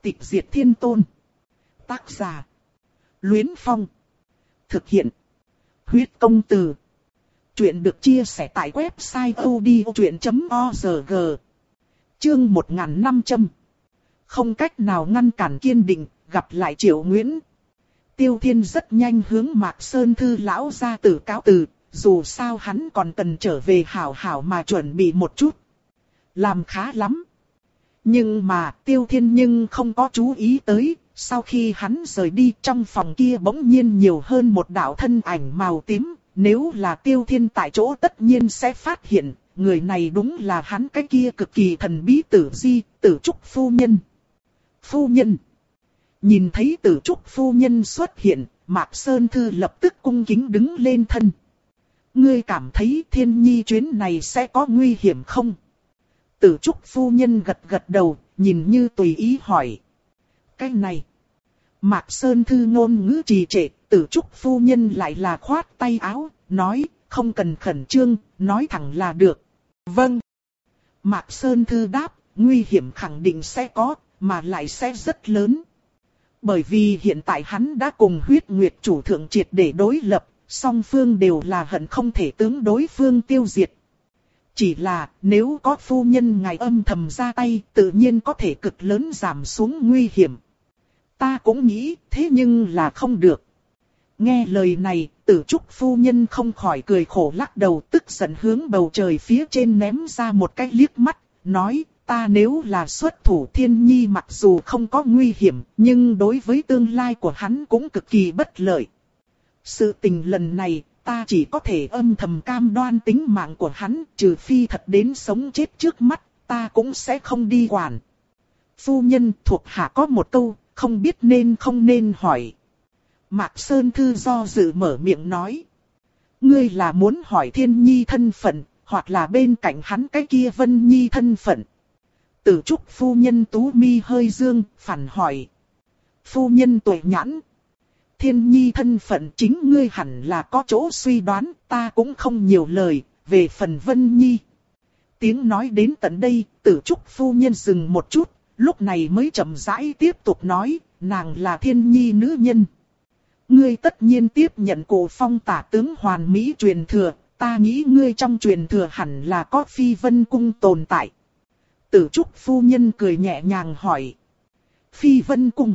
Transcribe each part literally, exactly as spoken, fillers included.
Tịch diệt thiên tôn. Tác giả. Luyến Phong. Thực hiện. Huyết công từ. Chuyện được chia sẻ tại website odchuyện chấm org. Chương một nghìn năm trăm. Không cách nào ngăn cản kiên định, gặp lại Triệu Nguyễn. Tiêu Thiên rất nhanh hướng Mạc Sơn Thư lão gia tử cáo từ, dù sao hắn còn cần trở về hảo hảo mà chuẩn bị một chút. Làm khá lắm. Nhưng mà Tiêu Thiên nhưng không có chú ý tới, sau khi hắn rời đi trong phòng kia bỗng nhiên nhiều hơn một đạo thân ảnh màu tím. Nếu là Tiêu Thiên tại chỗ tất nhiên sẽ phát hiện, người này đúng là hắn cái kia cực kỳ thần bí Tử Di, Tử Trúc phu nhân. Phu nhân. Nhìn thấy Tử Trúc phu nhân xuất hiện, Mạc Sơn Thư lập tức cung kính đứng lên thân. Ngươi cảm thấy Thiên Nhi chuyến này sẽ có nguy hiểm không? Tử Trúc phu nhân gật gật đầu, nhìn như tùy ý hỏi. Cái này. Mạc Sơn Thư ngôn ngữ trì trệ, Tử Trúc phu nhân lại là khoát tay áo, nói, không cần khẩn trương, nói thẳng là được. Vâng. Mạc Sơn Thư đáp, nguy hiểm khẳng định sẽ có, mà lại sẽ rất lớn. Bởi vì hiện tại hắn đã cùng huyết nguyệt chủ thượng triệt để đối lập, song phương đều là hận không thể tướng đối phương tiêu diệt. Chỉ là nếu có phu nhân ngài âm thầm ra tay, tự nhiên có thể cực lớn giảm xuống nguy hiểm. Ta cũng nghĩ, thế nhưng là không được. Nghe lời này, Tử Trúc phu nhân không khỏi cười khổ lắc đầu, tức giận hướng bầu trời phía trên ném ra một cái liếc mắt, nói, ta nếu là xuất thủ Thiên Nhi mặc dù không có nguy hiểm, nhưng đối với tương lai của hắn cũng cực kỳ bất lợi. Sự tình lần này, ta chỉ có thể âm thầm cam đoan tính mạng của hắn, trừ phi thật đến sống chết trước mắt, ta cũng sẽ không đi quản. Phu nhân thuộc hạ có một câu, không biết nên không nên hỏi. Mạc Sơn Thư do dự mở miệng nói. Ngươi là muốn hỏi Thiên Nhi thân phận, hoặc là bên cạnh hắn cái kia Vân Nhi thân phận. Tử Trúc phu nhân tú mi hơi dương, phản hỏi. Phu nhân tuệ nhãn. Thiên Nhi thân phận chính ngươi hẳn là có chỗ suy đoán, ta cũng không nhiều lời, về phần Vân Nhi. Tiếng nói đến tận đây, Tử Trúc phu nhân dừng một chút, lúc này mới chậm rãi tiếp tục nói, nàng là Thiên Nhi nữ nhân. Ngươi tất nhiên tiếp nhận Cổ Phong tả tướng hoàn mỹ truyền thừa, ta nghĩ ngươi trong truyền thừa hẳn là có Phi Vân Cung tồn tại. Tử Trúc phu nhân cười nhẹ nhàng hỏi. Phi Vân Cung.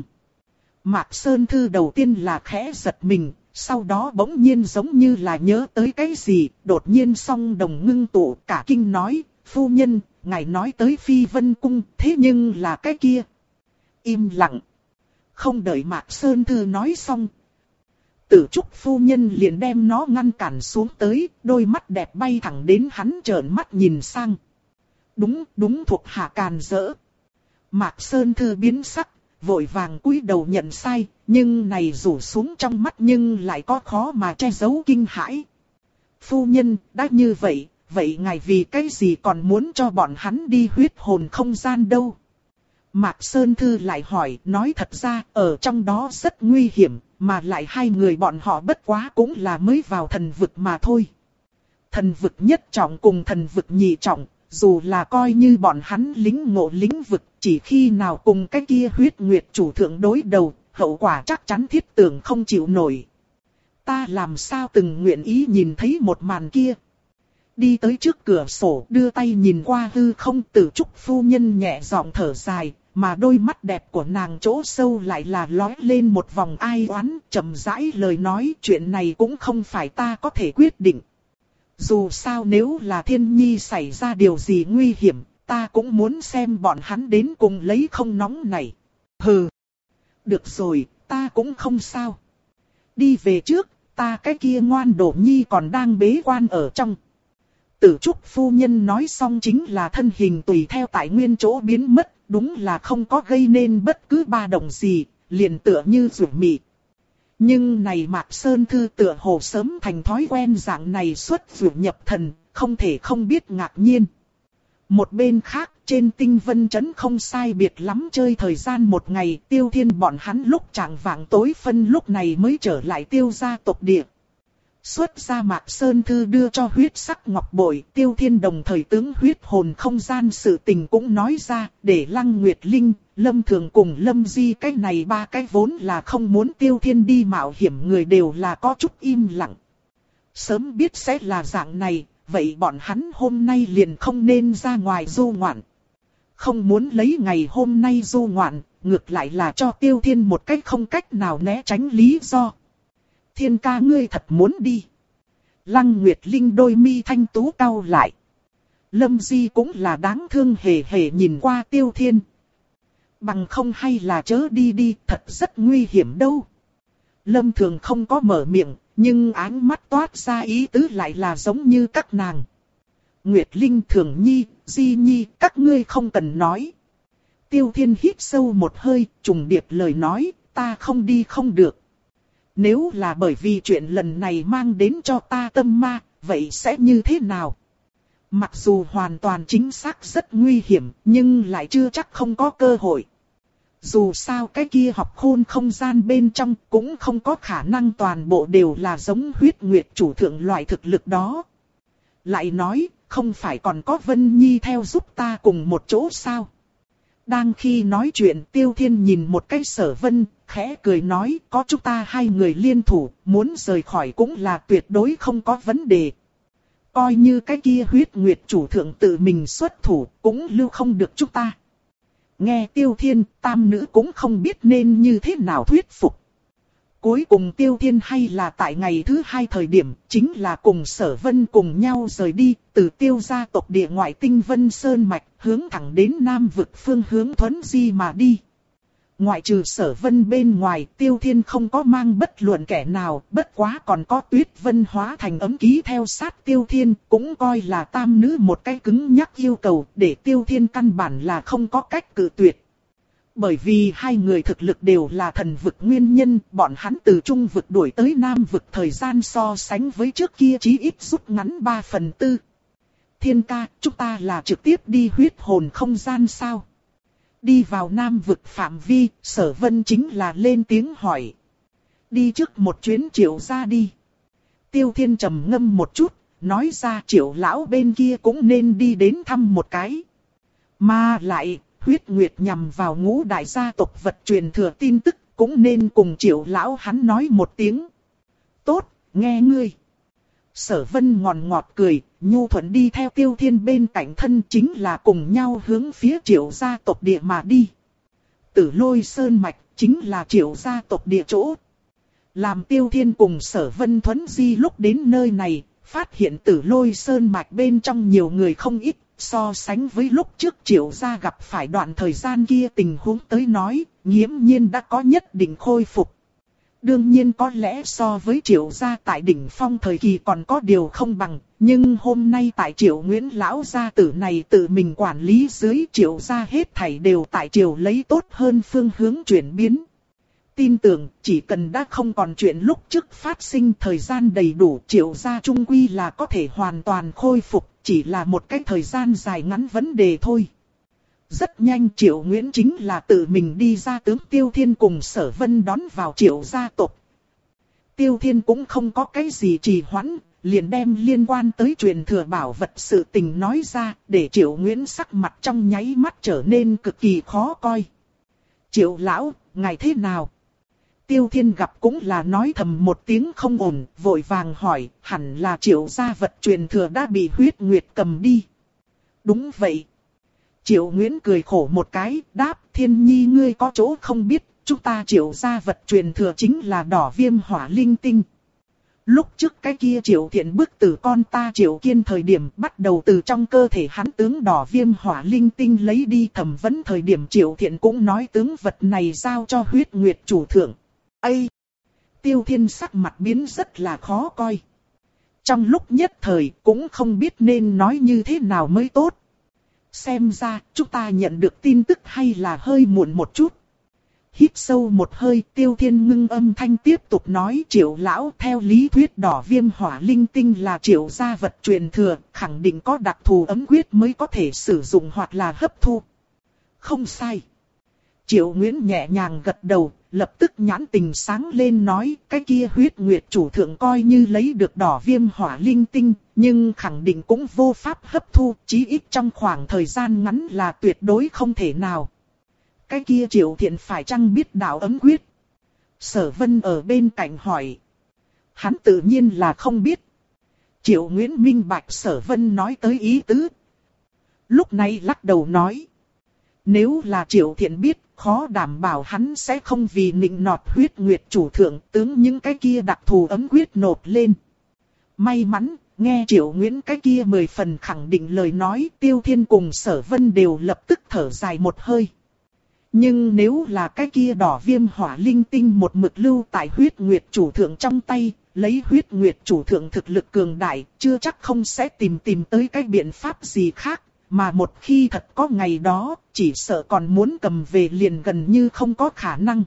Mạc Sơn Thư đầu tiên là khẽ giật mình, sau đó bỗng nhiên giống như là nhớ tới cái gì, đột nhiên song đồng ngưng tụ cả kinh nói, phu nhân, ngài nói tới Phi Vân Cung, thế nhưng là cái kia. Im lặng. Không đợi Mạc Sơn Thư nói xong. Tử Trúc phu nhân liền đem nó ngăn cản xuống tới, đôi mắt đẹp bay thẳng đến hắn trợn mắt nhìn sang. Đúng, đúng thuộc hạ càn rỡ. Mạc Sơn Thư biến sắc, vội vàng cúi đầu nhận sai, nhưng này rủ xuống trong mắt nhưng lại có khó mà che giấu kinh hãi. Phu nhân, đã như vậy, vậy ngài vì cái gì còn muốn cho bọn hắn đi huyết hồn không gian đâu? Mạc Sơn Thư lại hỏi, nói thật ra, ở trong đó rất nguy hiểm, mà lại hai người bọn họ bất quá cũng là mới vào thần vực mà thôi. Thần vực nhất trọng cùng thần vực nhị trọng, dù là coi như bọn hắn lính ngộ lĩnh vực, chỉ khi nào cùng cái kia huyết nguyệt chủ thượng đối đầu, hậu quả chắc chắn thiết tưởng không chịu nổi. Ta làm sao từng nguyện ý nhìn thấy một màn kia. Đi tới trước cửa sổ, đưa tay nhìn qua hư không, Tử Trúc phu nhân nhẹ giọng thở dài, mà đôi mắt đẹp của nàng chỗ sâu lại là lóe lên một vòng ai oán, chậm rãi lời nói, chuyện này cũng không phải ta có thể quyết định. Dù sao nếu là Thiên Nhi xảy ra điều gì nguy hiểm, ta cũng muốn xem bọn hắn đến cùng lấy không nóng này. Hừ. Được rồi, ta cũng không sao. Đi về trước, ta cái kia ngoan đổ nhi còn đang bế quan ở trong. Tử Trúc phu nhân nói xong chính là thân hình tùy theo tại nguyên chỗ biến mất, đúng là không có gây nên bất cứ ba động gì, liền tựa như rủi mị. Nhưng này Mạc Sơn Thư tựa hồ sớm thành thói quen dạng này xuất rủi nhập thần, không thể không biết ngạc nhiên. Một bên khác, trên tinh vân trấn không sai biệt lắm chơi thời gian một ngày, Tiêu Thiên bọn hắn lúc chạng vạng tối phân lúc này mới trở lại Tiêu gia tộc địa. Xuất ra Mạc Sơn Thư đưa cho huyết sắc ngọc bội, Tiêu Thiên đồng thời tướng huyết hồn không gian sự tình cũng nói ra, để Lăng Nguyệt Linh, Lâm Thường cùng Lâm Di cái này ba cái vốn là không muốn Tiêu Thiên đi mạo hiểm người đều là có chút im lặng. Sớm biết sẽ là dạng này, vậy bọn hắn hôm nay liền không nên ra ngoài du ngoạn. Không muốn lấy ngày hôm nay du ngoạn, ngược lại là cho Tiêu Thiên một cách không cách nào né tránh lý do. Thiên ca ngươi thật muốn đi. Lăng Nguyệt Linh đôi mi thanh tú cau lại. Lâm Di cũng là đáng thương hề hề nhìn qua Tiêu Thiên. Bằng không hay là chớ đi đi, thật rất nguy hiểm đâu. Lâm Thường không có mở miệng, nhưng ánh mắt toát ra ý tứ lại là giống như các nàng. Nguyệt Linh, Thường Nhi, Di Nhi, các ngươi không cần nói. Tiêu Thiên hít sâu một hơi, trùng điệp lời nói, ta không đi không được. Nếu là bởi vì chuyện lần này mang đến cho ta tâm ma, vậy sẽ như thế nào? Mặc dù hoàn toàn chính xác rất nguy hiểm, nhưng lại chưa chắc không có cơ hội. Dù sao cái kia học khôn không gian bên trong cũng không có khả năng toàn bộ đều là giống huyết nguyệt chủ thượng loại thực lực đó. Lại nói, không phải còn có Vân Nhi theo giúp ta cùng một chỗ sao? Đang khi nói chuyện Tiêu Thiên nhìn một cái Sở Vân, khẽ cười nói có chúng ta hai người liên thủ, muốn rời khỏi cũng là tuyệt đối không có vấn đề. Coi như cái kia huyết nguyệt chủ thượng tự mình xuất thủ, cũng lưu không được chúng ta. Nghe Tiêu Thiên, tam nữ cũng không biết nên như thế nào thuyết phục. Cuối cùng Tiêu Thiên hay là tại ngày thứ hai thời điểm, chính là cùng Sở Vân cùng nhau rời đi, từ Tiêu gia tộc địa ngoại tinh Vân Sơn Mạch, hướng thẳng đến Nam vực phương hướng Thuấn Di mà đi. Ngoại trừ Sở Vân bên ngoài, Tiêu Thiên không có mang bất luận kẻ nào, bất quá còn có Tuyết Vân hóa thành ấm ký theo sát Tiêu Thiên, cũng coi là tam nữ một cái cứng nhắc yêu cầu, để Tiêu Thiên căn bản là không có cách cự tuyệt. Bởi vì hai người thực lực đều là thần vực nguyên nhân, bọn hắn từ trung vực đuổi tới Nam vực thời gian so sánh với trước kia chí ít rút ngắn ba phần tư. Thiên ca, chúng ta là trực tiếp đi huyết hồn không gian sao? Đi vào Nam vực phạm vi, Sở Vân chính là lên tiếng hỏi. Đi trước một chuyến Triệu gia đi. Tiêu Thiên trầm ngâm một chút, nói ra Triệu lão bên kia cũng nên đi đến thăm một cái. Mà lại, huyết nguyệt nhằm vào ngũ đại gia tộc vật truyền thừa tin tức, cũng nên cùng Triệu lão hắn nói một tiếng. Tốt, nghe ngươi. Sở Vân ngòn ngọt cười, nhu thuận đi theo Tiêu Thiên bên cạnh thân, chính là cùng nhau hướng phía Triệu gia tộc địa mà đi. Tử Lôi Sơn Mạch chính là Triệu gia tộc địa chỗ. Làm Tiêu Thiên cùng Sở Vân Thuấn Di lúc đến nơi này, phát hiện Tử Lôi Sơn Mạch bên trong nhiều người không ít, so sánh với lúc trước Triệu gia gặp phải đoạn thời gian kia tình huống tới nói, nghiễm nhiên đã có nhất định khôi phục. Đương nhiên có lẽ so với Triệu gia tại đỉnh phong thời kỳ còn có điều không bằng, nhưng hôm nay tại Triệu Nguyễn lão gia tử này tự mình quản lý dưới Triệu gia hết thảy đều tại Triệu lấy tốt hơn phương hướng chuyển biến. Tin tưởng chỉ cần đã không còn chuyện lúc trước phát sinh, thời gian đầy đủ, Triệu gia trung quy là có thể hoàn toàn khôi phục, chỉ là một cái thời gian dài ngắn vấn đề thôi. Rất nhanh Triệu Nguyễn chính là tự mình đi ra tướng Tiêu Thiên cùng Sở Vân đón vào Triệu gia tộc. Tiêu Thiên cũng không có cái gì trì hoãn, liền đem liên quan tới truyền thừa bảo vật sự tình nói ra, để Triệu Nguyễn sắc mặt trong nháy mắt trở nên cực kỳ khó coi. Triệu lão, ngài thế nào? Tiêu Thiên gặp cũng là nói thầm một tiếng không ổn, vội vàng hỏi, hẳn là Triệu gia vật truyền thừa đã bị huyết nguyệt cầm đi. Đúng vậy. Triệu Nguyễn cười khổ một cái, đáp, Thiên Nhi ngươi có chỗ không biết, chúng ta Triệu gia vật truyền thừa chính là đỏ viêm hỏa linh tinh. Lúc trước cái kia Triệu Thiện bức tử con ta Triệu Kiên thời điểm bắt đầu từ trong cơ thể hắn tướng đỏ viêm hỏa linh tinh lấy đi, thẩm vấn thời điểm Triệu Thiện cũng nói tướng vật này giao cho huyết nguyệt chủ thượng. Ây! Tiêu Thiên sắc mặt biến rất là khó coi. Trong lúc nhất thời cũng không biết nên nói như thế nào mới tốt. Xem ra chúng ta nhận được tin tức hay là hơi muộn một chút. Hít sâu một hơi, Tiêu Thiên ngưng âm thanh tiếp tục nói, Triệu lão, theo lý thuyết đỏ viêm hỏa linh tinh là Triệu gia vật truyền thừa, khẳng định có đặc thù ấm quyết mới có thể sử dụng hoặc là hấp thu. Không sai. Triệu Nguyễn nhẹ nhàng gật đầu, lập tức nhãn tình sáng lên nói, cái kia huyết nguyệt chủ thượng coi như lấy được đỏ viêm hỏa linh tinh, nhưng khẳng định cũng vô pháp hấp thu, chí ít trong khoảng thời gian ngắn là tuyệt đối không thể nào. cái kia Triệu Thiện phải chăng biết đạo ấm quyết? Sở Vân ở bên cạnh hỏi. Hắn tự nhiên là không biết. Triệu Nguyễn minh bạch Sở Vân nói tới ý tứ. Lúc này lắc đầu nói. Nếu là Triệu Thiện biết, khó đảm bảo hắn sẽ không vì nịnh nọt Huyết Nguyệt chủ thượng tướng những cái kia đặc thù ấm quyết nộp lên. May mắn, nghe Triệu Nguyễn cái kia mười phần khẳng định lời nói, Tiêu Thiên cùng Sở Vân đều lập tức thở dài một hơi. Nhưng nếu là cái kia đỏ viêm hỏa linh tinh một mực lưu tại Huyết Nguyệt chủ thượng trong tay, lấy Huyết Nguyệt chủ thượng thực lực cường đại, chưa chắc không sẽ tìm tìm tới cái biện pháp gì khác, mà một khi thật có ngày đó, chỉ sợ còn muốn cầm về liền gần như không có khả năng.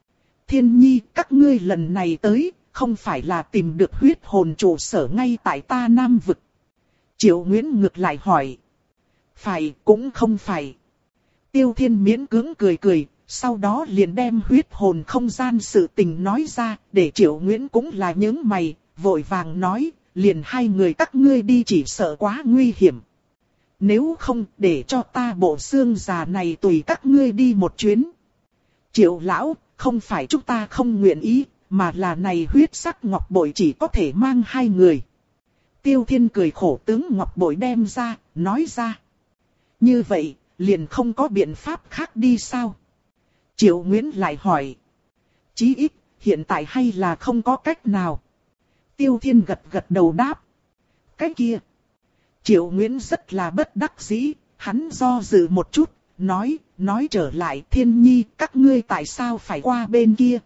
Thiên Nhi, các ngươi lần này tới, không phải là tìm được huyết hồn trụ sở ngay tại ta Nam Vực. Triệu Nguyễn ngược lại hỏi. Phải, cũng không phải. Tiêu Thiên miễn cưỡng cười cười, sau đó liền đem huyết hồn không gian sự tình nói ra, để Triệu Nguyễn cũng là nhướng mày, vội vàng nói, liền hai người các ngươi đi chỉ sợ quá nguy hiểm. Nếu không, để cho ta bộ xương già này tùy các ngươi đi một chuyến. Triệu lão, không phải chúng ta không nguyện ý, mà là này huyết sắc ngọc bội chỉ có thể mang hai người. Tiêu Thiên cười khổ tướng ngọc bội đem ra, nói ra. Như vậy, liền không có biện pháp khác đi sao? Triệu Nguyễn lại hỏi. Chí ít, hiện tại hay là không có cách nào? Tiêu Thiên gật gật đầu đáp. Cái kia. Triệu Nguyễn rất là bất đắc dĩ, hắn do dự một chút, nói, nói trở lại Thiên Nhi, các ngươi tại sao phải qua bên kia?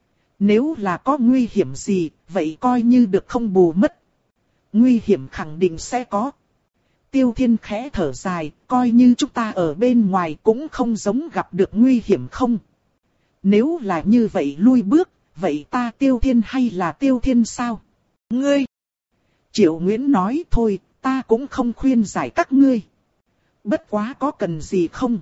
Nếu là có nguy hiểm gì, vậy coi như được không bù mất. Nguy hiểm khẳng định sẽ có. Tiêu Thiên khẽ thở dài, coi như chúng ta ở bên ngoài cũng không giống gặp được nguy hiểm không. Nếu là như vậy lui bước, vậy ta Tiêu Thiên hay là Tiêu Thiên sao? Ngươi! Triệu Nguyễn nói thôi, ta cũng không khuyên giải các ngươi. Bất quá có cần gì không?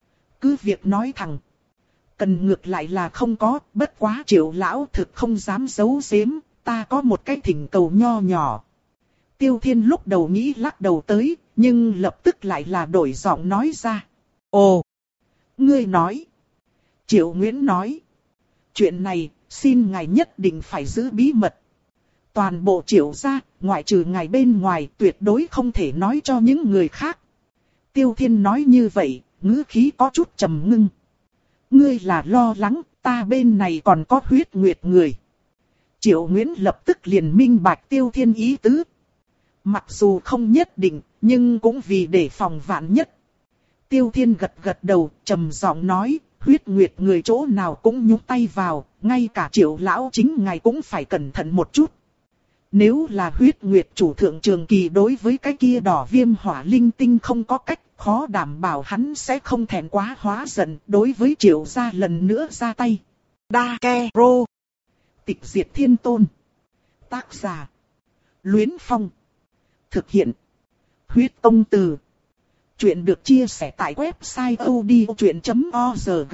Cứ việc nói thẳng. Cần ngược lại là không có, bất quá Triệu lão thực không dám giấu giếm, ta có một cái thỉnh cầu nho nhỏ. Tiêu Thiên lúc đầu nghĩ lắc đầu tới, nhưng lập tức lại là đổi giọng nói ra. Ồ! Ngươi nói. Triệu Nguyễn nói. Chuyện này, xin ngài nhất định phải giữ bí mật. Toàn bộ Triệu gia, ngoại trừ ngài bên ngoài, tuyệt đối không thể nói cho những người khác. Tiêu Thiên nói như vậy, ngữ khí có chút trầm ngưng. Ngươi là lo lắng, ta bên này còn có huyết nguyệt người. Triệu Nguyễn lập tức liền minh bạch Tiêu Thiên ý tứ. Mặc dù không nhất định, nhưng cũng vì để phòng vạn nhất. Tiêu Thiên gật gật đầu, trầm giọng nói, huyết nguyệt người chỗ nào cũng nhúng tay vào, ngay cả Triệu lão chính ngài cũng phải cẩn thận một chút. Nếu là huyết nguyệt chủ thượng trường kỳ đối với cái kia đỏ viêm hỏa linh tinh không có cách, khó đảm bảo hắn sẽ không thẹn quá hóa giận đối với Triệu gia lần nữa ra tay. Đa Ke Rô. Tịch diệt thiên tôn. Tác giả. Luyến Phong. Thực hiện. Huyết Tông Từ. Chuyện được chia sẻ tại website odchuyện chấm org.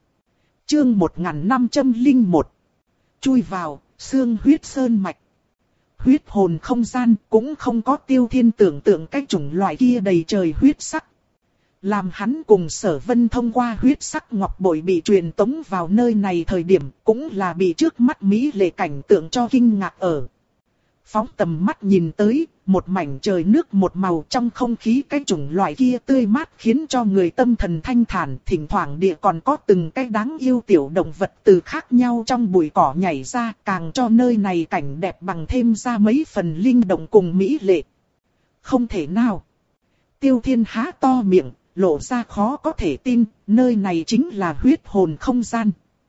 Chương một nghìn năm trăm lẻ một. Chui vào, xương huyết sơn mạch. Huyết hồn không gian cũng không có Tiêu Thiên tưởng tượng cái chủng loại kia đầy trời huyết sắc. Làm hắn cùng Sở Vân thông qua huyết sắc ngọc bội bị truyền tống vào nơi này thời điểm cũng là bị trước mắt mỹ lệ cảnh tượng cho kinh ngạc ở. Phóng tầm mắt nhìn tới, một mảnh trời nước một màu trong không khí cái chủng loại kia tươi mát khiến cho người tâm thần thanh thản, thỉnh thoảng địa còn có từng cái đáng yêu tiểu động vật từ khác nhau trong bụi cỏ nhảy ra, càng cho nơi này cảnh đẹp bằng thêm ra mấy phần linh động cùng mỹ lệ. Không thể nào. Tiêu Thiên há to miệng, lộ ra khó có thể tin, nơi này chính là huyết hồn không gian.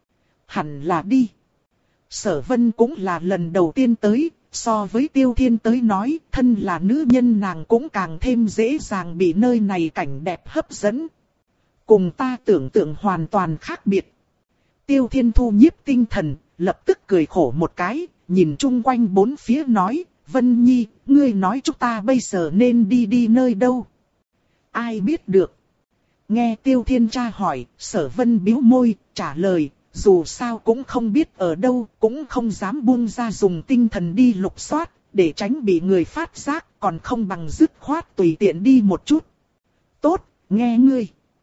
Hẳn là đi. Sở Vân cũng là lần đầu tiên tới. So với Tiêu Thiên tới nói, thân là nữ nhân nàng cũng càng thêm dễ dàng bị nơi này cảnh đẹp hấp dẫn. Cùng ta tưởng tượng hoàn toàn khác biệt. Tiêu Thiên thu nhiếp tinh thần, lập tức cười khổ một cái, nhìn chung quanh bốn phía nói, Vân Nhi, ngươi nói chúng ta bây giờ nên đi đi nơi đâu? Ai biết được? Nghe Tiêu Thiên tra hỏi, Sở Vân bĩu môi, trả lời. Dù sao cũng không biết ở đâu, cũng không dám buông ra dùng tinh thần đi lục soát, để tránh bị người phát giác, còn không bằng dứt khoát tùy tiện đi một chút. Tốt, nghe ngươi.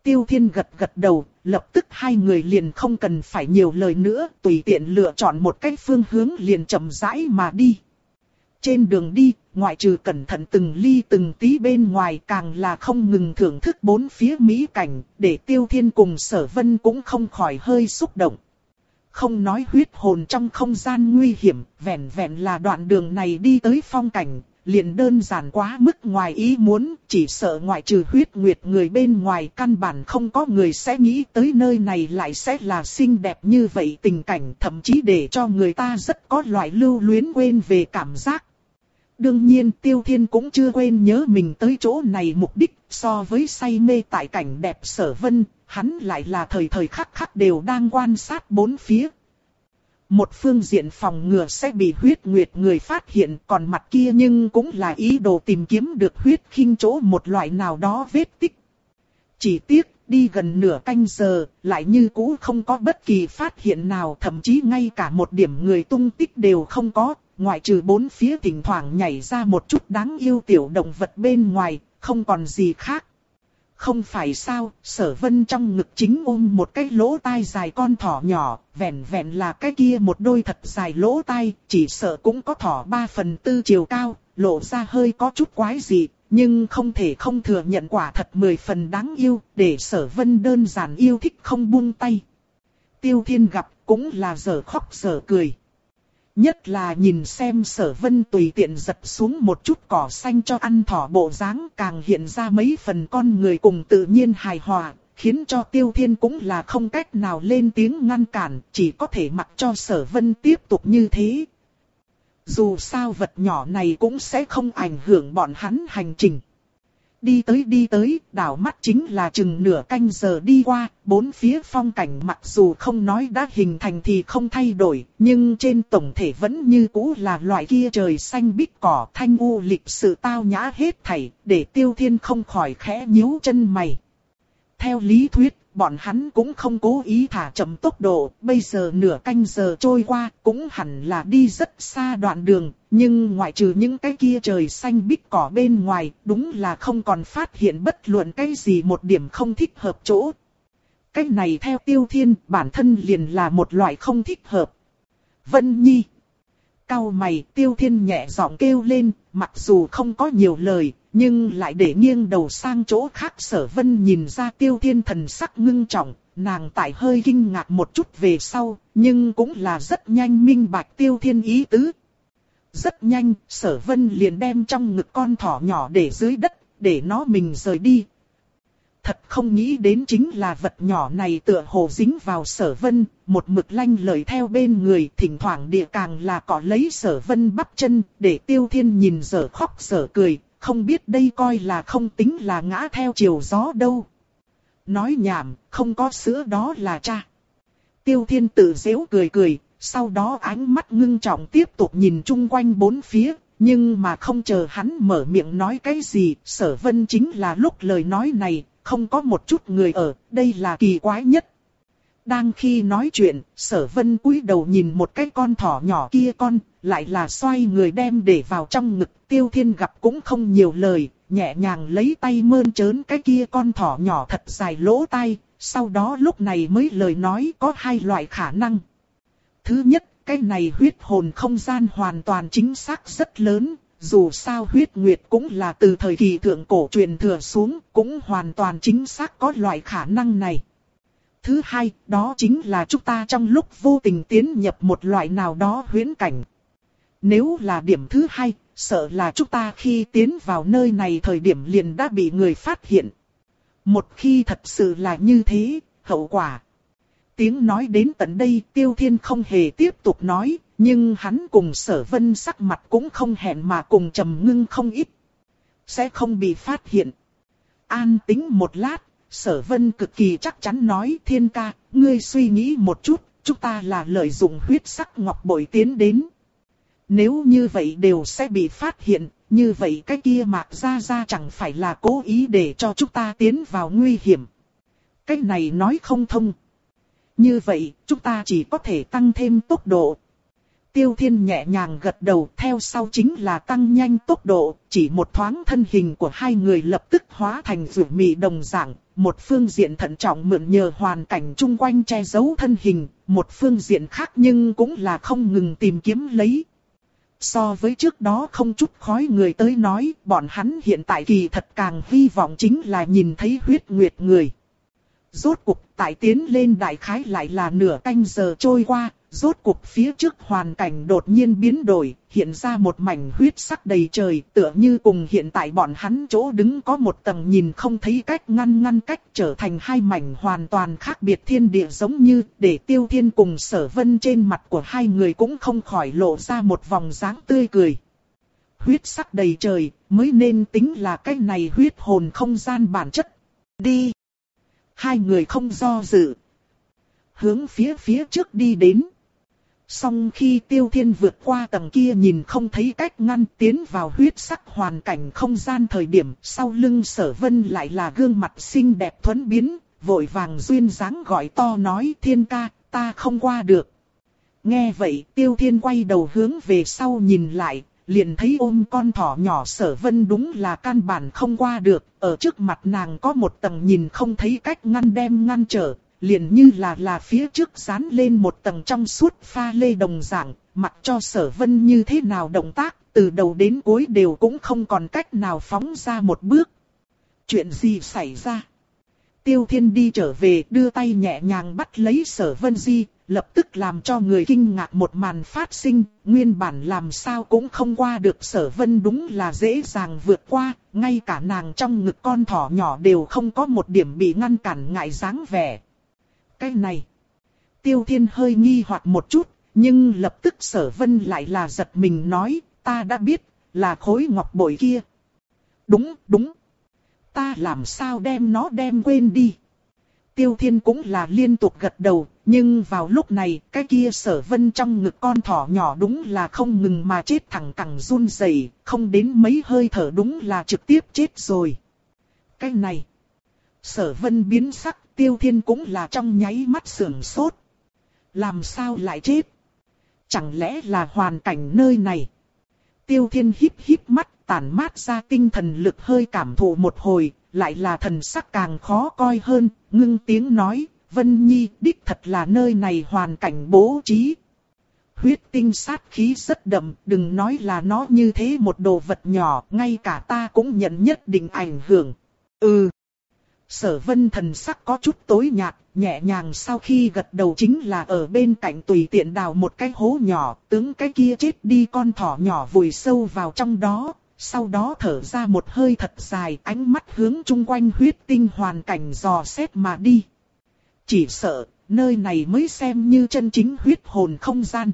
Tiêu Thiên gật gật đầu, lập tức hai người liền không cần phải nhiều lời nữa, tùy tiện lựa chọn một cái phương hướng liền chậm rãi mà đi. Trên đường đi, ngoại trừ cẩn thận từng ly từng tí bên ngoài càng là không ngừng thưởng thức bốn phía mỹ cảnh, để Tiêu Thiên cùng Sở Vân cũng không khỏi hơi xúc động. Không nói huyết hồn trong không gian nguy hiểm, vẹn vẹn là đoạn đường này đi tới phong cảnh, liền đơn giản quá mức ngoài ý muốn, chỉ sợ ngoại trừ huyết nguyệt người bên ngoài căn bản không có người sẽ nghĩ tới nơi này lại sẽ là xinh đẹp như vậy tình cảnh, thậm chí để cho người ta rất có loại lưu luyến quên về cảm giác. Đương nhiên Tiêu Thiên cũng chưa quên nhớ mình tới chỗ này mục đích, so với say mê tại cảnh đẹp Sở Vân, hắn lại là thời thời khắc khắc đều đang quan sát bốn phía. Một phương diện phòng ngừa sẽ bị huyết nguyệt người phát hiện, còn mặt kia nhưng cũng là ý đồ tìm kiếm được huyết khinh chỗ một loại nào đó vết tích. Chỉ tiếc, đi gần nửa canh giờ, lại như cũ không có bất kỳ phát hiện nào, thậm chí ngay cả một điểm người tung tích đều không có, ngoại trừ bốn phía thỉnh thoảng nhảy ra một chút đáng yêu tiểu động vật bên ngoài, không còn gì khác. Không phải sao, Sở Vân trong ngực chính ôm một cái lỗ tai dài con thỏ nhỏ, vẹn vẹn là cái kia một đôi thật dài lỗ tai, chỉ sợ cũng có thỏ ba phần tư chiều cao, lộ ra hơi có chút quái dị, nhưng không thể không thừa nhận quả thật mười phần đáng yêu, để Sở Vân đơn giản yêu thích không buông tay. Tiêu Thiên gặp cũng là giờ khóc giờ cười. Nhất là nhìn xem Sở Vân tùy tiện giật xuống một chút cỏ xanh cho ăn thỏ bộ dáng càng hiện ra mấy phần con người cùng tự nhiên hài hòa, khiến cho Tiêu Thiên cũng là không cách nào lên tiếng ngăn cản, chỉ có thể mặc cho Sở Vân tiếp tục như thế. Dù sao vật nhỏ này cũng sẽ không ảnh hưởng bọn hắn hành trình. Đi tới đi tới, đảo mắt chính là chừng nửa canh giờ đi qua, bốn phía phong cảnh mặc dù không nói đã hình thành thì không thay đổi, nhưng trên tổng thể vẫn như cũ là loại kia trời xanh bích cỏ thanh u lịch sự tao nhã hết thảy, để Tiêu Thiên không khỏi khẽ nhíu chân mày. Theo lý thuyết, bọn hắn cũng không cố ý thả chậm tốc độ, bây giờ nửa canh giờ trôi qua, cũng hẳn là đi rất xa đoạn đường, nhưng ngoại trừ những cái kia trời xanh bích cỏ bên ngoài, đúng là không còn phát hiện bất luận cái gì một điểm không thích hợp chỗ. Cái này theo Tiêu Thiên, bản thân liền là một loại không thích hợp. Vân Nhi. Cau mày, Tiêu Thiên nhẹ giọng kêu lên, mặc dù không có nhiều lời, nhưng lại để nghiêng đầu sang chỗ khác. Sở Vân nhìn ra Tiêu Thiên thần sắc ngưng trọng, nàng tại hơi kinh ngạc một chút về sau, nhưng cũng là rất nhanh minh bạch Tiêu Thiên ý tứ. Rất nhanh, Sở Vân liền đem trong ngực con thỏ nhỏ để dưới đất, để nó mình rời đi. Thật không nghĩ đến chính là vật nhỏ này tựa hồ dính vào Sở Vân, một mực lanh lợi theo bên người, thỉnh thoảng địa càng là cọ lấy Sở Vân bắp chân, để Tiêu Thiên nhìn dở khóc dở cười, không biết đây coi là không tính là ngã theo chiều gió đâu. Nói nhảm, không có sữa đó là cha. Tiêu Thiên tự giễu cười cười, sau đó ánh mắt ngưng trọng tiếp tục nhìn chung quanh bốn phía. Nhưng mà không chờ hắn mở miệng nói cái gì, Sở Vân chính là lúc lời nói này, không có một chút người ở, đây là kỳ quái nhất. Đang khi nói chuyện, Sở Vân cúi đầu nhìn một cái con thỏ nhỏ kia con, lại là xoay người đem để vào trong ngực. Tiêu Thiên gặp cũng không nhiều lời, nhẹ nhàng lấy tay mơn trớn cái kia con thỏ nhỏ thật dài lỗ tai, sau đó lúc này mới lời nói có hai loại khả năng. Thứ nhất, cái này huyết hồn không gian hoàn toàn chính xác rất lớn, dù sao huyết nguyệt cũng là từ thời kỳ thượng cổ truyền thừa xuống, cũng hoàn toàn chính xác có loại khả năng này. Thứ hai, đó chính là chúng ta trong lúc vô tình tiến nhập một loại nào đó huyễn cảnh. Nếu là điểm thứ hai, sợ là chúng ta khi tiến vào nơi này thời điểm liền đã bị người phát hiện. Một khi thật sự là như thế, hậu quả. Tiếng nói đến tận đây, Tiêu Thiên không hề tiếp tục nói, nhưng hắn cùng Sở Vân sắc mặt cũng không hẹn mà cùng trầm ngưng không ít. Sẽ không bị phát hiện. An tĩnh một lát, Sở Vân cực kỳ chắc chắn nói: Thiên ca, ngươi suy nghĩ một chút, chúng ta là lợi dụng huyết sắc ngọc bội tiến đến. Nếu như vậy đều sẽ bị phát hiện, như vậy cái kia Mạc Gia Gia chẳng phải là cố ý để cho chúng ta tiến vào nguy hiểm. Cái này nói không thông. Như vậy, chúng ta chỉ có thể tăng thêm tốc độ. Tiêu Thiên nhẹ nhàng gật đầu, theo sau chính là tăng nhanh tốc độ, chỉ một thoáng thân hình của hai người lập tức hóa thành rủ mị đồng dạng, một phương diện thận trọng mượn nhờ hoàn cảnh chung quanh che giấu thân hình, một phương diện khác nhưng cũng là không ngừng tìm kiếm lấy. So với trước đó không chút khói người tới nói, bọn hắn hiện tại kỳ thật càng hy vọng chính là nhìn thấy huyết nguyệt người. Rốt cục tại tiến lên đại khái lại là nửa canh giờ trôi qua, rốt cục phía trước hoàn cảnh đột nhiên biến đổi, hiện ra một mảnh huyết sắc đầy trời, tựa như cùng hiện tại bọn hắn chỗ đứng có một tầng nhìn không thấy cách ngăn ngăn cách trở thành hai mảnh hoàn toàn khác biệt thiên địa, giống như để Tiêu Thiên cùng Sở Vân trên mặt của hai người cũng không khỏi lộ ra một vòng dáng tươi cười. Huyết sắc đầy trời, mới nên tính là cái này huyết hồn không gian bản chất. Đi! Hai người không do dự, hướng phía phía trước đi đến. Song khi Tiêu Thiên vượt qua tầng kia nhìn không thấy cách ngăn tiến vào huyết sắc hoàn cảnh không gian thời điểm, sau lưng Sở Vân lại là gương mặt xinh đẹp thuẫn biến, vội vàng duyên dáng gọi to nói: Thiên ca, ta không qua được. Nghe vậy Tiêu Thiên quay đầu hướng về sau nhìn lại, liền thấy ôm con thỏ nhỏ Sở Vân đúng là căn bản không qua được, ở trước mặt nàng có một tầng nhìn không thấy cách ngăn đem ngăn trở, liền như là là phía trước dán lên một tầng trong suốt pha lê đồng dạng, mặc cho Sở Vân như thế nào động tác, từ đầu đến cuối đều cũng không còn cách nào phóng ra một bước. Chuyện gì xảy ra? Tiêu Thiên đi trở về, đưa tay nhẹ nhàng bắt lấy Sở Vân Di, lập tức làm cho người kinh ngạc một màn phát sinh, nguyên bản làm sao cũng không qua được Sở Vân đúng là dễ dàng vượt qua, ngay cả nàng trong ngực con thỏ nhỏ đều không có một điểm bị ngăn cản ngại dáng vẻ. Cái này, Tiêu Thiên hơi nghi hoặc một chút, nhưng lập tức Sở Vân lại là giật mình nói: ta đã biết, là khối ngọc bội kia. Đúng, đúng. Ta làm sao đem nó đem quên đi. Tiêu Thiên cũng là liên tục gật đầu, nhưng vào lúc này, cái kia Sở Vân trong ngực con thỏ nhỏ đúng là không ngừng mà chết thẳng cẳng run rẩy, không đến mấy hơi thở đúng là trực tiếp chết rồi. Cái này, Sở Vân biến sắc, Tiêu Thiên cũng là trong nháy mắt sửng sốt. Làm sao lại chết? Chẳng lẽ là hoàn cảnh nơi này? Tiêu Thiên híp híp mắt, tản mát ra tinh thần lực hơi cảm thụ một hồi, lại là thần sắc càng khó coi hơn, ngưng tiếng nói: Vân Nhi, đích thật là nơi này hoàn cảnh bố trí. Huyết tinh sát khí rất đậm, đừng nói là nó như thế một đồ vật nhỏ, ngay cả ta cũng nhận nhất định ảnh hưởng. Ừ. Sở Vân thần sắc có chút tối nhạt, nhẹ nhàng sau khi gật đầu chính là ở bên cạnh tùy tiện đào một cái hố nhỏ, tướng cái kia chết đi con thỏ nhỏ vùi sâu vào trong đó, sau đó thở ra một hơi thật dài, ánh mắt hướng chung quanh huyết tinh hoàn cảnh dò xét mà đi. Chỉ sợ, nơi này mới xem như chân chính huyết hồn không gian.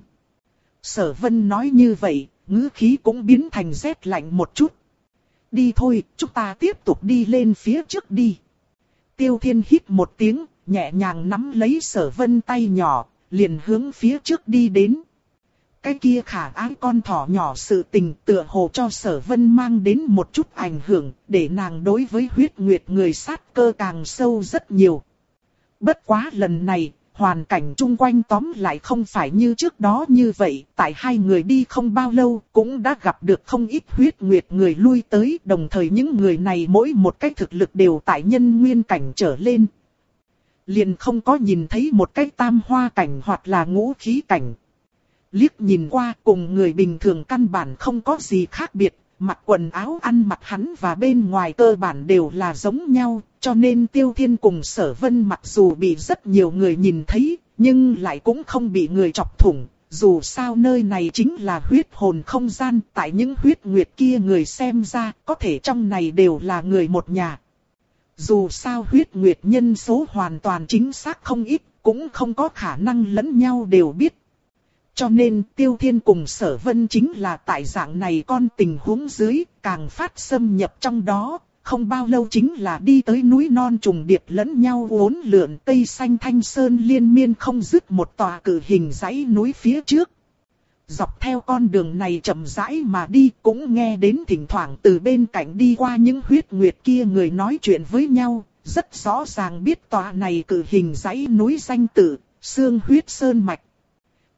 Sở Vân nói như vậy, ngữ khí cũng biến thành rét lạnh một chút. Đi thôi, chúng ta tiếp tục đi lên phía trước đi. Tiêu Thiên hít một tiếng, nhẹ nhàng nắm lấy Sở Vân tay nhỏ, liền hướng phía trước đi đến. Cái kia khả ái con thỏ nhỏ sự tình tựa hồ cho Sở Vân mang đến một chút ảnh hưởng, để nàng đối với huyết nguyệt người sát cơ càng sâu rất nhiều. Bất quá lần này, hoàn cảnh chung quanh tóm lại không phải như trước đó như vậy, tại hai người đi không bao lâu cũng đã gặp được không ít huyết nguyệt người lui tới, đồng thời những người này mỗi một cái thực lực đều tại nhân nguyên cảnh trở lên. Liền không có nhìn thấy một cái tam hoa cảnh hoặc là ngũ khí cảnh. Liếc nhìn qua cùng người bình thường căn bản không có gì khác biệt, mặc quần áo ăn mặc hắn và bên ngoài cơ bản đều là giống nhau, cho nên Tiêu Thiên cùng Sở Vân mặc dù bị rất nhiều người nhìn thấy, nhưng lại cũng không bị người chọc thủng, dù sao nơi này chính là huyết hồn không gian, tại những huyết nguyệt kia người xem ra, có thể trong này đều là người một nhà. Dù sao huyết nguyệt nhân số hoàn toàn chính xác không ít, cũng không có khả năng lẫn nhau đều biết. Cho nên Tiêu Thiên cùng Sở Vân chính là tại dạng này con tình huống dưới, càng phát xâm nhập trong đó, không bao lâu chính là đi tới núi non trùng điệp lẫn nhau uốn lượn tây xanh thanh sơn liên miên không dứt một tòa cự hình dãy núi phía trước. Dọc theo con đường này chậm rãi mà đi cũng nghe đến thỉnh thoảng từ bên cạnh đi qua những huyết nguyệt kia người nói chuyện với nhau, rất rõ ràng biết tòa này cự hình dãy núi danh tự, Xương Huyết Sơn Mạch.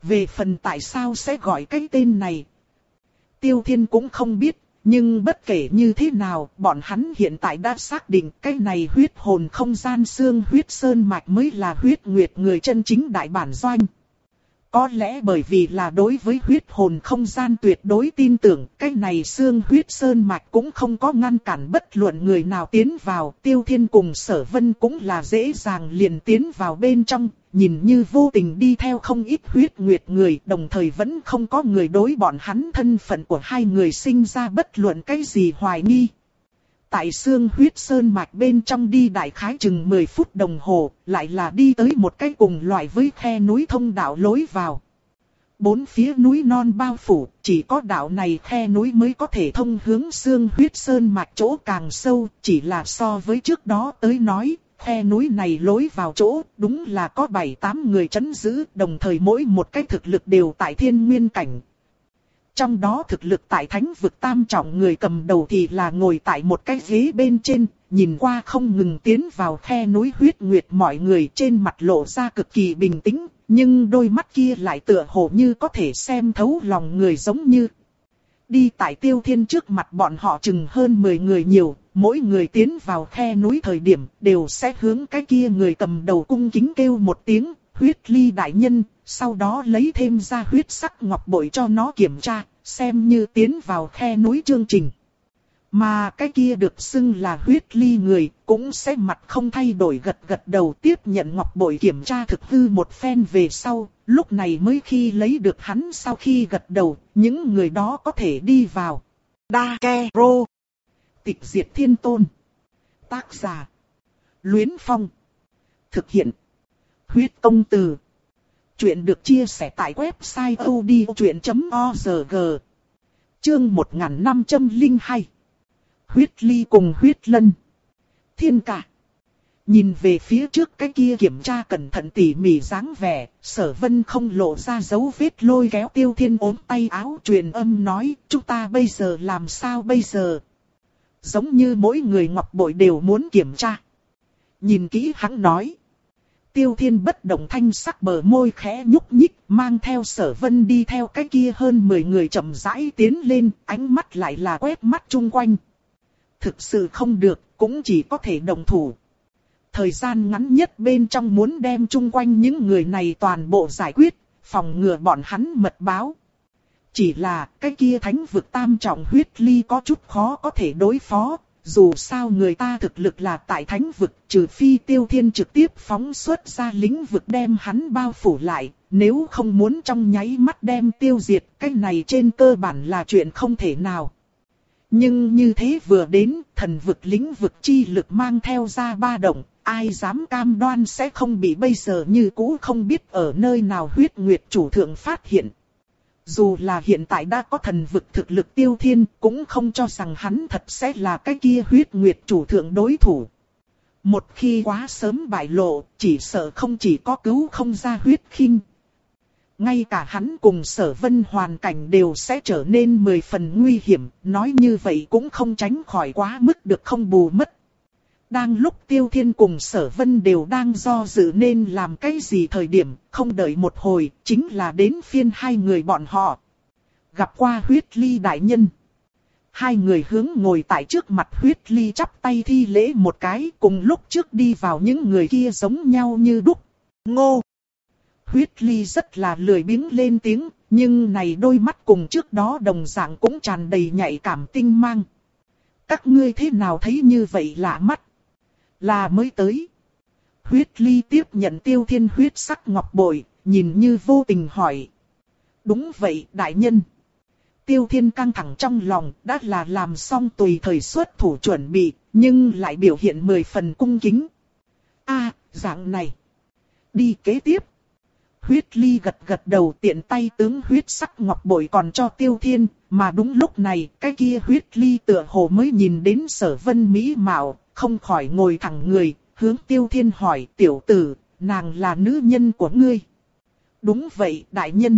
Về phần tại sao sẽ gọi cái tên này, Tiêu Thiên cũng không biết. Nhưng bất kể như thế nào, bọn hắn hiện tại đã xác định cái này huyết hồn không gian xương huyết sơn mạch mới là huyết nguyệt người chân chính đại bản doanh. Có lẽ bởi vì là đối với huyết hồn không gian tuyệt đối tin tưởng, cái này xương huyết sơn mạch cũng không có ngăn cản bất luận người nào tiến vào. Tiêu Thiên cùng Sở Vân cũng là dễ dàng liền tiến vào bên trong, nhìn như vô tình đi theo không ít huyết nguyệt người, đồng thời vẫn không có người đối bọn hắn thân phận của hai người sinh ra bất luận cái gì hoài nghi. Tại xương huyết sơn mạch bên trong đi đại khái chừng mười phút đồng hồ, lại là đi tới một cái cùng loại với khe núi thông đạo lối vào. Bốn phía núi non bao phủ, chỉ có đạo này khe núi mới có thể thông hướng xương huyết sơn mạch chỗ càng sâu, chỉ là so với trước đó tới nói, khe núi này lối vào chỗ đúng là có bảy tám người trấn giữ, đồng thời mỗi một cái thực lực đều tại thiên nguyên cảnh. Trong đó thực lực tại thánh vực tam trọng người cầm đầu thì là ngồi tại một cái ghế bên trên, nhìn qua không ngừng tiến vào khe núi huyết nguyệt, mọi người trên mặt lộ ra cực kỳ bình tĩnh, nhưng đôi mắt kia lại tựa hồ như có thể xem thấu lòng người giống như. Đi tại Tiêu Thiên trước mặt bọn họ chừng hơn mười người nhiều, mỗi người tiến vào khe núi thời điểm đều sẽ hướng cái kia người cầm đầu cung kính kêu một tiếng, huyết ly đại nhân, sau đó lấy thêm ra huyết sắc ngọc bội cho nó kiểm tra, xem như tiến vào khe núi chương trình. Mà cái kia được xưng là huyết ly người, cũng sẽ mặt không thay đổi gật gật đầu tiếp nhận ngọc bội kiểm tra thực hư một phen về sau, lúc này mới khi lấy được hắn sau khi gật đầu, những người đó có thể đi vào. Dakero. Tịch diệt thiên tôn. Tác giả. Luyến Phong. Thực hiện. Huyết công từ. Chuyện được chia sẻ tại website odchuyện chấm org. Chương một nghìn năm trăm lẻ hai. Huyết ly cùng huyết lân. Thiên cả. Nhìn về phía trước cái kia kiểm tra cẩn thận tỉ mỉ dáng vẻ, Sở Vân không lộ ra dấu vết, lôi kéo Tiêu Thiên ốm tay áo truyền âm nói, chúng ta bây giờ làm sao bây giờ? Giống như mỗi người ngọc bội đều muốn kiểm tra. Nhìn kỹ hắn nói. Tiêu Thiên bất động thanh sắc, bờ môi khẽ nhúc nhích, mang theo Sở Vân đi theo cái kia hơn mười người chậm rãi tiến lên, ánh mắt lại là quét mắt chung quanh. Thực sự không được, cũng chỉ có thể động thủ. Thời gian ngắn nhất bên trong muốn đem chung quanh những người này toàn bộ giải quyết, phòng ngừa bọn hắn mật báo. Chỉ là cái kia thánh vực tam trọng huyết ly có chút khó có thể đối phó, dù sao người ta thực lực là tại thánh vực, trừ phi Tiêu Thiên trực tiếp phóng xuất ra lĩnh vực đem hắn bao phủ lại, nếu không muốn trong nháy mắt đem tiêu diệt, cái này trên cơ bản là chuyện không thể nào. Nhưng như thế vừa đến, thần vực lĩnh vực chi lực mang theo ra ba động, ai dám cam đoan sẽ không bị bây giờ như cũ không biết ở nơi nào huyết nguyệt chủ thượng phát hiện. Dù là hiện tại đã có thần vực thực lực Tiêu Thiên, cũng không cho rằng hắn thật sẽ là cái kia huyết nguyệt chủ thượng đối thủ. Một khi quá sớm bại lộ, chỉ sợ không chỉ có cứu không ra huyết khinh. Ngay cả hắn cùng Sở Vân hoàn cảnh đều sẽ trở nên mười phần nguy hiểm, nói như vậy cũng không tránh khỏi quá mức được không bù mất. Đang lúc Tiêu Thiên cùng Sở Vân đều đang do dự nên làm cái gì thời điểm, không đợi một hồi, chính là đến phiên hai người bọn họ. Gặp qua huyết ly đại nhân. Hai người hướng ngồi tại trước mặt huyết ly chắp tay thi lễ một cái, cùng lúc trước đi vào những người kia giống nhau như đúc. Ngô! Huyết ly rất là lười biếng lên tiếng, nhưng này đôi mắt cùng trước đó đồng dạng cũng tràn đầy nhạy cảm tinh mang. Các ngươi thế nào thấy như vậy lạ mắt? Là mới tới. Huyết ly tiếp nhận Tiêu Thiên huyết sắc ngọc bội, nhìn như vô tình hỏi. Đúng vậy đại nhân. Tiêu Thiên căng thẳng trong lòng, đã là làm xong tùy thời xuất thủ chuẩn bị, nhưng lại biểu hiện mười phần cung kính. A, dạng này. Đi kế tiếp. Huyết ly gật gật đầu, tiện tay tướng huyết sắc ngọc bội còn cho Tiêu Thiên, mà đúng lúc này, cái kia huyết ly tựa hồ mới nhìn đến Sở Vân mỹ mạo, không khỏi ngồi thẳng người, hướng Tiêu Thiên hỏi, tiểu tử, nàng là nữ nhân của ngươi? Đúng vậy đại nhân.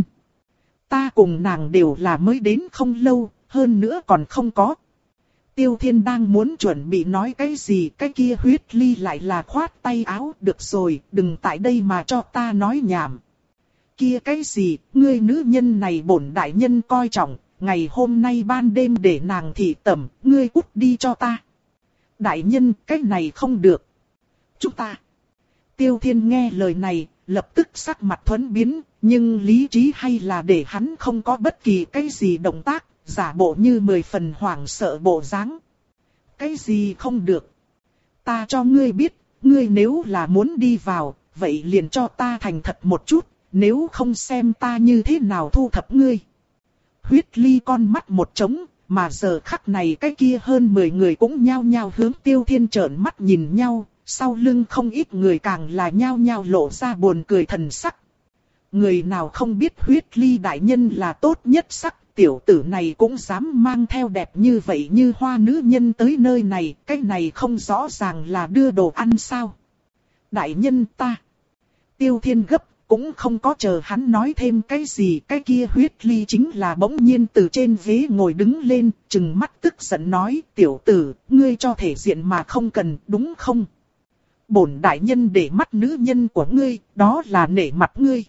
Ta cùng nàng đều là mới đến không lâu, hơn nữa còn không có. Tiêu Thiên đang muốn chuẩn bị nói cái gì, cái kia huyết ly lại là khoát tay áo, được rồi, đừng tại đây mà cho ta nói nhảm. Kia cái gì, ngươi nữ nhân này bổn đại nhân coi trọng, ngày hôm nay ban đêm để nàng thị tẩm, ngươi cút đi cho ta. Đại nhân, cái này không được. Chúng ta. Tiêu Thiên nghe lời này, lập tức sắc mặt thuẫn biến, nhưng lý trí hay là để hắn không có bất kỳ cái gì động tác, giả bộ như mười phần hoảng sợ bộ dáng. Cái gì không được? Ta cho ngươi biết, ngươi nếu là muốn đi vào, vậy liền cho ta thành thật một chút, nếu không xem ta như thế nào thu thập ngươi. Huyết Ly con mắt một trống, mà giờ khắc này cái kia hơn mười người cũng nhao nhao hướng Tiêu Thiên trợn mắt nhìn nhau, sau lưng không ít người càng là nhao nhao lộ ra buồn cười thần sắc. Người nào không biết Huyết Ly đại nhân là tốt nhất sắc, tiểu tử này cũng dám mang theo đẹp như vậy như hoa nữ nhân tới nơi này, cái này không rõ ràng là đưa đồ ăn sao. Đại nhân ta. Tiêu Thiên gấp, cũng không có chờ hắn nói thêm cái gì, cái kia Huyết Ly chính là bỗng nhiên từ trên ghế ngồi đứng lên, trừng mắt tức giận nói, tiểu tử, ngươi cho thể diện mà không cần, đúng không? Bổn đại nhân để mắt nữ nhân của ngươi, đó là nể mặt ngươi.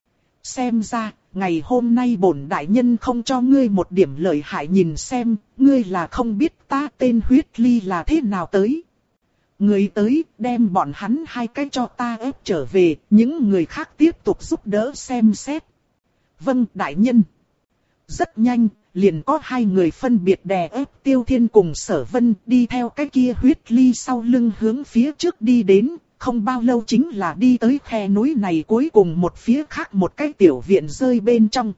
Xem ra, ngày hôm nay bổn đại nhân không cho ngươi một điểm lợi hại, nhìn xem, ngươi là không biết ta tên Huyết Ly là thế nào tới. Người tới, đem bọn hắn hai cái cho ta ép trở về, những người khác tiếp tục giúp đỡ xem xét. Vâng, đại nhân. Rất nhanh, liền có hai người phân biệt đè ép Tiêu Thiên cùng Sở Vân đi theo cái kia Huyết Ly sau lưng hướng phía trước đi đến, không bao lâu chính là đi tới khe núi này cuối cùng một phía khác một cái tiểu viện rơi bên trong.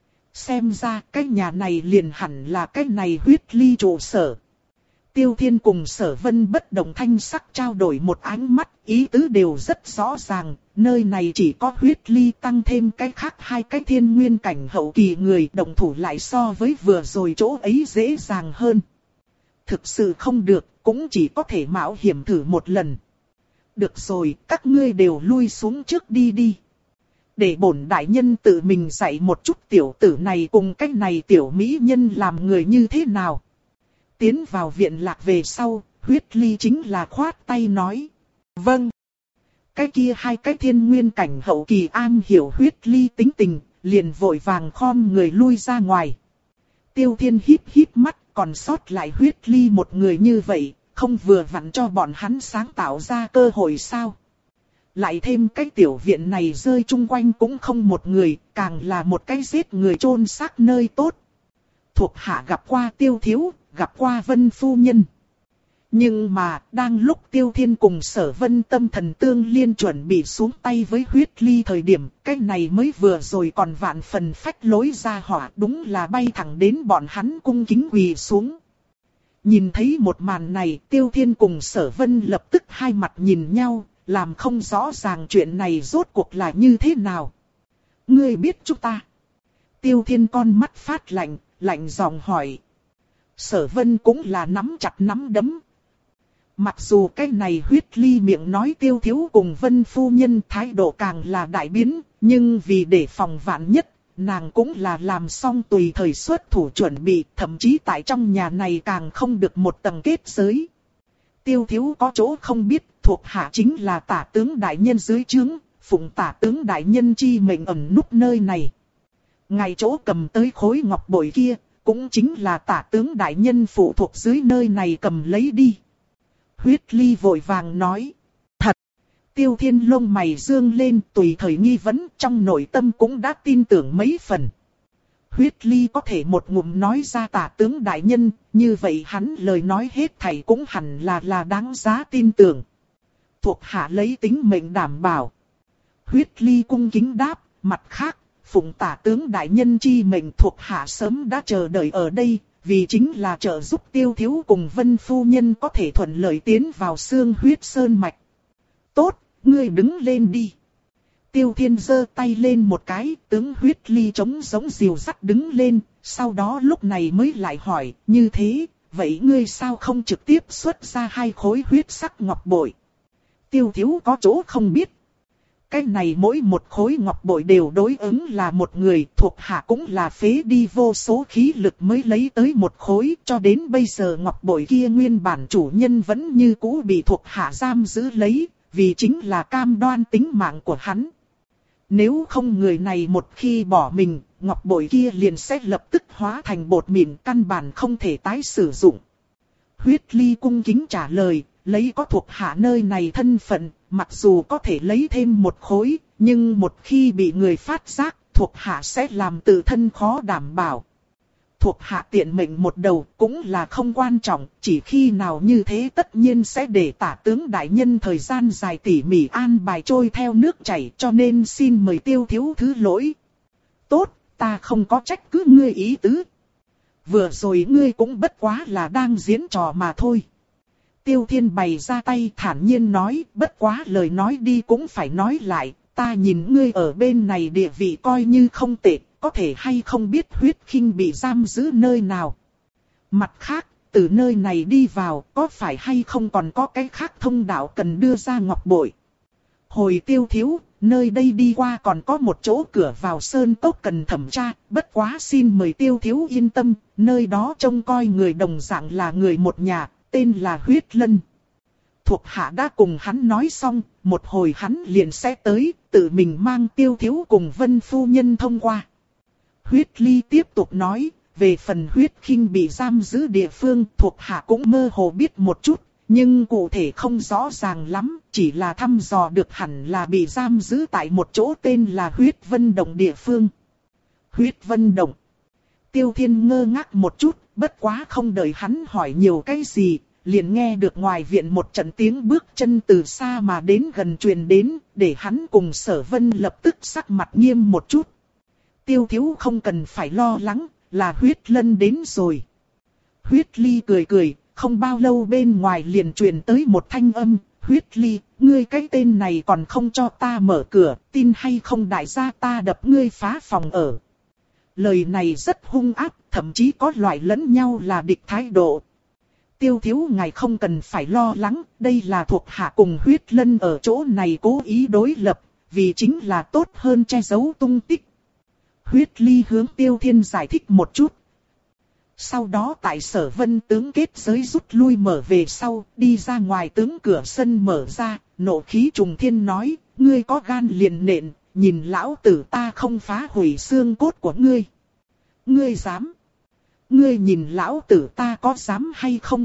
Xem ra cái nhà này liền hẳn là cái này Huyết Ly trụ sở. Tiêu Thiên cùng Sở Vân bất động thanh sắc trao đổi một ánh mắt, ý tứ đều rất rõ ràng, nơi này chỉ có Huyết Ly tăng thêm cái khác hai cái thiên nguyên cảnh hậu kỳ người động thủ lại so với vừa rồi chỗ ấy dễ dàng hơn. Thực sự không được, cũng chỉ có thể mạo hiểm thử một lần. Được rồi, các ngươi đều lui xuống trước đi đi. Để bổn đại nhân tự mình dạy một chút tiểu tử này cùng cái này tiểu mỹ nhân làm người như thế nào. Tiến vào viện lạc về sau, Huyết Ly chính là khoát tay nói. Vâng. Cái kia hai cái thiên nguyên cảnh hậu kỳ an hiểu Huyết Ly tính tình, liền vội vàng khom người lui ra ngoài. Tiêu Thiên híp híp mắt, còn sót lại Huyết Ly một người như vậy, không vừa vặn cho bọn hắn sáng tạo ra cơ hội sao. Lại thêm cái tiểu viện này rơi chung quanh cũng không một người, càng là một cái giết người chôn xác nơi tốt. Thuộc hạ gặp qua Tiêu thiếu, gặp qua Vân phu nhân. Nhưng mà, đang lúc Tiêu Thiên cùng Sở Vân tâm thần tương liên chuẩn bị xuống tay với Huyết Ly thời điểm, cái này mới vừa rồi còn vạn phần phách lối ra hỏa, đúng là bay thẳng đến bọn hắn cung kính quỳ xuống. Nhìn thấy một màn này, Tiêu Thiên cùng Sở Vân lập tức hai mặt nhìn nhau, làm không rõ ràng chuyện này rốt cuộc là như thế nào. Ngươi biết chúng ta? Tiêu Thiên con mắt phát lạnh, lạnh giọng hỏi. Sở Vân cũng là nắm chặt nắm đấm. Mặc dù cái này Huyết Ly miệng nói Tiêu thiếu cùng Vân phu nhân thái độ càng là đại biến, nhưng vì để phòng vạn nhất, nàng cũng là làm xong tùy thời xuất thủ chuẩn bị, thậm chí tại trong nhà này càng không được một tầng kết giới. Tiêu thiếu có chỗ không biết, thuộc hạ chính là tả tướng đại nhân dưới trướng, phụng tả tướng đại nhân chi mệnh ẩn núp nơi này. Ngài chỗ cầm tới khối ngọc bội kia, cũng chính là tả tướng đại nhân phụ thuộc dưới nơi này cầm lấy đi. Huyết Ly vội vàng nói. Thật! Tiêu Thiên lông mày dương lên tùy thời nghi vấn, trong nội tâm cũng đã tin tưởng mấy phần. Huyết Ly có thể một ngụm nói ra tả tướng đại nhân, như vậy hắn lời nói hết thảy cũng hẳn là là đáng giá tin tưởng. Thuộc hạ lấy tính mệnh đảm bảo. Huyết Ly cung kính đáp, mặt khác, phụng tả tướng đại nhân chi mệnh thuộc hạ sớm đã chờ đợi ở đây, vì chính là trợ giúp Tiêu thiếu cùng Vân phu nhân có thể thuận lợi tiến vào xương huyết sơn mạch. Tốt, ngươi đứng lên đi. Tiêu Thiên giơ tay lên một cái, tướng Huyết Ly trống giống dìu dắt đứng lên, sau đó lúc này mới lại hỏi, như thế, vậy ngươi sao không trực tiếp xuất ra hai khối huyết sắc ngọc bội? Tiêu thiếu có chỗ không biết. Cái này mỗi một khối ngọc bội đều đối ứng là một người, thuộc hạ cũng là phế đi vô số khí lực mới lấy tới một khối, cho đến bây giờ ngọc bội kia nguyên bản chủ nhân vẫn như cũ bị thuộc hạ giam giữ lấy, vì chính là cam đoan tính mạng của hắn. Nếu không người này một khi bỏ mình, ngọc bội kia liền sẽ lập tức hóa thành bột mịn, căn bản không thể tái sử dụng. Huyết Ly cung kính trả lời, lấy có thuộc hạ nơi này thân phận, mặc dù có thể lấy thêm một khối, nhưng một khi bị người phát giác, thuộc hạ sẽ làm tự thân khó đảm bảo. Thuộc hạ tiện mệnh một đầu cũng là không quan trọng, chỉ khi nào như thế tất nhiên sẽ để tả tướng đại nhân thời gian dài tỉ mỉ an bài trôi theo nước chảy, cho nên xin mời Tiêu thiếu thứ lỗi. Tốt, ta không có trách cứ ngươi ý tứ. Vừa rồi ngươi cũng bất quá là đang diễn trò mà thôi. Tiêu Thiên bày ra tay thản nhiên nói, bất quá lời nói đi cũng phải nói lại, ta nhìn ngươi ở bên này địa vị coi như không tệ, có thể hay không biết Huyết Khinh bị giam giữ nơi nào. Mặt khác, từ nơi này đi vào, có phải hay không còn có cái khác thông đạo cần đưa ra ngọc bội. Hồi Tiêu thiếu, nơi đây đi qua còn có một chỗ cửa vào sơn cốc cần thẩm tra, bất quá xin mời Tiêu thiếu yên tâm, nơi đó trông coi người đồng dạng là người một nhà, tên là Huyết Lân. Thuộc hạ đã cùng hắn nói xong, một hồi hắn liền sẽ tới, tự mình mang Tiêu thiếu cùng Vân phu nhân thông qua. Huyết Ly tiếp tục nói, về phần Huyết Khinh bị giam giữ địa phương, thuộc hạ cũng mơ hồ biết một chút, nhưng cụ thể không rõ ràng lắm, chỉ là thăm dò được hẳn là bị giam giữ tại một chỗ tên là Huyết Vân Động địa phương. Huyết Vân Động. Tiêu Thiên ngơ ngác một chút, bất quá không đợi hắn hỏi nhiều cái gì, liền nghe được ngoài viện một trận tiếng bước chân từ xa mà đến gần truyền đến, để hắn cùng Sở Vân lập tức sắc mặt nghiêm một chút. Tiêu thiếu không cần phải lo lắng, là Huyết Lân đến rồi. Huyết Ly cười cười, không bao lâu bên ngoài liền truyền tới một thanh âm, Huyết Ly, ngươi cái tên này còn không cho ta mở cửa, tin hay không đại gia ta đập ngươi phá phòng ở. Lời này rất hung ác, thậm chí có loại lẫn nhau là địch thái độ. Tiêu thiếu ngài không cần phải lo lắng, đây là thuộc hạ cùng Huyết Lân ở chỗ này cố ý đối lập, vì chính là tốt hơn che giấu tung tích. Huyết Ly hướng Tiêu Thiên giải thích một chút. Sau đó tại Sở Vân tướng kết giới rút lui mở về sau, đi ra ngoài tướng cửa sân mở ra, nộ khí trùng thiên nói, ngươi có gan liền nện, nhìn lão tử ta không phá hủy xương cốt của ngươi. Ngươi dám? Ngươi nhìn lão tử ta có dám hay không?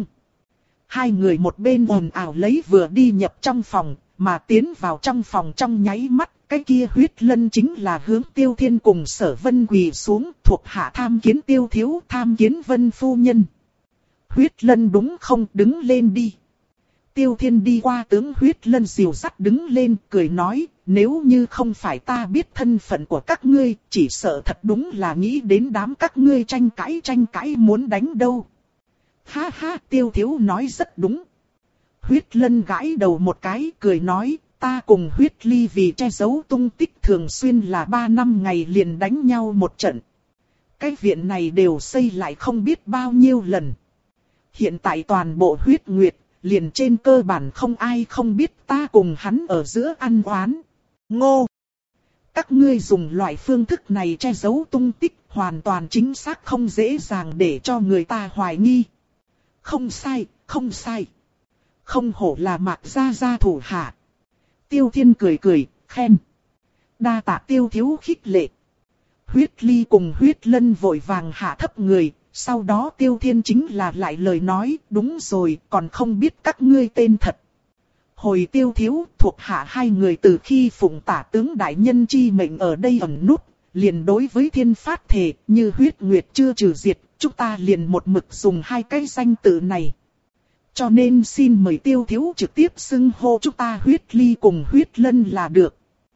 Hai người một bên ồn ào lấy vừa đi nhập trong phòng, mà tiến vào trong phòng trong nháy mắt, cái kia Huyết Lân chính là hướng Tiêu Thiên cùng Sở Vân quỳ xuống, thuộc hạ tham kiến Tiêu thiếu, tham kiến Vân phu nhân. Huyết Lân đúng không, đứng lên đi. Tiêu Thiên đi qua tướng Huyết Lân dìu dắt đứng lên, cười nói, nếu như không phải ta biết thân phận của các ngươi, chỉ sợ thật đúng là nghĩ đến đám các ngươi tranh cãi tranh cãi muốn đánh đâu. Ha ha, Tiêu thiếu nói rất đúng. Huyết Lân gãi đầu một cái, cười nói, ta cùng Huyết Ly vì che giấu tung tích thường xuyên là ba năm ngày liền đánh nhau một trận. Cái viện này đều xây lại không biết bao nhiêu lần. Hiện tại toàn bộ Huyết Nguyệt, liền trên cơ bản không ai không biết ta cùng hắn ở giữa ăn oán. Ngô! Các ngươi dùng loại phương thức này che giấu tung tích, hoàn toàn chính xác không dễ dàng để cho người ta hoài nghi. Không sai, không sai. Không hổ là Mạc gia gia thủ hạ. Tiêu Thiên cười cười, khen. Đa tạ Tiêu thiếu khích lệ. Huyết Ly cùng Huyết Lân vội vàng hạ thấp người, sau đó Tiêu Thiên chính là lại lời nói, đúng rồi, còn không biết các ngươi tên thật. Hồi Tiêu thiếu, thuộc hạ hai người từ khi phụng tả tướng đại nhân chi mệnh ở đây ẩn núp, liền đối với thiên phát thể, như Huyết Nguyệt chưa trừ diệt, chúng ta liền một mực dùng hai cái danh tự này. Cho nên xin mời Tiêu thiếu trực tiếp xưng hô chúng ta Huyết Ly cùng Huyết Lân là được.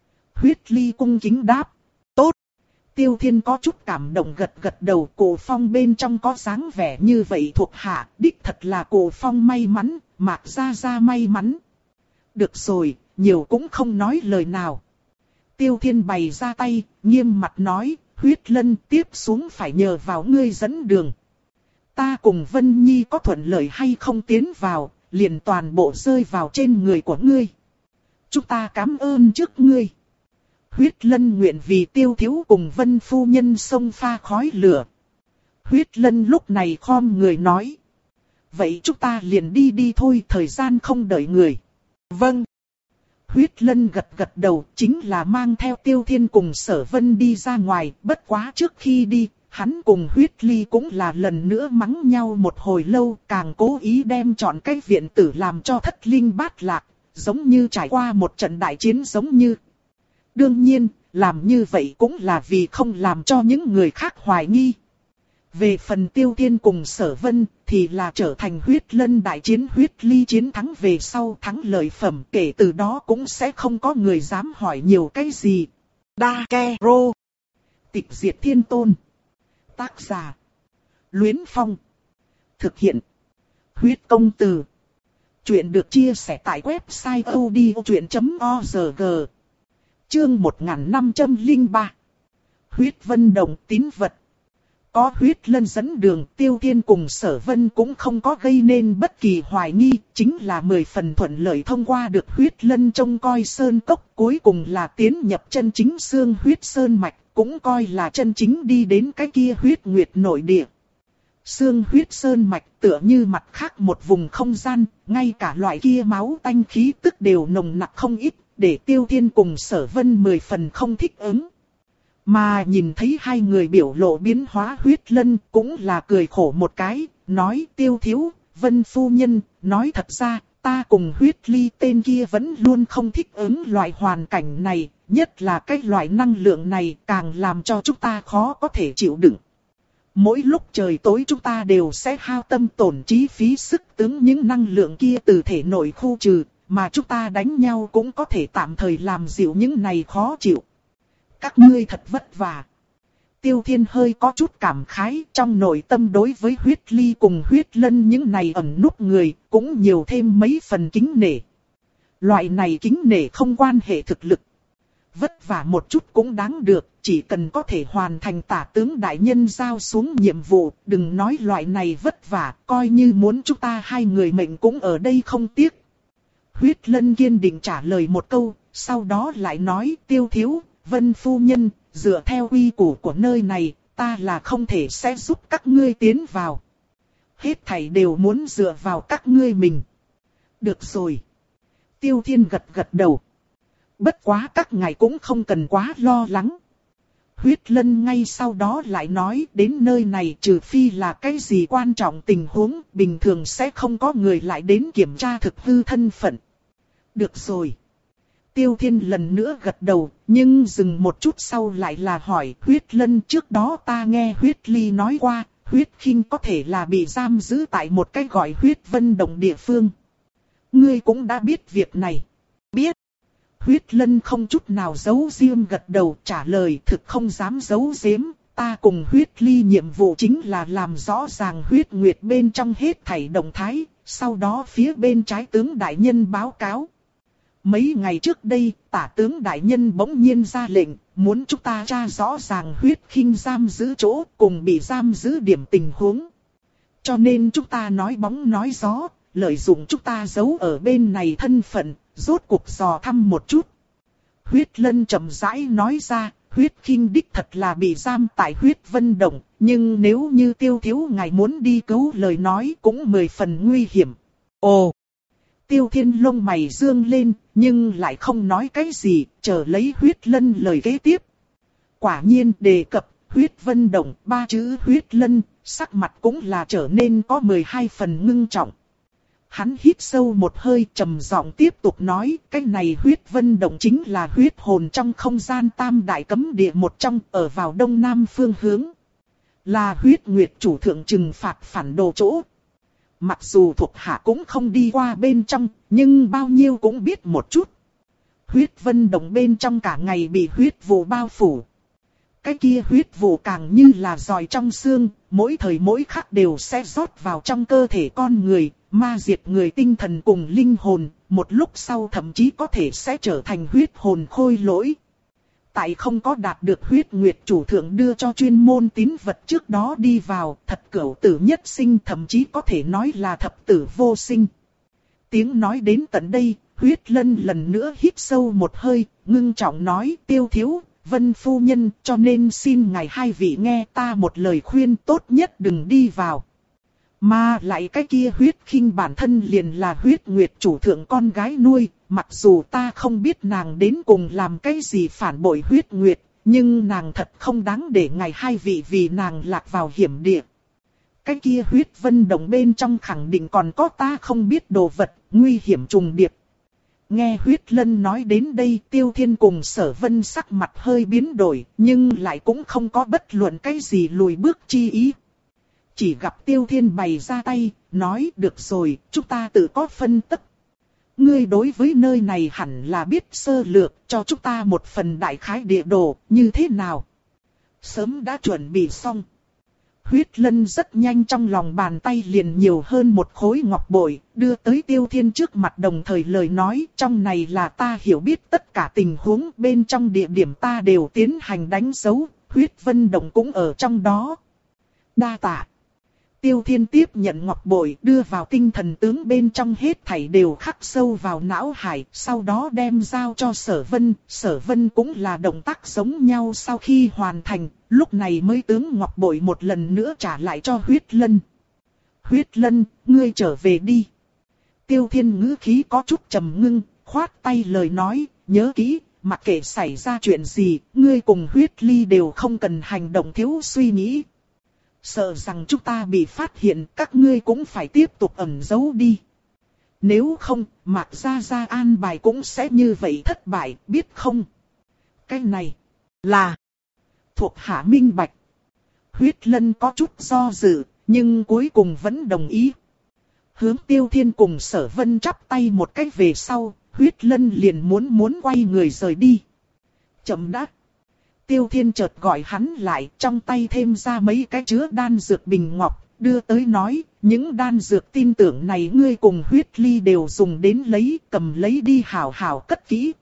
Huyết Ly cung kính đáp. Tốt. Tiêu Thiên có chút cảm động gật gật đầu, Cổ Phong bên trong có dáng vẻ như vậy thuộc hạ, đích thật là Cổ Phong may mắn, Mạc gia gia may mắn. Được rồi, nhiều cũng không nói lời nào. Tiêu Thiên bày ra tay, nghiêm mặt nói, Huyết Lân tiếp xuống phải nhờ vào ngươi dẫn đường. Ta cùng Vân Nhi có thuận lợi hay không tiến vào, liền toàn bộ rơi vào trên người của ngươi. Chúng ta cảm ơn trước ngươi. Huyết Lân nguyện vì Tiêu thiếu cùng Vân phu nhân xông pha khói lửa. Huyết Lân lúc này khom người nói. Vậy chúng ta liền đi đi thôi, thời gian không đợi người. Vâng. Huyết Lân gật gật đầu, chính là mang theo Tiêu Thiên cùng Sở Vân đi ra ngoài, bất quá trước khi đi, hắn cùng Huyết Ly cũng là lần nữa mắng nhau một hồi lâu, càng cố ý đem chọn cái viện tử làm cho thất linh bát lạc, giống như trải qua một trận đại chiến giống như. Đương nhiên, làm như vậy cũng là vì không làm cho những người khác hoài nghi. Về phần Tiêu Thiên cùng Sở Vân thì là trở thành Huyết Lân đại chiến Huyết Ly chiến thắng về sau thắng lợi phẩm, kể từ đó cũng sẽ không có người dám hỏi nhiều cái gì. Đa Ke Rô. Tịch diệt thiên tôn. Tác giả. Luyến Phong. Thực hiện. Huyết công từ. Chuyện được chia sẻ tại website odchuyện chấm org. Chương một nghìn năm trăm lẻ ba. Huyết Vân Đồng tín vật. Có Huyết Lân dẫn đường, Tiêu Thiên cùng Sở Vân cũng không có gây nên bất kỳ hoài nghi, chính là mười phần thuận lợi thông qua được Huyết Lân trông coi sơn cốc, cuối cùng là tiến nhập chân chính xương huyết sơn mạch, cũng coi là chân chính đi đến cái kia huyết nguyệt nội địa. Xương huyết sơn mạch tựa như mặt khác một vùng không gian, ngay cả loại kia máu tanh khí tức đều nồng nặc không ít, để Tiêu Thiên cùng Sở Vân mười phần không thích ứng. Mà nhìn thấy hai người biểu lộ biến hóa Huyết Lân cũng là cười khổ một cái, nói Tiêu thiếu, Vân phu nhân, nói thật ra, ta cùng Huyết Ly tên kia vẫn luôn không thích ứng loại hoàn cảnh này, nhất là cái loại năng lượng này càng làm cho chúng ta khó có thể chịu đựng. Mỗi lúc trời tối chúng ta đều sẽ hao tâm tổn trí phí sức tướng những năng lượng kia từ thể nội khu trừ, mà chúng ta đánh nhau cũng có thể tạm thời làm dịu những này khó chịu. Các ngươi thật vất vả. Tiêu Thiên hơi có chút cảm khái, trong nội tâm đối với Huyết Ly cùng Huyết Lân những này ẩn núp người, cũng nhiều thêm mấy phần kính nể. Loại này kính nể không quan hệ thực lực. Vất vả một chút cũng đáng được, chỉ cần có thể hoàn thành tả tướng đại nhân giao xuống nhiệm vụ, đừng nói loại này vất vả, coi như muốn chúng ta hai người mệnh cũng ở đây không tiếc. Huyết Lân kiên định trả lời một câu, sau đó lại nói Tiêu thiếu, Vân phu nhân, dựa theo quy củ của nơi này, ta là không thể sẽ giúp các ngươi tiến vào. Hết thảy đều muốn dựa vào các ngươi mình. Được rồi. Tiêu Thiên gật gật đầu. Bất quá các ngài cũng không cần quá lo lắng. Huyết Lân ngay sau đó lại nói đến nơi này trừ phi là cái gì quan trọng tình huống, bình thường sẽ không có người lại đến kiểm tra thực hư thân phận. Được rồi. Tiêu Thiên lần nữa gật đầu, nhưng dừng một chút sau lại là hỏi Huyết Lân, trước đó ta nghe Huyết Ly nói qua, Huyết Khinh có thể là bị giam giữ tại một cái gọi Huyết Vân Động địa phương. Ngươi cũng đã biết việc này. Biết. Huyết Lân không chút nào giấu riêng gật đầu trả lời, thực không dám giấu giếm, ta cùng Huyết Ly nhiệm vụ chính là làm rõ ràng huyết nguyệt bên trong hết thảy động thái, sau đó phía bên trái tướng đại nhân báo cáo. Mấy ngày trước đây, tả tướng đại nhân bỗng nhiên ra lệnh, muốn chúng ta tra rõ ràng Huyết Khinh giam giữ chỗ cùng bị giam giữ điểm tình huống. Cho nên chúng ta nói bóng nói gió, lợi dụng chúng ta giấu ở bên này thân phận, rốt cuộc dò thăm một chút. Huyết Lân chậm rãi nói ra, Huyết Khinh đích thật là bị giam tại Huyết Vân Động, nhưng nếu như Tiêu thiếu ngài muốn đi cứu lời nói cũng mười phần nguy hiểm. Ồ! Tiêu Thiên lông mày dương lên, nhưng lại không nói cái gì, chờ lấy Huyết Lân lời kế tiếp. Quả nhiên đề cập, Huyết Vân Động, ba chữ Huyết Lân, sắc mặt cũng là trở nên có mười hai phần ngưng trọng. Hắn hít sâu một hơi trầm giọng tiếp tục nói, cái này Huyết Vân Động chính là huyết hồn trong không gian tam đại cấm địa một trong, ở vào đông nam phương hướng. Là huyết nguyệt chủ thượng trừng phạt phản đồ chỗ. Mặc dù thuộc hạ cũng không đi qua bên trong, nhưng bao nhiêu cũng biết một chút. Huyết Vân Động bên trong cả ngày bị huyết vụ bao phủ. Cái kia huyết vụ càng như là giòi trong xương, mỗi thời mỗi khắc đều sẽ rót vào trong cơ thể con người, ma diệt người tinh thần cùng linh hồn, một lúc sau thậm chí có thể sẽ trở thành huyết hồn khôi lỗi. Tại không có đạt được huyết nguyệt chủ thượng đưa cho chuyên môn tín vật trước đó đi vào, thật cửu tử nhất sinh, thậm chí có thể nói là thập tử vô sinh. Tiếng nói đến tận đây, Huyết Lân lần nữa hít sâu một hơi, ngưng trọng nói, Tiêu thiếu, Vân phu nhân, cho nên xin ngài hai vị nghe ta một lời khuyên, tốt nhất đừng đi vào. Mà lại cái kia huyết khinh bản thân liền là huyết nguyệt chủ thượng con gái nuôi, mặc dù ta không biết nàng đến cùng làm cái gì phản bội huyết nguyệt, nhưng nàng thật không đáng để ngài hai vị vì nàng lạc vào hiểm địa. Cái kia huyết vân đồng bên trong khẳng định còn có ta không biết đồ vật, nguy hiểm trùng điệp. Nghe huyết lân nói đến đây, Tiêu Thiên cùng Sở Vân sắc mặt hơi biến đổi, nhưng lại cũng không có bất luận cái gì lùi bước chi ý. Chỉ gặp Tiêu Thiên bày ra tay, nói được rồi, chúng ta tự có phân tích. Ngươi đối với nơi này hẳn là biết sơ lược, cho chúng ta một phần đại khái địa đồ, như thế nào? Sớm đã chuẩn bị xong. Huyết lân rất nhanh trong lòng bàn tay liền nhiều hơn một khối ngọc bội, đưa tới Tiêu Thiên trước mặt đồng thời lời nói, trong này là ta hiểu biết tất cả tình huống, bên trong địa điểm ta đều tiến hành đánh dấu, huyết vân đồng cũng ở trong đó. Đa tạ. Tiêu Thiên tiếp nhận ngọc bội, đưa vào tinh thần tướng bên trong, hết thảy đều khắc sâu vào não hải, sau đó đem giao cho Sở Vân. Sở Vân cũng là động tác giống nhau, sau khi hoàn thành, lúc này mới tướng ngọc bội một lần nữa trả lại cho Huyết Lân. Huyết Lân, ngươi trở về đi. Tiêu Thiên ngữ khí có chút trầm ngưng, khoát tay lời nói, nhớ kỹ, mặc kệ xảy ra chuyện gì, ngươi cùng Huyết Ly đều không cần hành động thiếu suy nghĩ. Sợ rằng chúng ta bị phát hiện, các ngươi cũng phải tiếp tục ẩn giấu đi. Nếu không, Mạc Gia Gia an bài cũng sẽ như vậy thất bại, biết không? Cái này là thuộc hạ minh bạch. Huyết Lân có chút do dự, nhưng cuối cùng vẫn đồng ý. Hướng Tiêu Thiên cùng Sở Vân chắp tay một cách về sau, Huyết Lân liền muốn muốn quay người rời đi. Chậm đã. Tiêu Thiên chợt gọi hắn lại, trong tay thêm ra mấy cái chứa đan dược bình ngọc, đưa tới nói, những đan dược tin tưởng này ngươi cùng Huyết Ly đều dùng đến lấy, cầm lấy đi hảo hảo cất kỹ.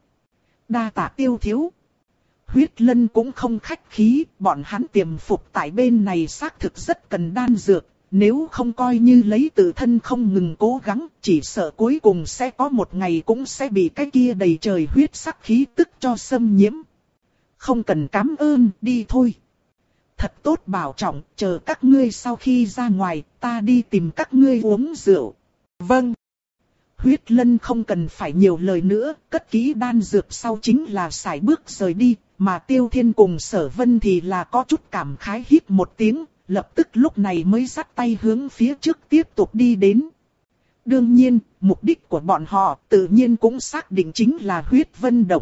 Đa tạ Tiêu thiếu. Huyết Lân cũng không khách khí, bọn hắn tiềm phục tại bên này xác thực rất cần đan dược, nếu không coi như lấy tự thân không ngừng cố gắng, chỉ sợ cuối cùng sẽ có một ngày cũng sẽ bị cái kia đầy trời huyết sắc khí tức cho xâm nhiễm. Không cần cảm ơn, đi thôi. Thật tốt bảo trọng, chờ các ngươi sau khi ra ngoài, ta đi tìm các ngươi uống rượu. Vâng. Huyết Lân không cần phải nhiều lời nữa, cất kỹ đan dược sau chính là sải bước rời đi, mà Tiêu Thiên cùng Sở Vân thì là có chút cảm khái hít một tiếng, lập tức lúc này mới dắt tay hướng phía trước tiếp tục đi đến. Đương nhiên, mục đích của bọn họ tự nhiên cũng xác định chính là huyết vân động.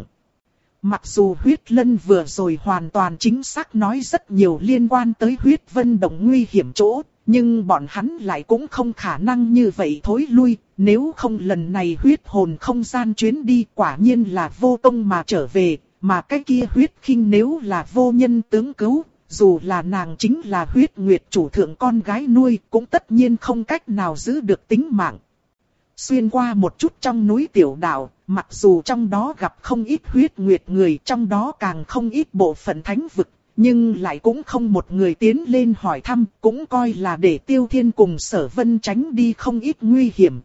Mặc dù Huyết Lân vừa rồi hoàn toàn chính xác nói rất nhiều liên quan tới huyết vân động nguy hiểm chỗ, nhưng bọn hắn lại cũng không khả năng như vậy thối lui, nếu không lần này huyết hồn không gian chuyến đi quả nhiên là vô công mà trở về, mà cái kia huyết khinh nếu là vô nhân tướng cứu, dù là nàng chính là huyết nguyệt chủ thượng con gái nuôi cũng tất nhiên không cách nào giữ được tính mạng. Xuyên qua một chút trong núi tiểu đảo, mặc dù trong đó gặp không ít huyết nguyệt người, trong đó càng không ít bộ phận thánh vực, nhưng lại cũng không một người tiến lên hỏi thăm, cũng coi là để Tiêu Thiên cùng Sở Vân tránh đi không ít nguy hiểm.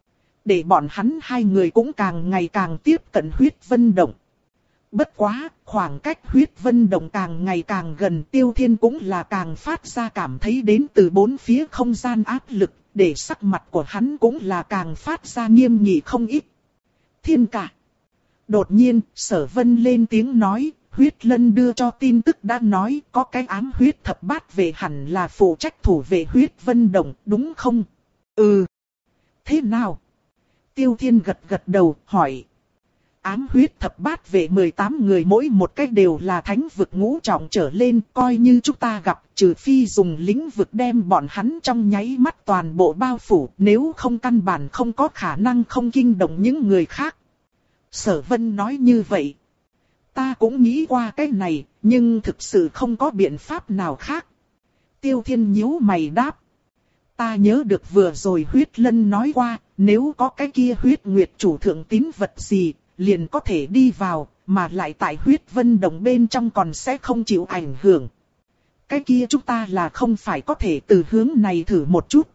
Để bọn hắn hai người cũng càng ngày càng tiếp cận huyết vân động. Bất quá, khoảng cách huyết vân động càng ngày càng gần, Tiêu Thiên cũng là càng phát ra cảm thấy đến từ bốn phía không gian áp lực, để sắc mặt của hắn cũng là càng phát ra nghiêm nghị không ít. Thiên cả. Đột nhiên, Sở Vân lên tiếng nói, Huyết Lân đưa cho tin tức đã nói có cái ám huyết thập bát về hẳn là phụ trách thủ vệ huyết vân động, đúng không? Ừ. Thế nào? Tiêu Thiên gật gật đầu, hỏi. Ám huyết thập bát về mười tám người mỗi một cách đều là thánh vực ngũ trọng trở lên, coi như chúng ta gặp, trừ phi dùng lĩnh vực đem bọn hắn trong nháy mắt toàn bộ bao phủ, nếu không căn bản không có khả năng không kinh động những người khác. Sở Vân nói như vậy. Ta cũng nghĩ qua cái này, nhưng thực sự không có biện pháp nào khác. Tiêu Thiên nhíu mày đáp. Ta nhớ được vừa rồi Huyết Lân nói qua, nếu có cái kia huyết nguyệt chủ thượng tín vật gì, liền có thể đi vào, mà lại tại huyết vân động bên trong còn sẽ không chịu ảnh hưởng. Cái kia chúng ta là không phải có thể từ hướng này thử một chút.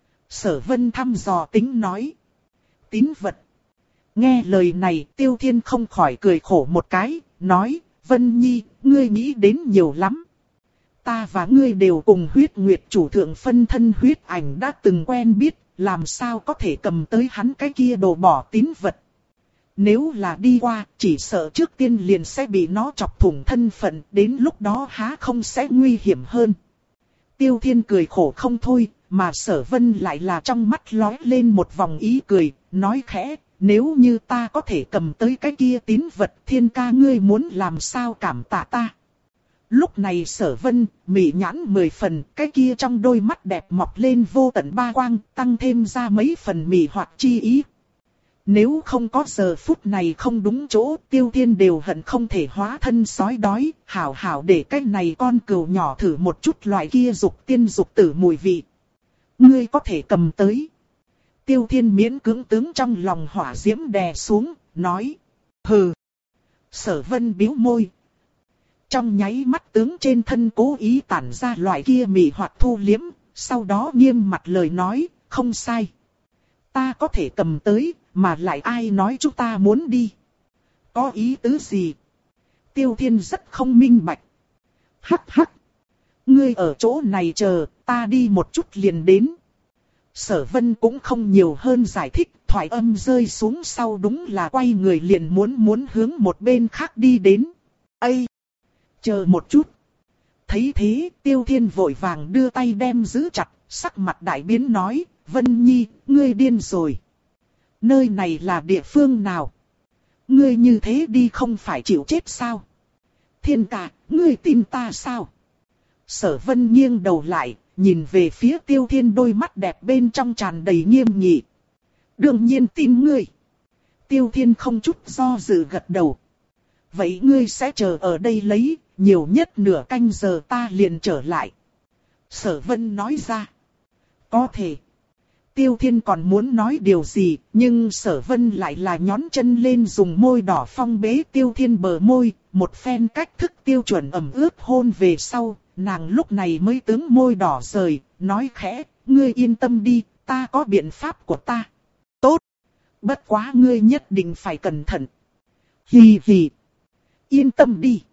Sở Vân thăm dò tính nói. Tín vật. Nghe lời này, Tiêu Thiên không khỏi cười khổ một cái, nói, Vân Nhi, ngươi nghĩ đến nhiều lắm. ta và ngươi đều cùng huyết nguyệt chủ thượng phân thân huyết ảnh đã từng quen biết, làm sao có thể cầm tới hắn cái kia đồ bỏ tín vật. Nếu là đi qua, chỉ sợ trước tiên liền sẽ bị nó chọc thủng thân phận, đến lúc đó há không sẽ nguy hiểm hơn. Tiêu Thiên cười khổ không thôi, mà Sở Vân lại là trong mắt lóe lên một vòng ý cười, nói khẽ, nếu như ta có thể cầm tới cái kia tín vật, Thiên ca ngươi muốn làm sao cảm tạ ta. Lúc này Sở Vân, mị nhãn mười phần, cái kia trong đôi mắt đẹp mọc lên vô tận ba quang, tăng thêm ra mấy phần mị hoặc chi ý. Nếu không có giờ phút này không đúng chỗ, Tiêu Thiên đều hận không thể hóa thân sói đói, hảo hảo để cái này con cừu nhỏ thử một chút loại kia dục tiên dục tử mùi vị. Ngươi có thể cầm tới. Tiêu Thiên miễn cưỡng tướng trong lòng hỏa diễm đè xuống, nói. Hừ. Sở Vân bĩu môi. Trong nháy mắt tướng trên thân cố ý tản ra loại kia mị hoặc thu liếm, sau đó nghiêm mặt lời nói, không sai. Ta có thể cầm tới, mà lại ai nói chúng ta muốn đi. Có ý tứ gì? Tiêu Thiên rất không minh bạch. Hắc hắc. Ngươi ở chỗ này chờ, ta đi một chút liền đến. Sở Vân cũng không nhiều hơn giải thích, thoại âm rơi xuống sau đúng là quay người liền muốn muốn hướng một bên khác đi đến. Ây! Chờ một chút. Thấy thế, Tiêu Thiên vội vàng đưa tay đem giữ chặt, sắc mặt đại biến nói, Vân Nhi, ngươi điên rồi. Nơi này là địa phương nào? Ngươi như thế đi không phải chịu chết sao? Thiên ca, ngươi tin ta sao? Sở Vân nghiêng đầu lại, nhìn về phía Tiêu Thiên đôi mắt đẹp bên trong tràn đầy nghiêm nghị. Đương nhiên tin ngươi. Tiêu Thiên không chút do dự gật đầu. Vậy ngươi sẽ chờ ở đây lấy, nhiều nhất nửa canh giờ ta liền trở lại. Sở Vân nói ra. Có thể. Tiêu Thiên còn muốn nói điều gì, nhưng Sở Vân lại là nhón chân lên dùng môi đỏ phong bế Tiêu Thiên bờ môi, một phen cách thức tiêu chuẩn ẩm ướt hôn về sau, nàng lúc này mới tướng môi đỏ rời, nói khẽ, ngươi yên tâm đi, ta có biện pháp của ta. Tốt. Bất quá ngươi nhất định phải cẩn thận. Hì hì. Yên tâm đi.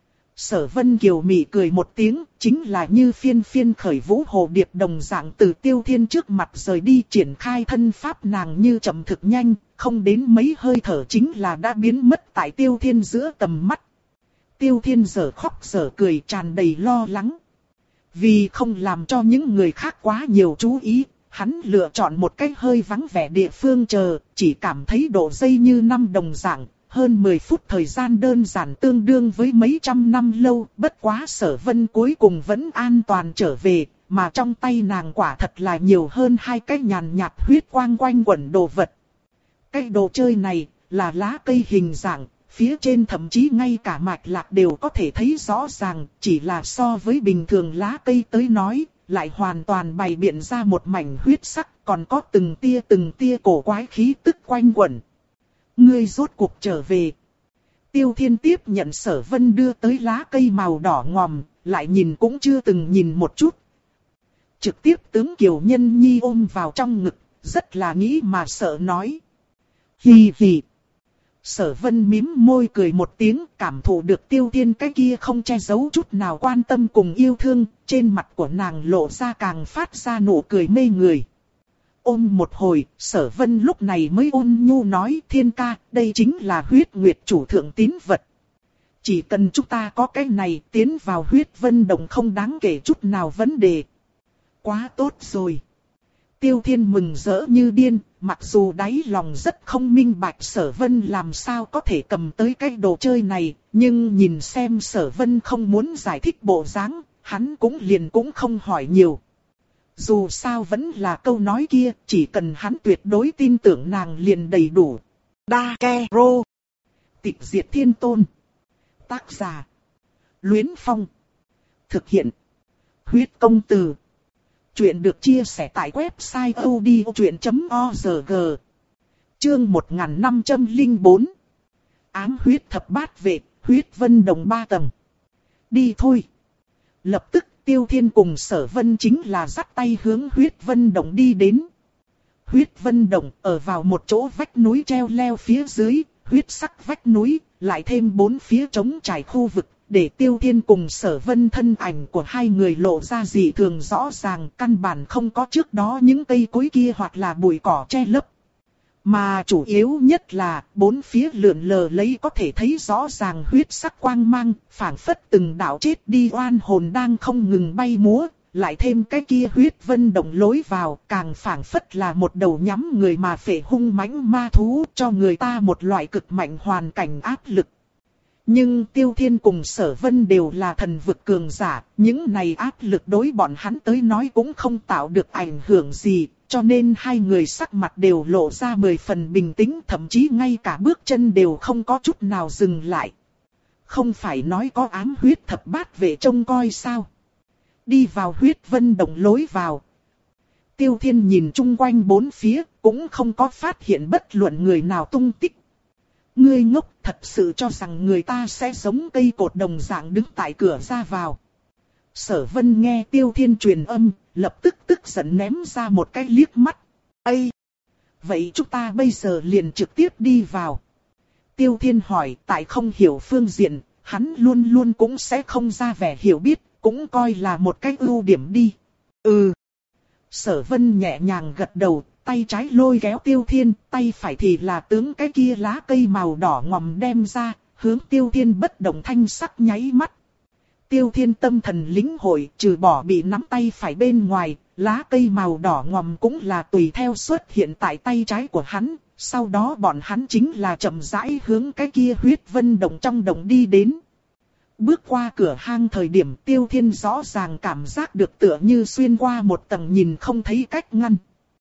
Sở Vân kiều mị cười một tiếng, chính là như phiên phiên khởi vũ hồ điệp đồng dạng từ Tiêu Thiên trước mặt rời đi, triển khai thân pháp nàng như chậm thực nhanh, không đến mấy hơi thở chính là đã biến mất tại Tiêu Thiên giữa tầm mắt. Tiêu Thiên giờ khóc giờ cười tràn đầy lo lắng. Vì không làm cho những người khác quá nhiều chú ý, hắn lựa chọn một cách hơi vắng vẻ địa phương chờ, chỉ cảm thấy độ dây như năm đồng dạng. Hơn mười phút thời gian đơn giản tương đương với mấy trăm năm lâu, bất quá Sở Vân cuối cùng vẫn an toàn trở về, mà trong tay nàng quả thật là nhiều hơn hai cái nhàn nhạt huyết quang quanh quẩn đồ vật. Cái đồ chơi này là lá cây hình dạng, phía trên thậm chí ngay cả mạch lạc đều có thể thấy rõ ràng, chỉ là so với bình thường lá cây tới nói, lại hoàn toàn bày biện ra một mảnh huyết sắc, còn có từng tia từng tia cổ quái khí tức quanh quẩn. Ngươi rốt cuộc trở về. Tiêu Thiên tiếp nhận Sở Vân đưa tới lá cây màu đỏ ngòm, lại nhìn cũng chưa từng nhìn một chút. Trực tiếp tướng Kiều Nhân Nhi ôm vào trong ngực, rất là nghĩ mà sợ nói. Hì hì. Sở Vân mím môi cười một tiếng, cảm thụ được Tiêu Thiên cái kia không che giấu chút nào quan tâm cùng yêu thương, trên mặt của nàng lộ ra càng phát ra nụ cười mê người. Ôm một hồi, Sở Vân lúc này mới ôn nhu nói, Thiên ca, đây chính là huyết nguyệt chủ thượng tín vật. Chỉ cần chúng ta có cái này tiến vào huyết vân động không đáng kể chút nào vấn đề. Quá tốt rồi. Tiêu Thiên mừng rỡ như điên, mặc dù đáy lòng rất không minh bạch Sở Vân làm sao có thể cầm tới cái đồ chơi này, nhưng nhìn xem Sở Vân không muốn giải thích bộ dáng, hắn cũng liền cũng không hỏi nhiều. Dù sao vẫn là câu nói kia, chỉ cần hắn tuyệt đối tin tưởng nàng liền đầy đủ. Đa Ke Rô. Tịch Diệt Thiên Tôn. Tác giả. Luyến Phong. Thực hiện. Huyết Công Từ. Chuyện được chia sẻ tại website odchuyện chấm org. Chương một nghìn năm trăm lẻ bốn. Ám huyết thập bát vệ, huyết vân đồng ba tầng. Đi thôi. Lập tức Tiêu Thiên cùng Sở Vân chính là dắt tay hướng huyết vân động đi đến. Huyết vân động ở vào một chỗ vách núi treo leo phía dưới, huyết sắc vách núi, lại thêm bốn phía trống trải khu vực, để Tiêu Thiên cùng Sở Vân thân ảnh của hai người lộ ra dị thường rõ ràng, căn bản không có trước đó những cây cối kia hoặc là bụi cỏ che lấp. Mà chủ yếu nhất là bốn phía lượn lờ lấy có thể thấy rõ ràng huyết sắc quang mang, phảng phất từng đạo chết đi oan hồn đang không ngừng bay múa, lại thêm cái kia huyết vân động lối vào, càng phảng phất là một đầu nhắm người mà phệ hung mãnh ma thú, cho người ta một loại cực mạnh hoàn cảnh áp lực. Nhưng Tiêu Thiên cùng Sở Vân đều là thần vực cường giả, những này áp lực đối bọn hắn tới nói cũng không tạo được ảnh hưởng gì, cho nên hai người sắc mặt đều lộ ra mười phần bình tĩnh, thậm chí ngay cả bước chân đều không có chút nào dừng lại. Không phải nói có ám huyết thập bát vệ trông coi sao? Đi vào huyết vân động lối vào. Tiêu Thiên nhìn chung quanh bốn phía, cũng không có phát hiện bất luận người nào tung tích. Ngươi ngốc, thật sự cho rằng người ta sẽ giống cây cột đồng dạng đứng tại cửa ra vào. Sở Vân nghe Tiêu Thiên truyền âm, lập tức tức giận ném ra một cái liếc mắt. Ây! Vậy chúng ta bây giờ liền trực tiếp đi vào. Tiêu Thiên hỏi, tại không hiểu phương diện, hắn luôn luôn cũng sẽ không ra vẻ hiểu biết, cũng coi là một cái ưu điểm đi. Ừ! Sở Vân nhẹ nhàng gật đầu, tay trái lôi kéo Tiêu Thiên, tay phải thì là tướng cái kia lá cây màu đỏ ngòm đem ra, hướng Tiêu Thiên bất động thanh sắc nháy mắt. Tiêu Thiên tâm thần lĩnh hội, trừ bỏ bị nắm tay phải bên ngoài, lá cây màu đỏ ngòm cũng là tùy theo xuất hiện tại tay trái của hắn, sau đó bọn hắn chính là chậm rãi hướng cái kia huyết vân động trong động đi đến. Bước qua cửa hang thời điểm Tiêu Thiên rõ ràng cảm giác được tựa như xuyên qua một tầng nhìn không thấy cách ngăn.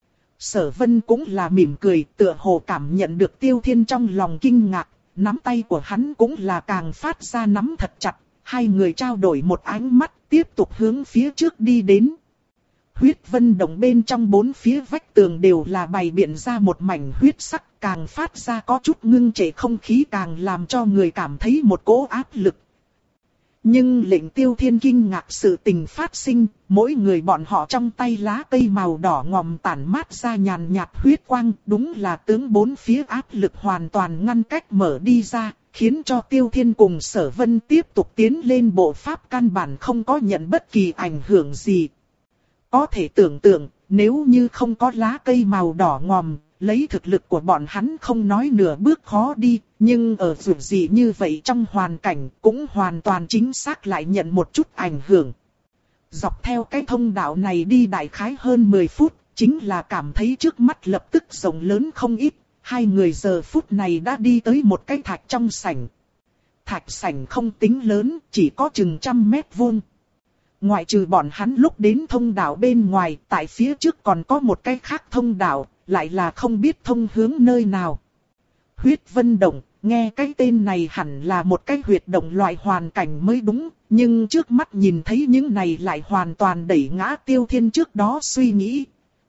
Sở Vân cũng là mỉm cười, tựa hồ cảm nhận được Tiêu Thiên trong lòng kinh ngạc, nắm tay của hắn cũng là càng phát ra nắm thật chặt, hai người trao đổi một ánh mắt, tiếp tục hướng phía trước đi đến. Huyết vân động bên trong bốn phía vách tường đều là bày biện ra một mảnh huyết sắc, càng phát ra có chút ngưng trệ không khí, càng làm cho người cảm thấy một cỗ áp lực. Nhưng lệnh Tiêu Thiên kinh ngạc sự tình phát sinh, mỗi người bọn họ trong tay lá cây màu đỏ ngòm tản mát ra nhàn nhạt huyết quang, đúng là tướng bốn phía áp lực hoàn toàn ngăn cách mở đi ra, khiến cho Tiêu Thiên cùng Sở Vân tiếp tục tiến lên bộ pháp căn bản không có nhận bất kỳ ảnh hưởng gì. Có thể tưởng tượng, nếu như không có lá cây màu đỏ ngòm, lấy thực lực của bọn hắn không nói nửa bước khó đi, nhưng ở dù gì như vậy trong hoàn cảnh cũng hoàn toàn chính xác lại nhận một chút ảnh hưởng. Dọc theo cái thông đạo này đi đại khái hơn mười phút, chính là cảm thấy trước mắt lập tức rộng lớn không ít, hai người giờ phút này đã đi tới một cái thạch trong sảnh. Thạch sảnh không tính lớn, chỉ có chừng trăm mét vuông. Ngoại trừ bọn hắn lúc đến thông đạo bên ngoài, tại phía trước còn có một cái khác thông đạo, lại là không biết thông hướng nơi nào. Huyết vân động, nghe cái tên này hẳn là một cái huyệt động loại hoàn cảnh mới đúng, nhưng trước mắt nhìn thấy những này lại hoàn toàn đẩy ngã Tiêu Thiên trước đó suy nghĩ.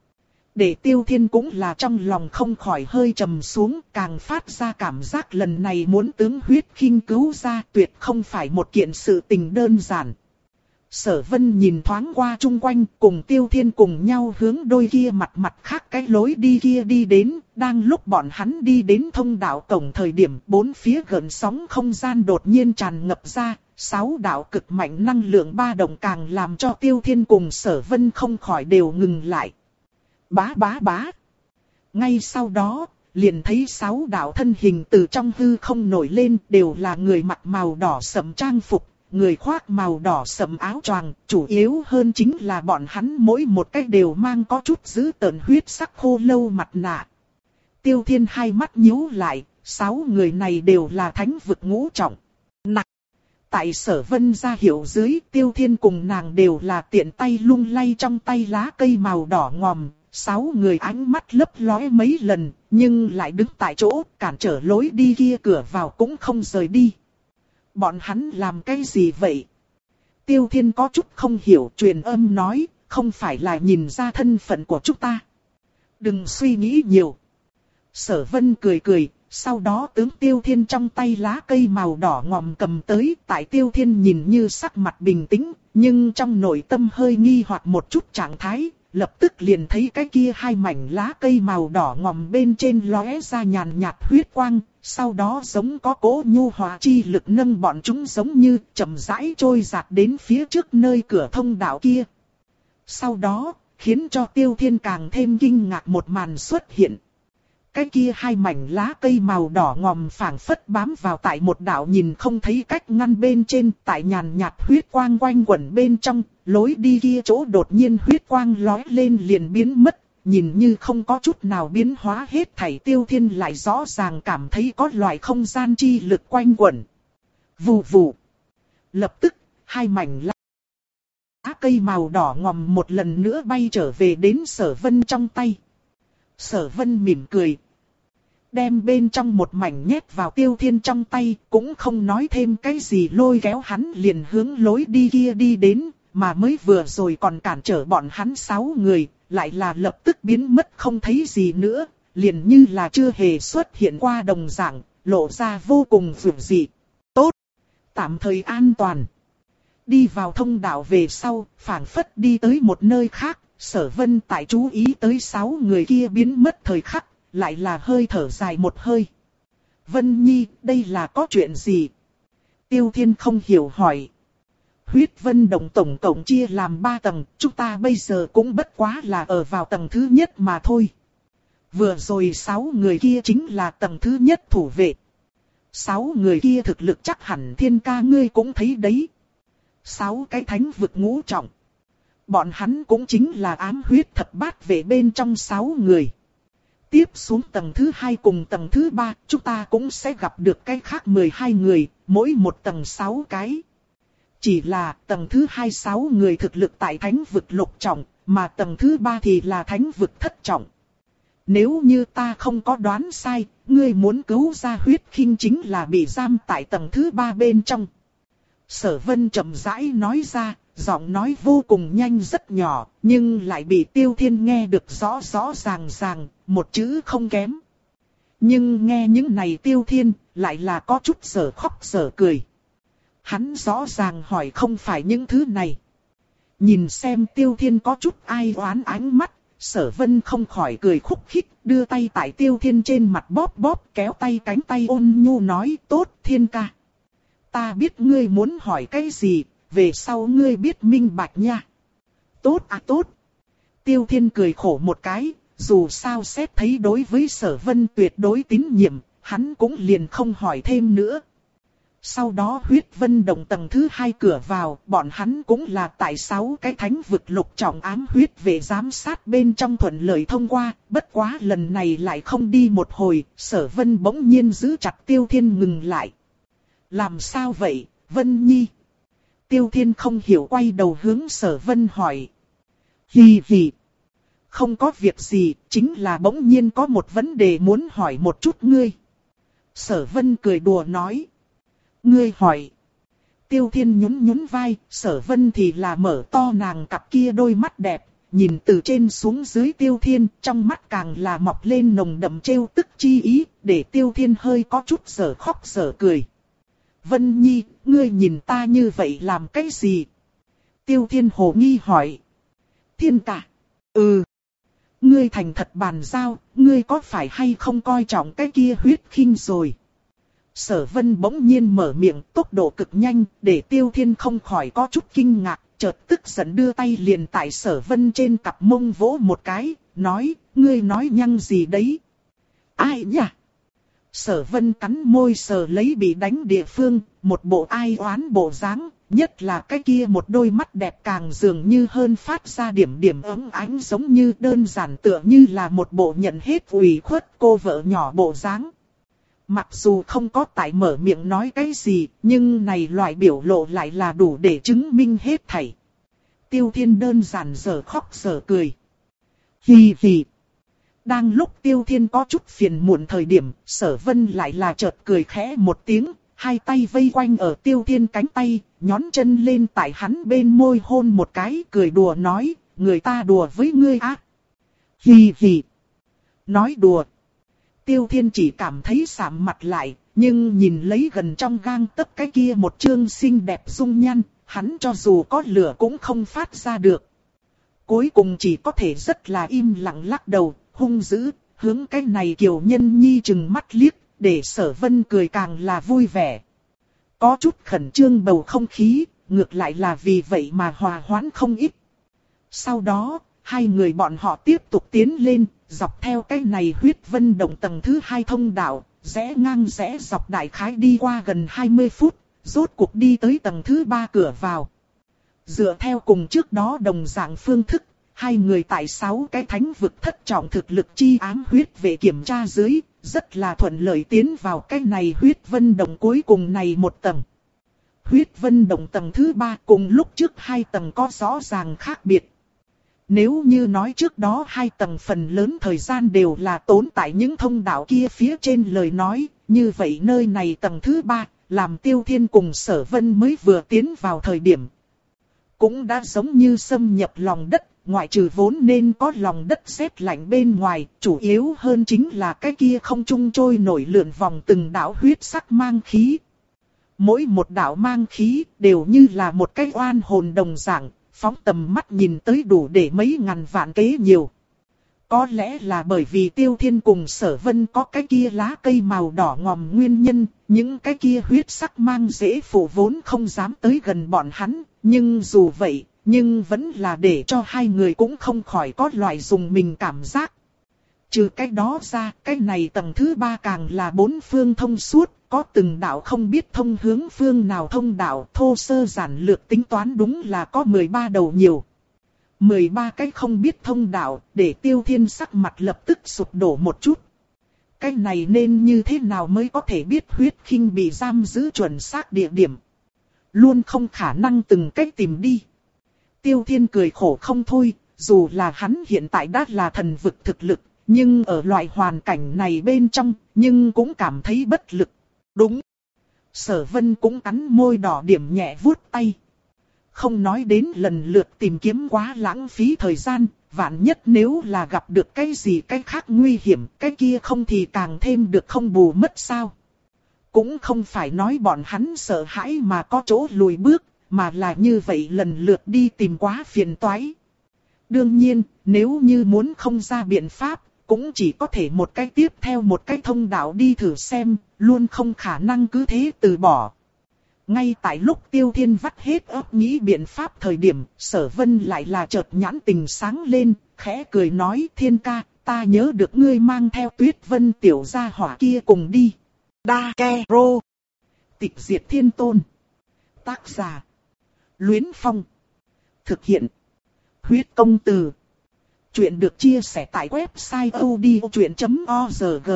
Để Tiêu Thiên cũng là trong lòng không khỏi hơi trầm xuống, càng phát ra cảm giác lần này muốn tướng huyết khinh cứu ra tuyệt không phải một kiện sự tình đơn giản. Sở Vân nhìn thoáng qua chung quanh, cùng Tiêu Thiên cùng nhau hướng đôi kia mặt mặt khác cái lối đi kia đi đến, đang lúc bọn hắn đi đến thông đạo cổng thời điểm bốn phía gần sóng không gian đột nhiên tràn ngập ra, sáu đạo cực mạnh năng lượng ba động càng làm cho Tiêu Thiên cùng Sở Vân không khỏi đều ngừng lại. Bá bá bá. Ngay sau đó, liền thấy sáu đạo thân hình từ trong hư không nổi lên, đều là người mặc màu đỏ sẫm trang phục. Người khoác màu đỏ sẫm áo choàng, chủ yếu hơn chính là bọn hắn mỗi một cái đều mang có chút dữ tợn huyết sắc khô lâu mặt nạ. Tiêu Thiên hai mắt nhíu lại, sáu người này đều là thánh vực ngũ trọng. Nặng. Tại Sở Vân ra hiệu dưới, Tiêu Thiên cùng nàng đều là tiện tay lung lay trong tay lá cây màu đỏ ngòm. Sáu người ánh mắt lấp lóe mấy lần, nhưng lại đứng tại chỗ, cản trở lối đi kia cửa vào cũng không rời đi. Bọn hắn làm cái gì vậy? Tiêu Thiên có chút không hiểu, truyền âm nói, không phải là nhìn ra thân phận của chúng ta. Đừng suy nghĩ nhiều. Sở Vân cười cười, sau đó tướng Tiêu Thiên trong tay lá cây màu đỏ ngòm cầm tới, tại Tiêu Thiên nhìn như sắc mặt bình tĩnh, nhưng trong nội tâm hơi nghi hoặc một chút trạng thái, lập tức liền thấy cái kia hai mảnh lá cây màu đỏ ngòm bên trên lóe ra nhàn nhạt huyết quang, Sau đó giống có cỗ nhu hòa chi lực nâng bọn chúng giống như chậm rãi trôi dạt đến phía trước nơi cửa thông đạo kia. Sau đó, khiến cho Tiêu Thiên càng thêm kinh ngạc một màn xuất hiện. Cái kia hai mảnh lá cây màu đỏ ngòm phảng phất bám vào tại một đạo nhìn không thấy cách ngăn bên trên, tại nhàn nhạt huyết quang quanh quẩn bên trong, lối đi kia chỗ đột nhiên huyết quang lóe lên liền biến mất, nhìn như không có chút nào biến hóa hết thảy. Tiêu Thiên lại rõ ràng cảm thấy có loại không gian chi lực quanh quẩn. Vù vù. Lập tức, hai mảnh lá cây màu đỏ ngòm một lần nữa bay trở về đến Sở Vân trong tay. Sở Vân mỉm cười, đem bên trong một mảnh nhét vào Tiêu Thiên trong tay, cũng không nói thêm cái gì, lôi kéo hắn liền hướng lối đi kia đi đến, mà mới vừa rồi còn cản trở bọn hắn sáu người, lại là lập tức biến mất không thấy gì nữa, liền như là chưa hề xuất hiện qua đồng dạng, lộ ra vô cùng dường dị. Tốt, tạm thời an toàn. Đi vào thông đạo về sau, phảng phất đi tới một nơi khác, Sở Vân tại chú ý tới sáu người kia biến mất thời khắc, lại là hơi thở dài một hơi. Vân Nhi, đây là có chuyện gì? Tiêu Thiên không hiểu hỏi. Huyết Vân Động tổng cộng chia làm ba tầng, chúng ta bây giờ cũng bất quá là ở vào tầng thứ nhất mà thôi. Vừa rồi sáu người kia chính là tầng thứ nhất thủ vệ. Sáu người kia thực lực chắc hẳn Thiên ca ngươi cũng thấy đấy. Sáu cái thánh vực ngũ trọng. Bọn hắn cũng chính là ám huyết thập bát vệ bên trong sáu người. Tiếp xuống tầng thứ hai cùng tầng thứ ba, chúng ta cũng sẽ gặp được cái khác mười hai người, mỗi một tầng sáu cái. Chỉ là tầng thứ hai sáu người thực lực tại thánh vực lục trọng, mà tầng thứ ba thì là thánh vực thất trọng. Nếu như ta không có đoán sai, ngươi muốn cứu ra huyết khinh chính là bị giam tại tầng thứ ba bên trong. Sở Vân chậm rãi nói ra, giọng nói vô cùng nhanh rất nhỏ, nhưng lại bị Tiêu Thiên nghe được rõ rõ ràng ràng, một chữ không kém. Nhưng nghe những này Tiêu Thiên, lại là có chút sở khóc sở cười. Hắn rõ ràng hỏi không phải những thứ này. Nhìn xem Tiêu Thiên có chút ai oán ánh mắt, Sở Vân không khỏi cười khúc khích, đưa tay tại Tiêu Thiên trên mặt bóp bóp, kéo tay cánh tay ôn nhu nói, tốt Thiên ca. Ta biết ngươi muốn hỏi cái gì, về sau ngươi biết minh bạch nha. Tốt à tốt. Tiêu Thiên cười khổ một cái, dù sao xét thấy đối với Sở Vân tuyệt đối tín nhiệm, hắn cũng liền không hỏi thêm nữa. Sau đó huyết vân động tầng thứ hai cửa vào, bọn hắn cũng là tại sáu cái thánh vực lục trọng ám huyết về giám sát bên trong thuận lợi thông qua, bất quá lần này lại không đi một hồi, Sở Vân bỗng nhiên giữ chặt Tiêu Thiên ngừng lại. Làm sao vậy, Vân Nhi? Tiêu Thiên không hiểu quay đầu hướng Sở Vân hỏi. Hì hì. Không có việc gì, chính là bỗng nhiên có một vấn đề muốn hỏi một chút ngươi. Sở Vân cười đùa nói. Ngươi hỏi. Tiêu Thiên nhún nhún vai, Sở Vân thì là mở to nàng cặp kia đôi mắt đẹp, nhìn từ trên xuống dưới Tiêu Thiên, trong mắt càng là mọc lên nồng đậm trêu tức chi ý, để Tiêu Thiên hơi có chút sở khóc sở cười. Vân Nhi, ngươi nhìn ta như vậy làm cái gì? Tiêu Thiên hồ nghi hỏi. Thiên ca. Ừ. Ngươi thành thật bàn giao, ngươi có phải hay không coi trọng cái kia huyết khinh rồi? Sở Vân bỗng nhiên mở miệng, tốc độ cực nhanh, để Tiêu Thiên không khỏi có chút kinh ngạc, chợt tức giận đưa tay liền tại Sở Vân trên cặp mông vỗ một cái, nói, ngươi nói nhăng gì đấy? Ai nhỉ? Sở Vân cắn môi sờ lấy bị đánh địa phương, một bộ ai oán bộ dáng, nhất là cái kia một đôi mắt đẹp càng dường như hơn phát ra điểm điểm ấm ánh, giống như đơn giản tựa như là một bộ nhận hết ủy khuất cô vợ nhỏ bộ dáng. Mặc dù không có tại mở miệng nói cái gì, nhưng này loại biểu lộ lại là đủ để chứng minh hết thảy. Tiêu Thiên đơn giản giờ khóc giờ cười. Hì hì. Đang lúc Tiêu Thiên có chút phiền muộn thời điểm, Sở Vân lại là chợt cười khẽ một tiếng, hai tay vây quanh ở Tiêu Thiên cánh tay, nhón chân lên tại hắn bên môi hôn một cái, cười đùa nói, người ta đùa với ngươi á. Hì hì. Nói đùa. Tiêu Thiên chỉ cảm thấy sạm mặt lại, nhưng nhìn lấy gần trong gang tấc cái kia một trương xinh đẹp dung nhan, hắn cho dù có lửa cũng không phát ra được. Cuối cùng chỉ có thể rất là im lặng lắc đầu, hung dữ, hướng cái này kiều nhân nhi chừng mắt liếc, để Sở Vân cười càng là vui vẻ. Có chút khẩn trương bầu không khí, ngược lại là vì vậy mà hòa hoãn không ít. Sau đó, hai người bọn họ tiếp tục tiến lên, dọc theo cái này huyết vân động tầng thứ hai thông đạo, rẽ ngang rẽ dọc đại khái đi qua gần hai mươi phút, rốt cuộc đi tới tầng thứ ba cửa vào. Dựa theo cùng trước đó đồng dạng phương thức, hai người tại sáu cái thánh vực thất trọng thực lực chi ám huyết vệ kiểm tra dưới, rất là thuận lợi tiến vào cái này huyết vân động cuối cùng này một tầng. Huyết vân động tầng thứ ba cùng lúc trước hai tầng có rõ ràng khác biệt. Nếu như nói trước đó hai tầng phần lớn thời gian đều là tốn tại những thông đạo kia phía trên lời nói, như vậy nơi này tầng thứ ba, làm Tiêu Thiên cùng Sở Vân mới vừa tiến vào thời điểm. Cũng đã giống như xâm nhập lòng đất, ngoại trừ vốn nên có lòng đất sét lạnh bên ngoài, chủ yếu hơn chính là cái kia không trung trôi nổi lượn vòng từng đạo huyết sắc mang khí. Mỗi một đạo mang khí đều như là một cái oan hồn đồng dạng, phóng tầm mắt nhìn tới đủ để mấy ngàn vạn kế nhiều. Có lẽ là bởi vì Tiêu Thiên cùng Sở Vân có cái kia lá cây màu đỏ ngòm nguyên nhân, những cái kia huyết sắc mang dễ phủ vốn không dám tới gần bọn hắn, nhưng dù vậy, nhưng vẫn là để cho hai người cũng không khỏi có loại dùng mình cảm giác. Trừ cái đó ra, cái này tầng thứ ba càng là bốn phương thông suốt, có từng đạo không biết thông hướng phương nào thông đạo, thô sơ giản lược tính toán đúng là có mười ba đầu nhiều. mười ba cái không biết thông đạo, để Tiêu Thiên sắc mặt lập tức sụp đổ một chút. Cái này nên như thế nào mới có thể biết huyết khinh bị giam giữ chuẩn xác địa điểm. Luôn không khả năng từng cách tìm đi. Tiêu Thiên cười khổ không thôi, dù là hắn hiện tại đã là thần vực thực lực, nhưng ở loại hoàn cảnh này bên trong, nhưng cũng cảm thấy bất lực. Đúng. Sở Vân cũng cắn môi đỏ điểm nhẹ vuốt tay. Không nói đến lần lượt tìm kiếm quá lãng phí thời gian, vạn nhất nếu là gặp được cái gì cái khác nguy hiểm, cái kia không thì càng thêm được không bù mất sao. Cũng không phải nói bọn hắn sợ hãi mà có chỗ lùi bước, mà là như vậy lần lượt đi tìm quá phiền toái. Đương nhiên, nếu như muốn không ra biện pháp, cũng chỉ có thể một cái tiếp theo một cái thông đạo đi thử xem, luôn không khả năng cứ thế từ bỏ. Ngay tại lúc Tiêu Thiên vắt hết óc nghĩ biện pháp thời điểm, Sở Vân lại là chợt nhãn tình sáng lên, khẽ cười nói: Thiên ca, ta nhớ được ngươi mang theo Tuyết Vân tiểu gia hỏa kia cùng đi. Đa Ke Rô. Tịch diệt thiên tôn. Tác giả: Luyến Phong. Thực hiện: Huyết công từ. Chuyện được chia sẻ tại website odchuyện chấm org.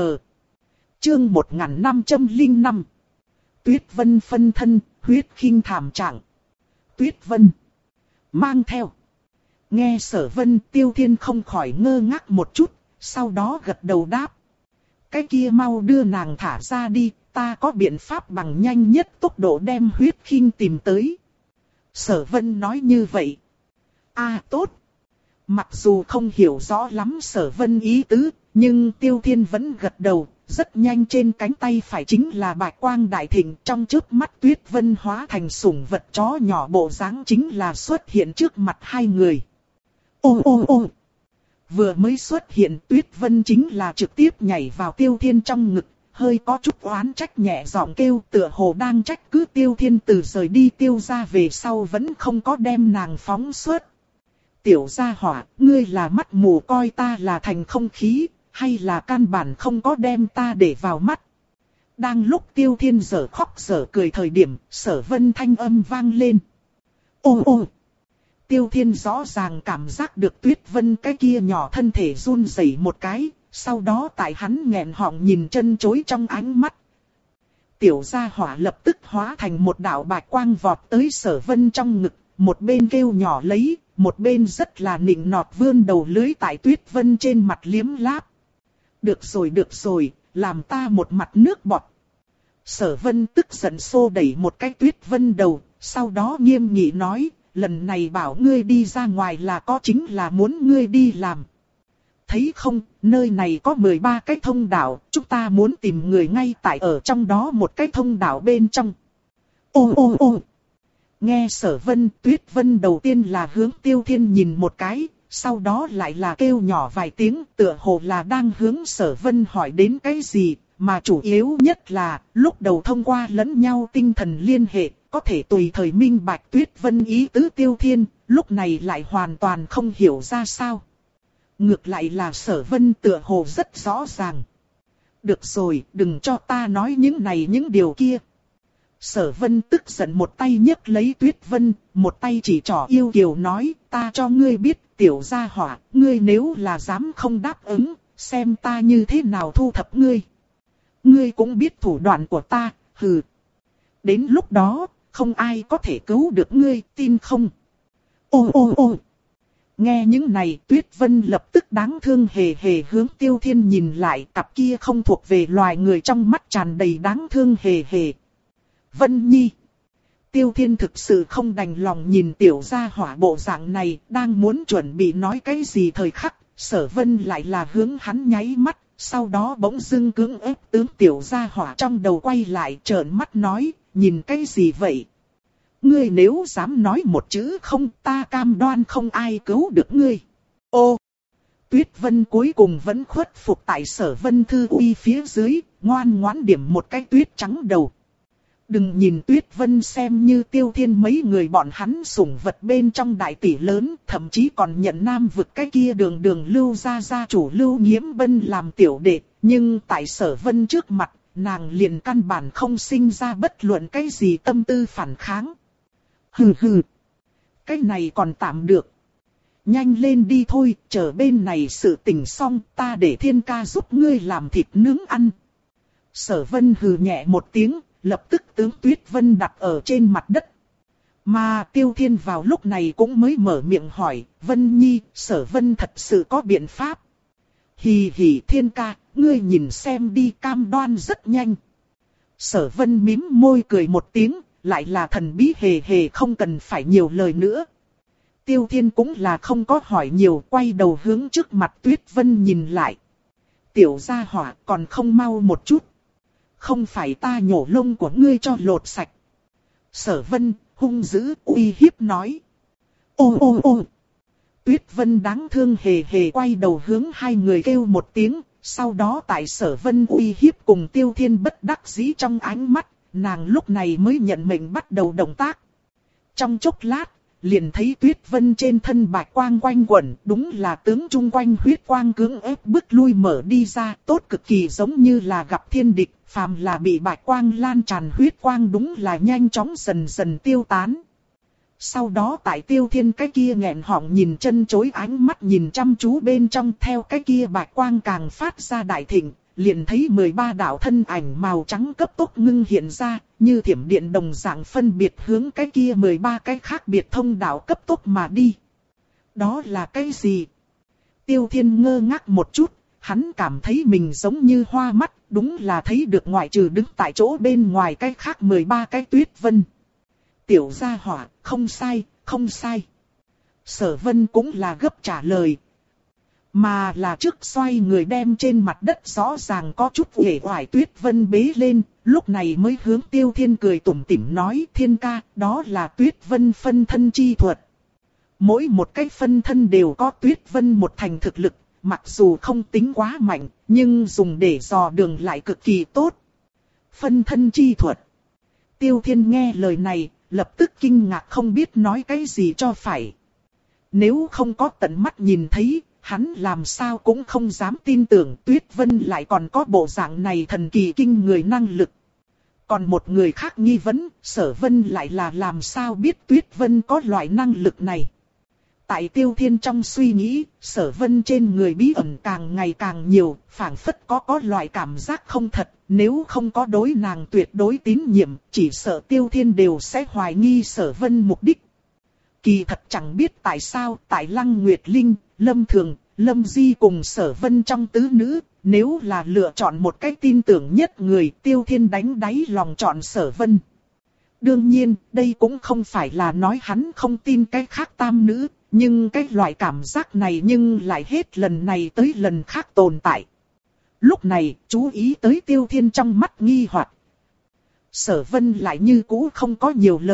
Chương một nghìn năm trăm lẻ năm. Tuyết Vân phân thân, huyết khinh thảm trạng. Tuyết Vân mang theo. Nghe Sở Vân, Tiêu Thiên không khỏi ngơ ngác một chút, sau đó gật đầu đáp. Cái kia mau đưa nàng thả ra đi, ta có biện pháp bằng nhanh nhất tốc độ đem huyết khinh tìm tới. Sở Vân nói như vậy. À tốt. Mặc dù không hiểu rõ lắm Sở Vân ý tứ, nhưng Tiêu Thiên vẫn gật đầu. Rất nhanh trên cánh tay phải chính là bạch quang đại thịnh, trong chớp mắt Tuyết Vân hóa thành sủng vật chó nhỏ bộ dáng chính là xuất hiện trước mặt hai người. Ô ô ô! Vừa mới xuất hiện Tuyết Vân chính là trực tiếp nhảy vào Tiêu Thiên trong ngực, hơi có chút oán trách nhẹ giọng kêu tựa hồ đang trách cứ Tiêu Thiên từ rời đi Tiêu gia về sau vẫn không có đem nàng phóng xuất. Tiểu gia hỏa, ngươi là mắt mù coi ta là thành không khí, hay là căn bản không có đem ta để vào mắt. Đang lúc Tiêu Thiên giở khóc giở cười thời điểm, Sở Vân thanh âm vang lên. Ô ô! Tiêu Thiên rõ ràng cảm giác được Tuyết Vân cái kia nhỏ thân thể run rẩy một cái, sau đó tại hắn nghẹn họng nhìn chân chối trong ánh mắt. Tiểu gia hỏa lập tức hóa thành một đạo bạch quang vọt tới Sở Vân trong ngực, một bên kêu nhỏ lấy, một bên rất là nịnh nọt vươn đầu lưới tại Tuyết Vân trên mặt liếm láp. Được rồi được rồi, làm ta một mặt nước bọt. Sở Vân tức giận xô đẩy một cái Tuyết Vân đầu, sau đó nghiêm nghị nói, lần này bảo ngươi đi ra ngoài là có chính là muốn ngươi đi làm. Thấy không, nơi này có mười ba cái thông đạo, chúng ta muốn tìm người ngay tại ở trong đó một cái thông đạo bên trong. Ô ô ô! Nghe Sở Vân, Tuyết Vân đầu tiên là hướng Tiêu Thiên nhìn một cái. Sau đó lại là kêu nhỏ vài tiếng tựa hồ là đang hướng Sở Vân hỏi đến cái gì, mà chủ yếu nhất là lúc đầu thông qua lẫn nhau tinh thần liên hệ, có thể tùy thời minh bạch Tuyết Vân ý tứ Tiêu Thiên, lúc này lại hoàn toàn không hiểu ra sao. Ngược lại là Sở Vân tựa hồ rất rõ ràng. Được rồi, đừng cho ta nói những này những điều kia. Sở Vân tức giận một tay nhấc lấy Tuyết Vân, một tay chỉ trỏ yêu kiều nói, ta cho ngươi biết tiểu gia hỏa, ngươi nếu là dám không đáp ứng, xem ta như thế nào thu thập ngươi. Ngươi cũng biết thủ đoạn của ta, hừ. Đến lúc đó, không ai có thể cứu được ngươi, tin không? Ô ô ô. Nghe những này, Tuyết Vân lập tức đáng thương hề hề hướng Tiêu Thiên nhìn lại, cặp kia không thuộc về loài người trong mắt tràn đầy đáng thương hề hề. Vân Nhi. Tiêu Thiên thực sự không đành lòng nhìn tiểu gia hỏa bộ dạng này, đang muốn chuẩn bị nói cái gì thời khắc, Sở Vân lại là hướng hắn nháy mắt, sau đó bỗng dưng cưỡng ép tướng tiểu gia hỏa trong đầu quay lại trợn mắt nói, nhìn cái gì vậy? Ngươi nếu dám nói một chữ không, ta cam đoan không ai cứu được ngươi. Ô! Tuyết Vân cuối cùng vẫn khuất phục tại Sở Vân thư uy phía dưới, ngoan ngoãn điểm một cái tuyết trắng đầu. Đừng nhìn Tuyết Vân xem như Tiêu Thiên mấy người bọn hắn sủng vật bên trong đại tỷ lớn, thậm chí còn nhận nam vực cái kia đường đường Lưu gia gia chủ Lưu Nghiễm Bân làm tiểu đệ, nhưng tại Sở Vân trước mặt, nàng liền căn bản không sinh ra bất luận cái gì tâm tư phản kháng. Hừ hừ, cái này còn tạm được. Nhanh lên đi thôi, chờ bên này sự tình xong, ta để Thiên ca giúp ngươi làm thịt nướng ăn. Sở Vân hừ nhẹ một tiếng, lập tức tướng Tuyết Vân đặt ở trên mặt đất. Mà Tiêu Thiên vào lúc này cũng mới mở miệng hỏi, Vân Nhi, Sở Vân thật sự có biện pháp. Hì hì Thiên ca, ngươi nhìn xem đi, cam đoan rất nhanh. Sở Vân mím môi cười một tiếng, lại là thần bí hề hề không cần phải nhiều lời nữa. Tiêu Thiên cũng là không có hỏi nhiều, quay đầu hướng trước mặt Tuyết Vân nhìn lại. Tiểu gia hỏa còn không mau một chút. Không phải ta nhổ lông của ngươi cho lột sạch. Sở Vân hung dữ uy hiếp nói. Ô ô ô. Tuyết Vân đáng thương hề hề quay đầu hướng hai người kêu một tiếng. Sau đó tại Sở Vân uy hiếp cùng Tiêu Thiên bất đắc dĩ trong ánh mắt, nàng lúc này mới nhận mệnh bắt đầu động tác. Trong chốc lát, liền thấy Tuyết Vân trên thân bạch quang quanh quẩn, đúng là tướng chung quanh huyết quang cưỡng ép bước lui mở đi ra, tốt cực kỳ giống như là gặp thiên địch, phàm là bị bạch quang lan tràn huyết quang đúng là nhanh chóng dần dần tiêu tán. Sau đó tại Tiêu Thiên cái kia nghẹn họng nhìn chân chối ánh mắt nhìn chăm chú bên trong, theo cái kia bạch quang càng phát ra đại thịnh, liền thấy mười ba đạo thân ảnh màu trắng cấp tốc ngưng hiện ra, như thiểm điện đồng dạng phân biệt hướng cái kia mười ba cái khác biệt thông đạo cấp tốc mà đi. Đó là cái gì? Tiêu Thiên ngơ ngác một chút, hắn cảm thấy mình giống như hoa mắt, đúng là thấy được ngoại trừ đứng tại chỗ bên ngoài cái khác mười ba cái Tuyết Vân. Tiểu gia hỏa, không sai, không sai. Sở Vân cũng là gấp trả lời. Mà là trước xoay người đem trên mặt đất rõ ràng có chút uể oải Tuyết Vân bế lên, lúc này mới hướng Tiêu Thiên cười tủm tỉm nói, Thiên ca, đó là Tuyết Vân phân thân chi thuật. Mỗi một cái phân thân đều có Tuyết Vân một thành thực lực, mặc dù không tính quá mạnh, nhưng dùng để dò đường lại cực kỳ tốt. Phân thân chi thuật. Tiêu Thiên nghe lời này, lập tức kinh ngạc không biết nói cái gì cho phải. Nếu không có tận mắt nhìn thấy, hắn làm sao cũng không dám tin tưởng Tuyết Vân lại còn có bộ dạng này thần kỳ kinh người năng lực. Còn một người khác nghi vấn, Sở Vân lại là làm sao biết Tuyết Vân có loại năng lực này. Tại Tiêu Thiên trong suy nghĩ, Sở Vân trên người bí ẩn càng ngày càng nhiều, phảng phất có có loại cảm giác không thật, nếu không có đối nàng tuyệt đối tín nhiệm, chỉ sợ Tiêu Thiên đều sẽ hoài nghi Sở Vân mục đích. Kỳ thật chẳng biết tại sao, tại Lăng Nguyệt Linh, Lâm Thường, Lâm Di cùng Sở Vân trong tứ nữ, nếu là lựa chọn một cách tin tưởng nhất người, Tiêu Thiên đánh đáy lòng chọn Sở Vân. Đương nhiên, đây cũng không phải là nói hắn không tin cái khác tam nữ, nhưng cái loại cảm giác này nhưng lại hết lần này tới lần khác tồn tại. Lúc này, chú ý tới Tiêu Thiên trong mắt nghi hoặc. Sở Vân lại như cũ không có nhiều lời,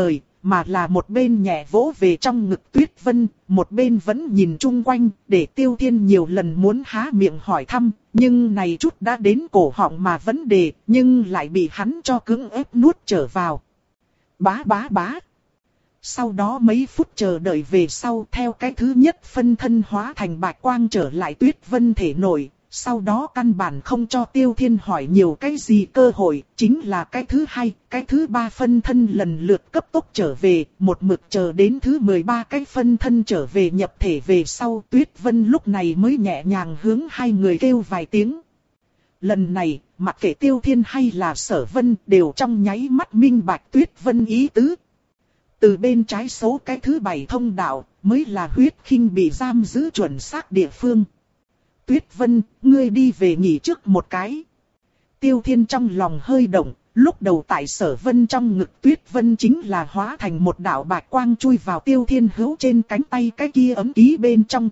mà là một bên nhẹ vỗ về trong ngực Tuyết Vân, một bên vẫn nhìn chung quanh, để Tiêu Thiên nhiều lần muốn há miệng hỏi thăm, nhưng này chút đã đến cổ họng mà vấn đề, nhưng lại bị hắn cho cưỡng ép nuốt trở vào. Bá bá bá. Sau đó mấy phút chờ đợi về sau, theo cái thứ nhất phân thân hóa thành bạch quang trở lại Tuyết Vân thể nội. Sau đó căn bản không cho Tiêu Thiên hỏi nhiều cái gì cơ hội, chính là cái thứ hai, cái thứ ba phân thân lần lượt cấp tốc trở về, một mực chờ đến thứ mười ba cái phân thân trở về nhập thể về sau, Tuyết Vân lúc này mới nhẹ nhàng hướng hai người kêu vài tiếng. Lần này, mặc kệ Tiêu Thiên hay là Sở Vân đều trong nháy mắt minh bạch Tuyết Vân ý tứ. Từ bên trái số cái thứ bảy thông đạo, mới là huyết khinh bị giam giữ chuẩn xác địa phương. Tuyết Vân, ngươi đi về nghỉ trước một cái. Tiêu Thiên trong lòng hơi động, lúc đầu tại Sở Vân trong ngực Tuyết Vân chính là hóa thành một đạo bạch quang chui vào Tiêu Thiên hữu trên cánh tay cái kia ấm ký bên trong.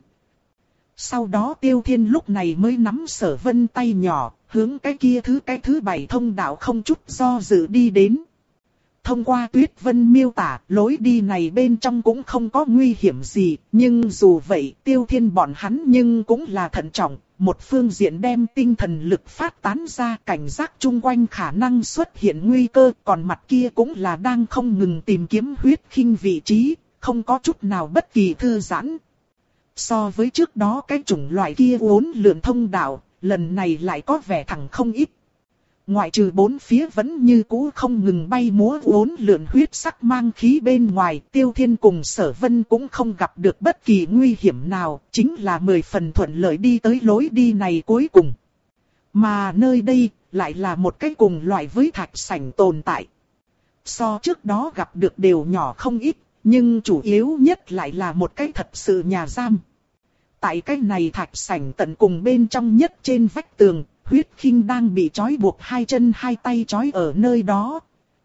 Sau đó Tiêu Thiên lúc này mới nắm Sở Vân tay nhỏ, hướng cái kia thứ cái thứ bảy thông đạo không chút do dự đi đến. Thông qua Tuyết Vân miêu tả, lối đi này bên trong cũng không có nguy hiểm gì, nhưng dù vậy, Tiêu Thiên bọn hắn nhưng cũng là thận trọng, một phương diện đem tinh thần lực phát tán ra, cảnh giác chung quanh khả năng xuất hiện nguy cơ, còn mặt kia cũng là đang không ngừng tìm kiếm huyết khinh vị trí, không có chút nào bất kỳ thư giãn. So với trước đó cái chủng loại kia uốn lượn thông đạo, lần này lại có vẻ thẳng không ít. Ngoại trừ bốn phía vẫn như cũ không ngừng bay múa uốn lượn huyết sắc mang khí bên ngoài, Tiêu Thiên cùng Sở Vân cũng không gặp được bất kỳ nguy hiểm nào, chính là mười phần thuận lợi đi tới lối đi này cuối cùng. Mà nơi đây lại là một cái cùng loại với thạch sảnh tồn tại. So trước đó gặp được đều nhỏ không ít, nhưng chủ yếu nhất lại là một cái thật sự nhà giam. Tại cái này thạch sảnh tận cùng bên trong nhất trên vách tường, huyết khinh đang bị trói buộc hai chân hai tay trói ở nơi đó.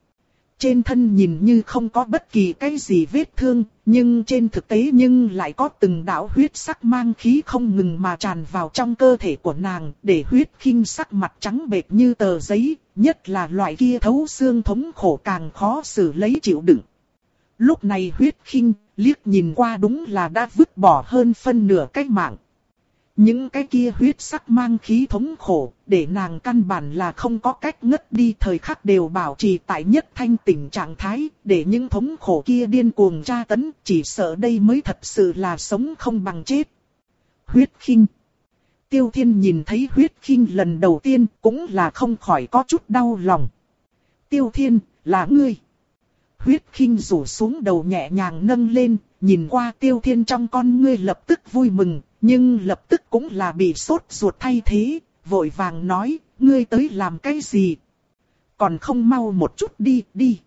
Trên thân nhìn như không có bất kỳ cái gì vết thương, nhưng trên thực tế nhưng lại có từng đạo huyết sắc mang khí không ngừng mà tràn vào trong cơ thể của nàng, để huyết khinh sắc mặt trắng bệch như tờ giấy, nhất là loại kia thấu xương thống khổ càng khó xử lấy chịu đựng. Lúc này huyết khinh, liếc nhìn qua đúng là đã vứt bỏ hơn phân nửa cái mạng. Những cái kia huyết sắc mang khí thống khổ, để nàng căn bản là không có cách ngất đi, thời khắc đều bảo trì tại nhất thanh tỉnh trạng thái, để những thống khổ kia điên cuồng tra tấn, chỉ sợ đây mới thật sự là sống không bằng chết. Huyết khinh. Tiêu Thiên nhìn thấy huyết khinh lần đầu tiên, cũng là không khỏi có chút đau lòng. Tiêu Thiên, là ngươi. Huyết khinh rủ xuống đầu nhẹ nhàng nâng lên, nhìn qua Tiêu Thiên trong con ngươi lập tức vui mừng, nhưng lập tức cũng là bị sốt ruột thay thế, vội vàng nói, ngươi tới làm cái gì? Còn không mau một chút đi, đi.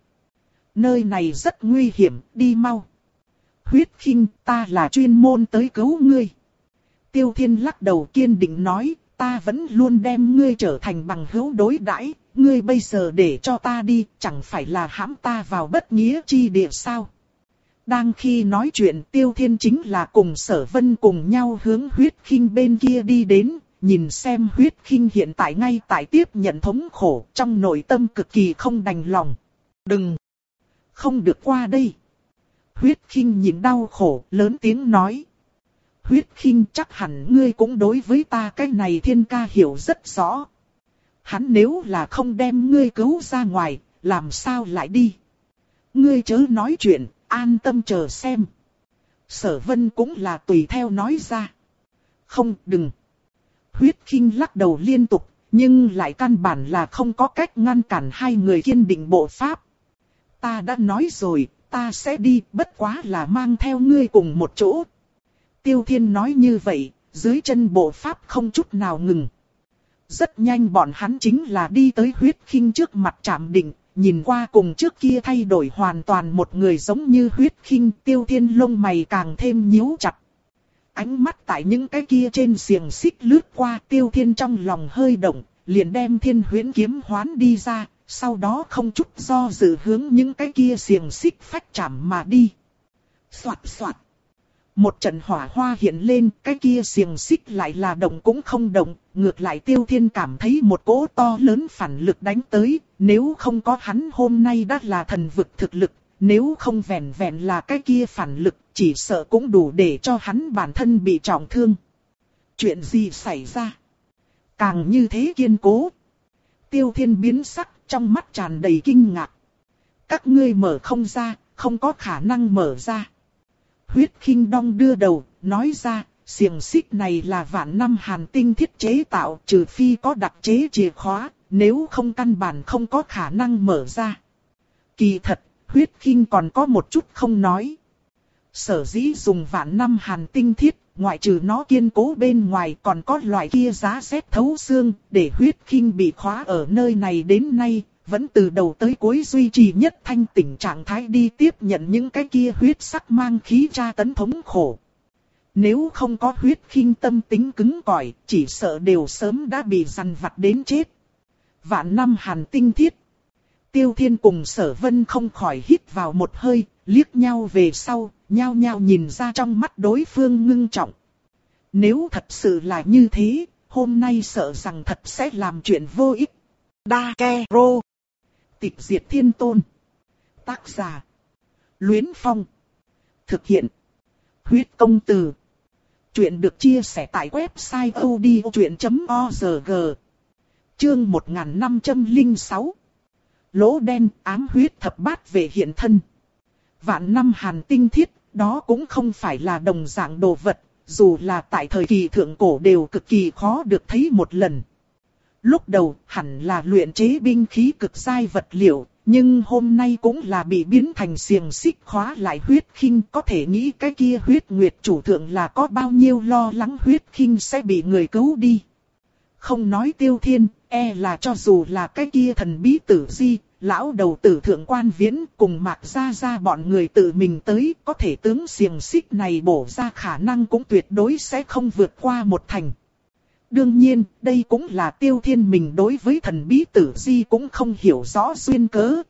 Nơi này rất nguy hiểm, đi mau. Huyết khinh, ta là chuyên môn tới cứu ngươi. Tiêu Thiên lắc đầu kiên định nói, ta vẫn luôn đem ngươi trở thành bằng hữu đối đãi, ngươi bây giờ để cho ta đi, chẳng phải là hãm ta vào bất nghĩa chi địa sao? Đang khi nói chuyện, Tiêu Thiên chính là cùng Sở Vân cùng nhau hướng huyết khinh bên kia đi đến, nhìn xem huyết khinh hiện tại ngay tại tiếp nhận thống khổ, trong nội tâm cực kỳ không đành lòng. Đừng! Không được qua đây! Huyết khinh nhìn đau khổ, lớn tiếng nói. Huyết khinh, chắc hẳn ngươi cũng đối với ta cái này thiên ca hiểu rất rõ. Hắn nếu là không đem ngươi cứu ra ngoài, làm sao lại đi? Ngươi chớ nói chuyện, an tâm chờ xem. Sở Vân cũng là tùy theo nói ra. Không, đừng. Huyết khinh lắc đầu liên tục, nhưng lại căn bản là không có cách ngăn cản hai người kiên định bộ pháp. Ta đã nói rồi, ta sẽ đi, bất quá là mang theo ngươi cùng một chỗ. Tiêu Thiên nói như vậy, dưới chân bộ pháp không chút nào ngừng. Rất nhanh bọn hắn chính là đi tới huyết khinh trước mặt chạm định, nhìn qua cùng trước kia thay đổi hoàn toàn một người giống như huyết khinh. Tiêu Thiên lông mày càng thêm nhíu chặt. Ánh mắt tại những cái kia trên xiềng xích lướt qua, Tiêu Thiên trong lòng hơi động, liền đem Thiên Huyễn kiếm hoán đi ra, sau đó không chút do dự hướng những cái kia xiềng xích phách chạm mà đi. Soạt soạt. Một trận hỏa hoa hiện lên, cái kia xiềng xích lại là động cũng không động, ngược lại Tiêu Thiên cảm thấy một cỗ to lớn phản lực đánh tới, nếu không có hắn hôm nay đã là thần vực thực lực, Nếu không vẹn vẹn là cái kia phản lực, chỉ sợ cũng đủ để cho hắn bản thân bị trọng thương. Chuyện gì xảy ra? Càng như thế kiên cố. Tiêu Thiên biến sắc, trong mắt tràn đầy kinh ngạc. Các ngươi mở không ra, không có khả năng mở ra. Huyết Khinh đong đưa đầu, nói ra, xiềng xích này là vạn năm hàn tinh thiết chế tạo, trừ phi có đặc chế chìa khóa, nếu không căn bản không có khả năng mở ra. Kỳ thật, Huyết Khinh còn có một chút không nói. Sở dĩ dùng vạn năm hàn tinh thiết, ngoại trừ nó kiên cố bên ngoài còn có loại kia giá rét thấu xương, để Huyết Khinh bị khóa ở nơi này đến nay, vẫn từ đầu tới cuối duy trì nhất thanh tỉnh trạng thái đi tiếp nhận những cái kia huyết sắc mang khí tra tấn thống khổ. Nếu không có Huyết Khinh tâm tính cứng cỏi, chỉ sợ đều sớm đã bị dằn vặt đến chết. Vạn năm hàn tinh thiết. Tiêu Thiên cùng Sở Vân không khỏi hít vào một hơi, liếc nhau về sau, nhao nhao nhìn ra trong mắt đối phương ngưng trọng. Nếu thật sự là như thế, hôm nay sợ rằng thật sẽ làm chuyện vô ích. Dakero. Tịch diệt thiên tôn. Tác giả. Luyến Phong. Thực hiện. Huyết công từ. Chuyện được chia sẻ tại website odchuyện chấm org. Chương một nghìn năm trăm lẻ sáu. Lỗ đen ám huyết thập bát về hiện thân. Vạn năm hàn tinh thiết, đó cũng không phải là đồng dạng đồ vật, dù là tại thời kỳ thượng cổ đều cực kỳ khó được thấy một lần. Lúc đầu hẳn là luyện chế binh khí cực giai vật liệu, nhưng hôm nay cũng là bị biến thành xiềng xích khóa lại Huyết Khinh. Có thể nghĩ cái kia Huyết Nguyệt chủ thượng là có bao nhiêu lo lắng Huyết Khinh sẽ bị người cứu đi. Không nói Tiêu Thiên, e là cho dù là cái kia thần bí tử di, lão đầu tử thượng quan viễn cùng Mạc Gia Gia bọn người tự mình tới, có thể tướng xiềng xích này bổ ra khả năng cũng tuyệt đối sẽ không vượt qua một thành. Đương nhiên, đây cũng là Tiêu Thiên mình đối với thần bí tử di cũng không hiểu rõ duyên cớ.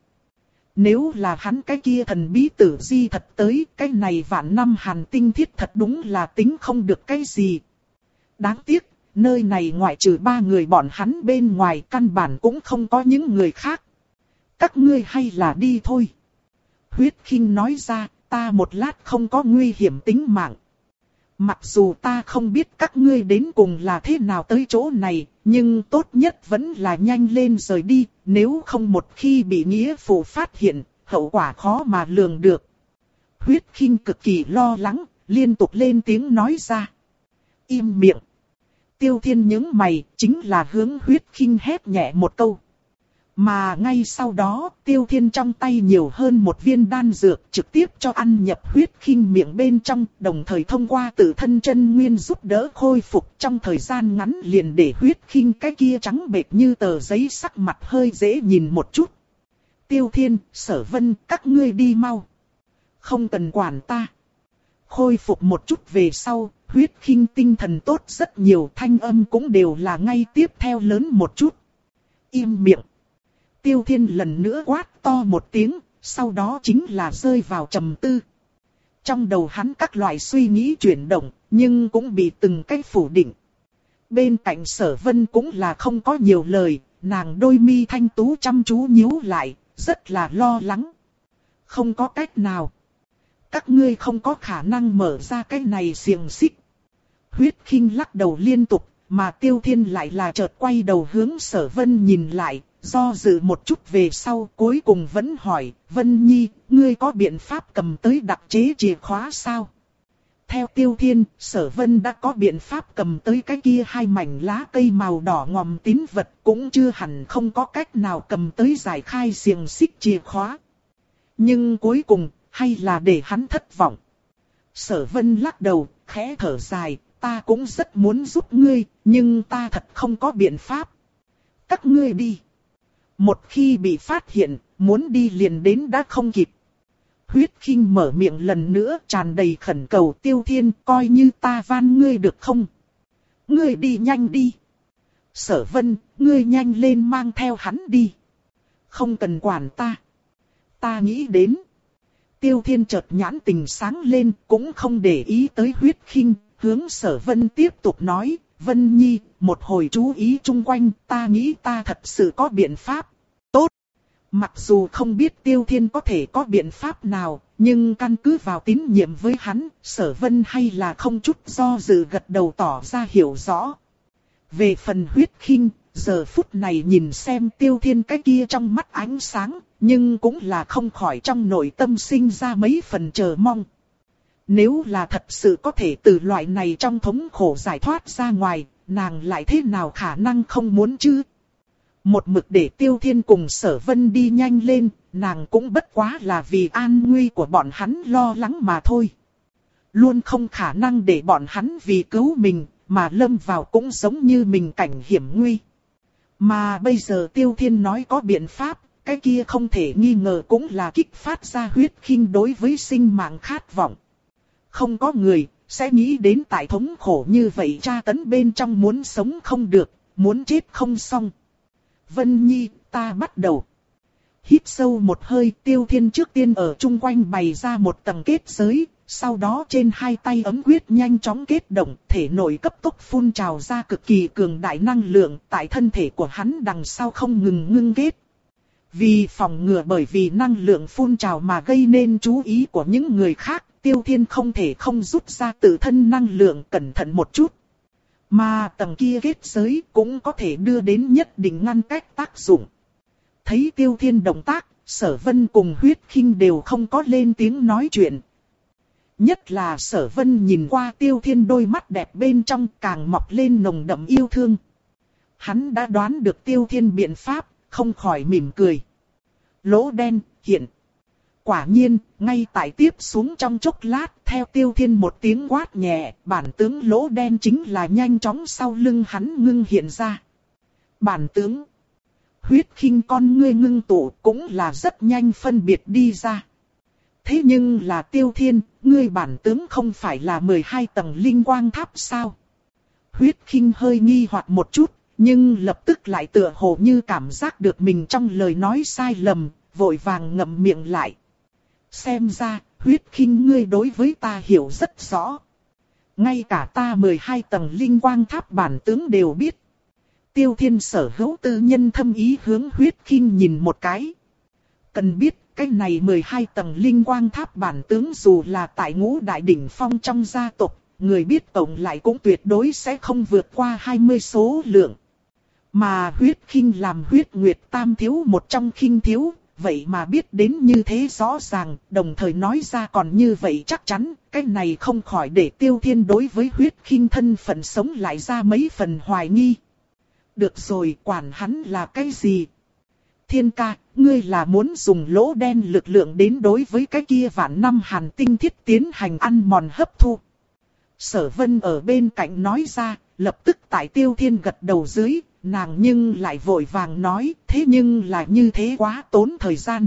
Nếu là hắn cái kia thần bí tử di thật tới, cái này vạn năm hàn tinh thiết thật đúng là tính không được cái gì. Đáng tiếc, nơi này ngoại trừ ba người bọn hắn bên ngoài căn bản cũng không có những người khác. Các ngươi hay là đi thôi. Huyết Khinh nói ra, ta một lát không có nguy hiểm tính mạng. Mặc dù ta không biết các ngươi đến cùng là thế nào tới chỗ này, nhưng tốt nhất vẫn là nhanh lên rời đi, nếu không một khi bị nghĩa phụ phát hiện, hậu quả khó mà lường được. Huyết Khinh cực kỳ lo lắng, liên tục lên tiếng nói ra. Im miệng. Tiêu Thiên nhướng mày, chính là hướng Huyết Khinh hét nhẹ một câu. Mà ngay sau đó, Tiêu Thiên trong tay nhiều hơn một viên đan dược trực tiếp cho ăn nhập Huyết Khinh miệng bên trong, đồng thời thông qua tự thân chân nguyên giúp đỡ khôi phục trong thời gian ngắn liền để Huyết Khinh cái kia trắng bệch như tờ giấy sắc mặt hơi dễ nhìn một chút. Tiêu Thiên, Sở Vân, các ngươi đi mau. Không cần quản ta. Khôi phục một chút về sau, Huyết Khinh tinh thần tốt rất nhiều, thanh âm cũng đều là ngay tiếp theo lớn một chút. Im miệng. Tiêu Thiên lần nữa quát to một tiếng, sau đó chính là rơi vào trầm tư. Trong đầu hắn các loại suy nghĩ chuyển động, nhưng cũng bị từng cách phủ định. Bên cạnh Sở Vân cũng là không có nhiều lời, nàng đôi mi thanh tú chăm chú nhíu lại, rất là lo lắng. Không có cách nào. Các ngươi không có khả năng mở ra cái này xiềng xích. Huyết Khinh lắc đầu liên tục, mà Tiêu Thiên lại là chợt quay đầu hướng Sở Vân nhìn lại. Do dự một chút về sau cuối cùng vẫn hỏi, Vân Nhi, ngươi có biện pháp cầm tới đặc chế chìa khóa sao? Theo Tiêu Thiên, Sở Vân đã có biện pháp cầm tới cái kia hai mảnh lá cây màu đỏ ngòm tín vật, cũng chưa hẳn không có cách nào cầm tới giải khai xiềng xích chìa khóa. Nhưng cuối cùng, hay là để hắn thất vọng. Sở Vân lắc đầu, khẽ thở dài, ta cũng rất muốn giúp ngươi, nhưng ta thật không có biện pháp. Các ngươi đi. Một khi bị phát hiện, muốn đi liền đến đã không kịp. Huyết Khinh mở miệng lần nữa tràn đầy khẩn cầu. Tiêu Thiên, coi như ta van ngươi được không? Ngươi đi nhanh đi. Sở Vân, ngươi nhanh lên mang theo hắn đi. Không cần quản ta. Ta nghĩ đến. Tiêu Thiên chợt nhãn tình sáng lên, cũng không để ý tới Huyết Khinh, hướng Sở Vân tiếp tục nói, Vân Nhi, một hồi chú ý chung quanh, ta nghĩ ta thật sự có biện pháp. Tốt. Mặc dù không biết Tiêu Thiên có thể có biện pháp nào, nhưng căn cứ vào tín nhiệm với hắn, Sở Vân hay là không chút do dự gật đầu tỏ ra hiểu rõ. Về phần Huyết Khinh, giờ phút này nhìn xem Tiêu Thiên cái kia trong mắt ánh sáng, nhưng cũng là không khỏi trong nội tâm sinh ra mấy phần chờ mong. Nếu là thật sự có thể từ loại này trong thống khổ giải thoát ra ngoài, nàng lại thế nào khả năng không muốn chứ? Một mực để Tiêu Thiên cùng Sở Vân đi nhanh lên, nàng cũng bất quá là vì an nguy của bọn hắn lo lắng mà thôi. Luôn không khả năng để bọn hắn vì cứu mình, mà lâm vào cũng giống như mình cảnh hiểm nguy. Mà bây giờ Tiêu Thiên nói có biện pháp, cái kia không thể nghi ngờ cũng là kích phát ra huyết khinh đối với sinh mạng khát vọng. Không có người sẽ nghĩ đến tại thống khổ như vậy tra tấn bên trong muốn sống không được, muốn chết không xong. Vân Nhi, ta bắt đầu. Hít sâu một hơi, Tiêu Thiên trước tiên ở chung quanh bày ra một tầng kết giới, sau đó trên hai tay ấm quyết nhanh chóng kết động, thể nội cấp tốc phun trào ra cực kỳ cường đại năng lượng, tại thân thể của hắn đằng sau không ngừng ngưng kết. Vì phòng ngừa bởi vì năng lượng phun trào mà gây nên chú ý của những người khác, Tiêu Thiên không thể không rút ra tự thân năng lượng, cẩn thận một chút. Mà tầng kia kết giới cũng có thể đưa đến nhất định ngăn cách tác dụng. Thấy Tiêu Thiên động tác, Sở Vân cùng Huyết Khinh đều không có lên tiếng nói chuyện. Nhất là Sở Vân nhìn qua Tiêu Thiên đôi mắt đẹp bên trong càng mọc lên nồng đậm yêu thương. Hắn đã đoán được Tiêu Thiên biện pháp, không khỏi mỉm cười. Lỗ đen, hiện. Quả nhiên, ngay tại tiếp xuống trong chốc lát, theo Tiêu Thiên một tiếng quát nhẹ, bản tướng lỗ đen chính là nhanh chóng sau lưng hắn ngưng hiện ra. Bản tướng. Huyết Khinh con ngươi ngưng tụ cũng là rất nhanh phân biệt đi ra. Thế nhưng là Tiêu Thiên, ngươi bản tướng không phải là mười hai tầng linh quang tháp sao? Huyết Khinh hơi nghi hoặc một chút, nhưng lập tức lại tựa hồ như cảm giác được mình trong lời nói sai lầm, vội vàng ngậm miệng lại. Xem ra, Huyết Khinh ngươi đối với ta hiểu rất rõ. Ngay cả ta mười hai tầng linh quang tháp bản tướng đều biết. Tiêu Thiên sở hữu tư nhân thâm ý hướng Huyết Khinh nhìn một cái. Cần biết, cái này mười hai tầng linh quang tháp bản tướng dù là tại ngũ đại đỉnh phong trong gia tộc, người biết tổng lại cũng tuyệt đối sẽ không vượt qua hai mươi số lượng. Mà Huyết Khinh làm Huyết Nguyệt Tam thiếu một trong Khinh thiếu, vậy mà biết đến như thế rõ ràng, đồng thời nói ra còn như vậy chắc chắn, cái này không khỏi để Tiêu Thiên đối với Huyết Khinh thân phận sống lại ra mấy phần hoài nghi. Được rồi, quản hắn là cái gì? Thiên ca, ngươi là muốn dùng lỗ đen lực lượng đến đối với cái kia vạn năm hàn tinh thiết tiến hành ăn mòn hấp thu. Sở Vân ở bên cạnh nói ra, lập tức tại Tiêu Thiên gật đầu dưới, nàng nhưng lại vội vàng nói, thế nhưng là như thế quá tốn thời gian.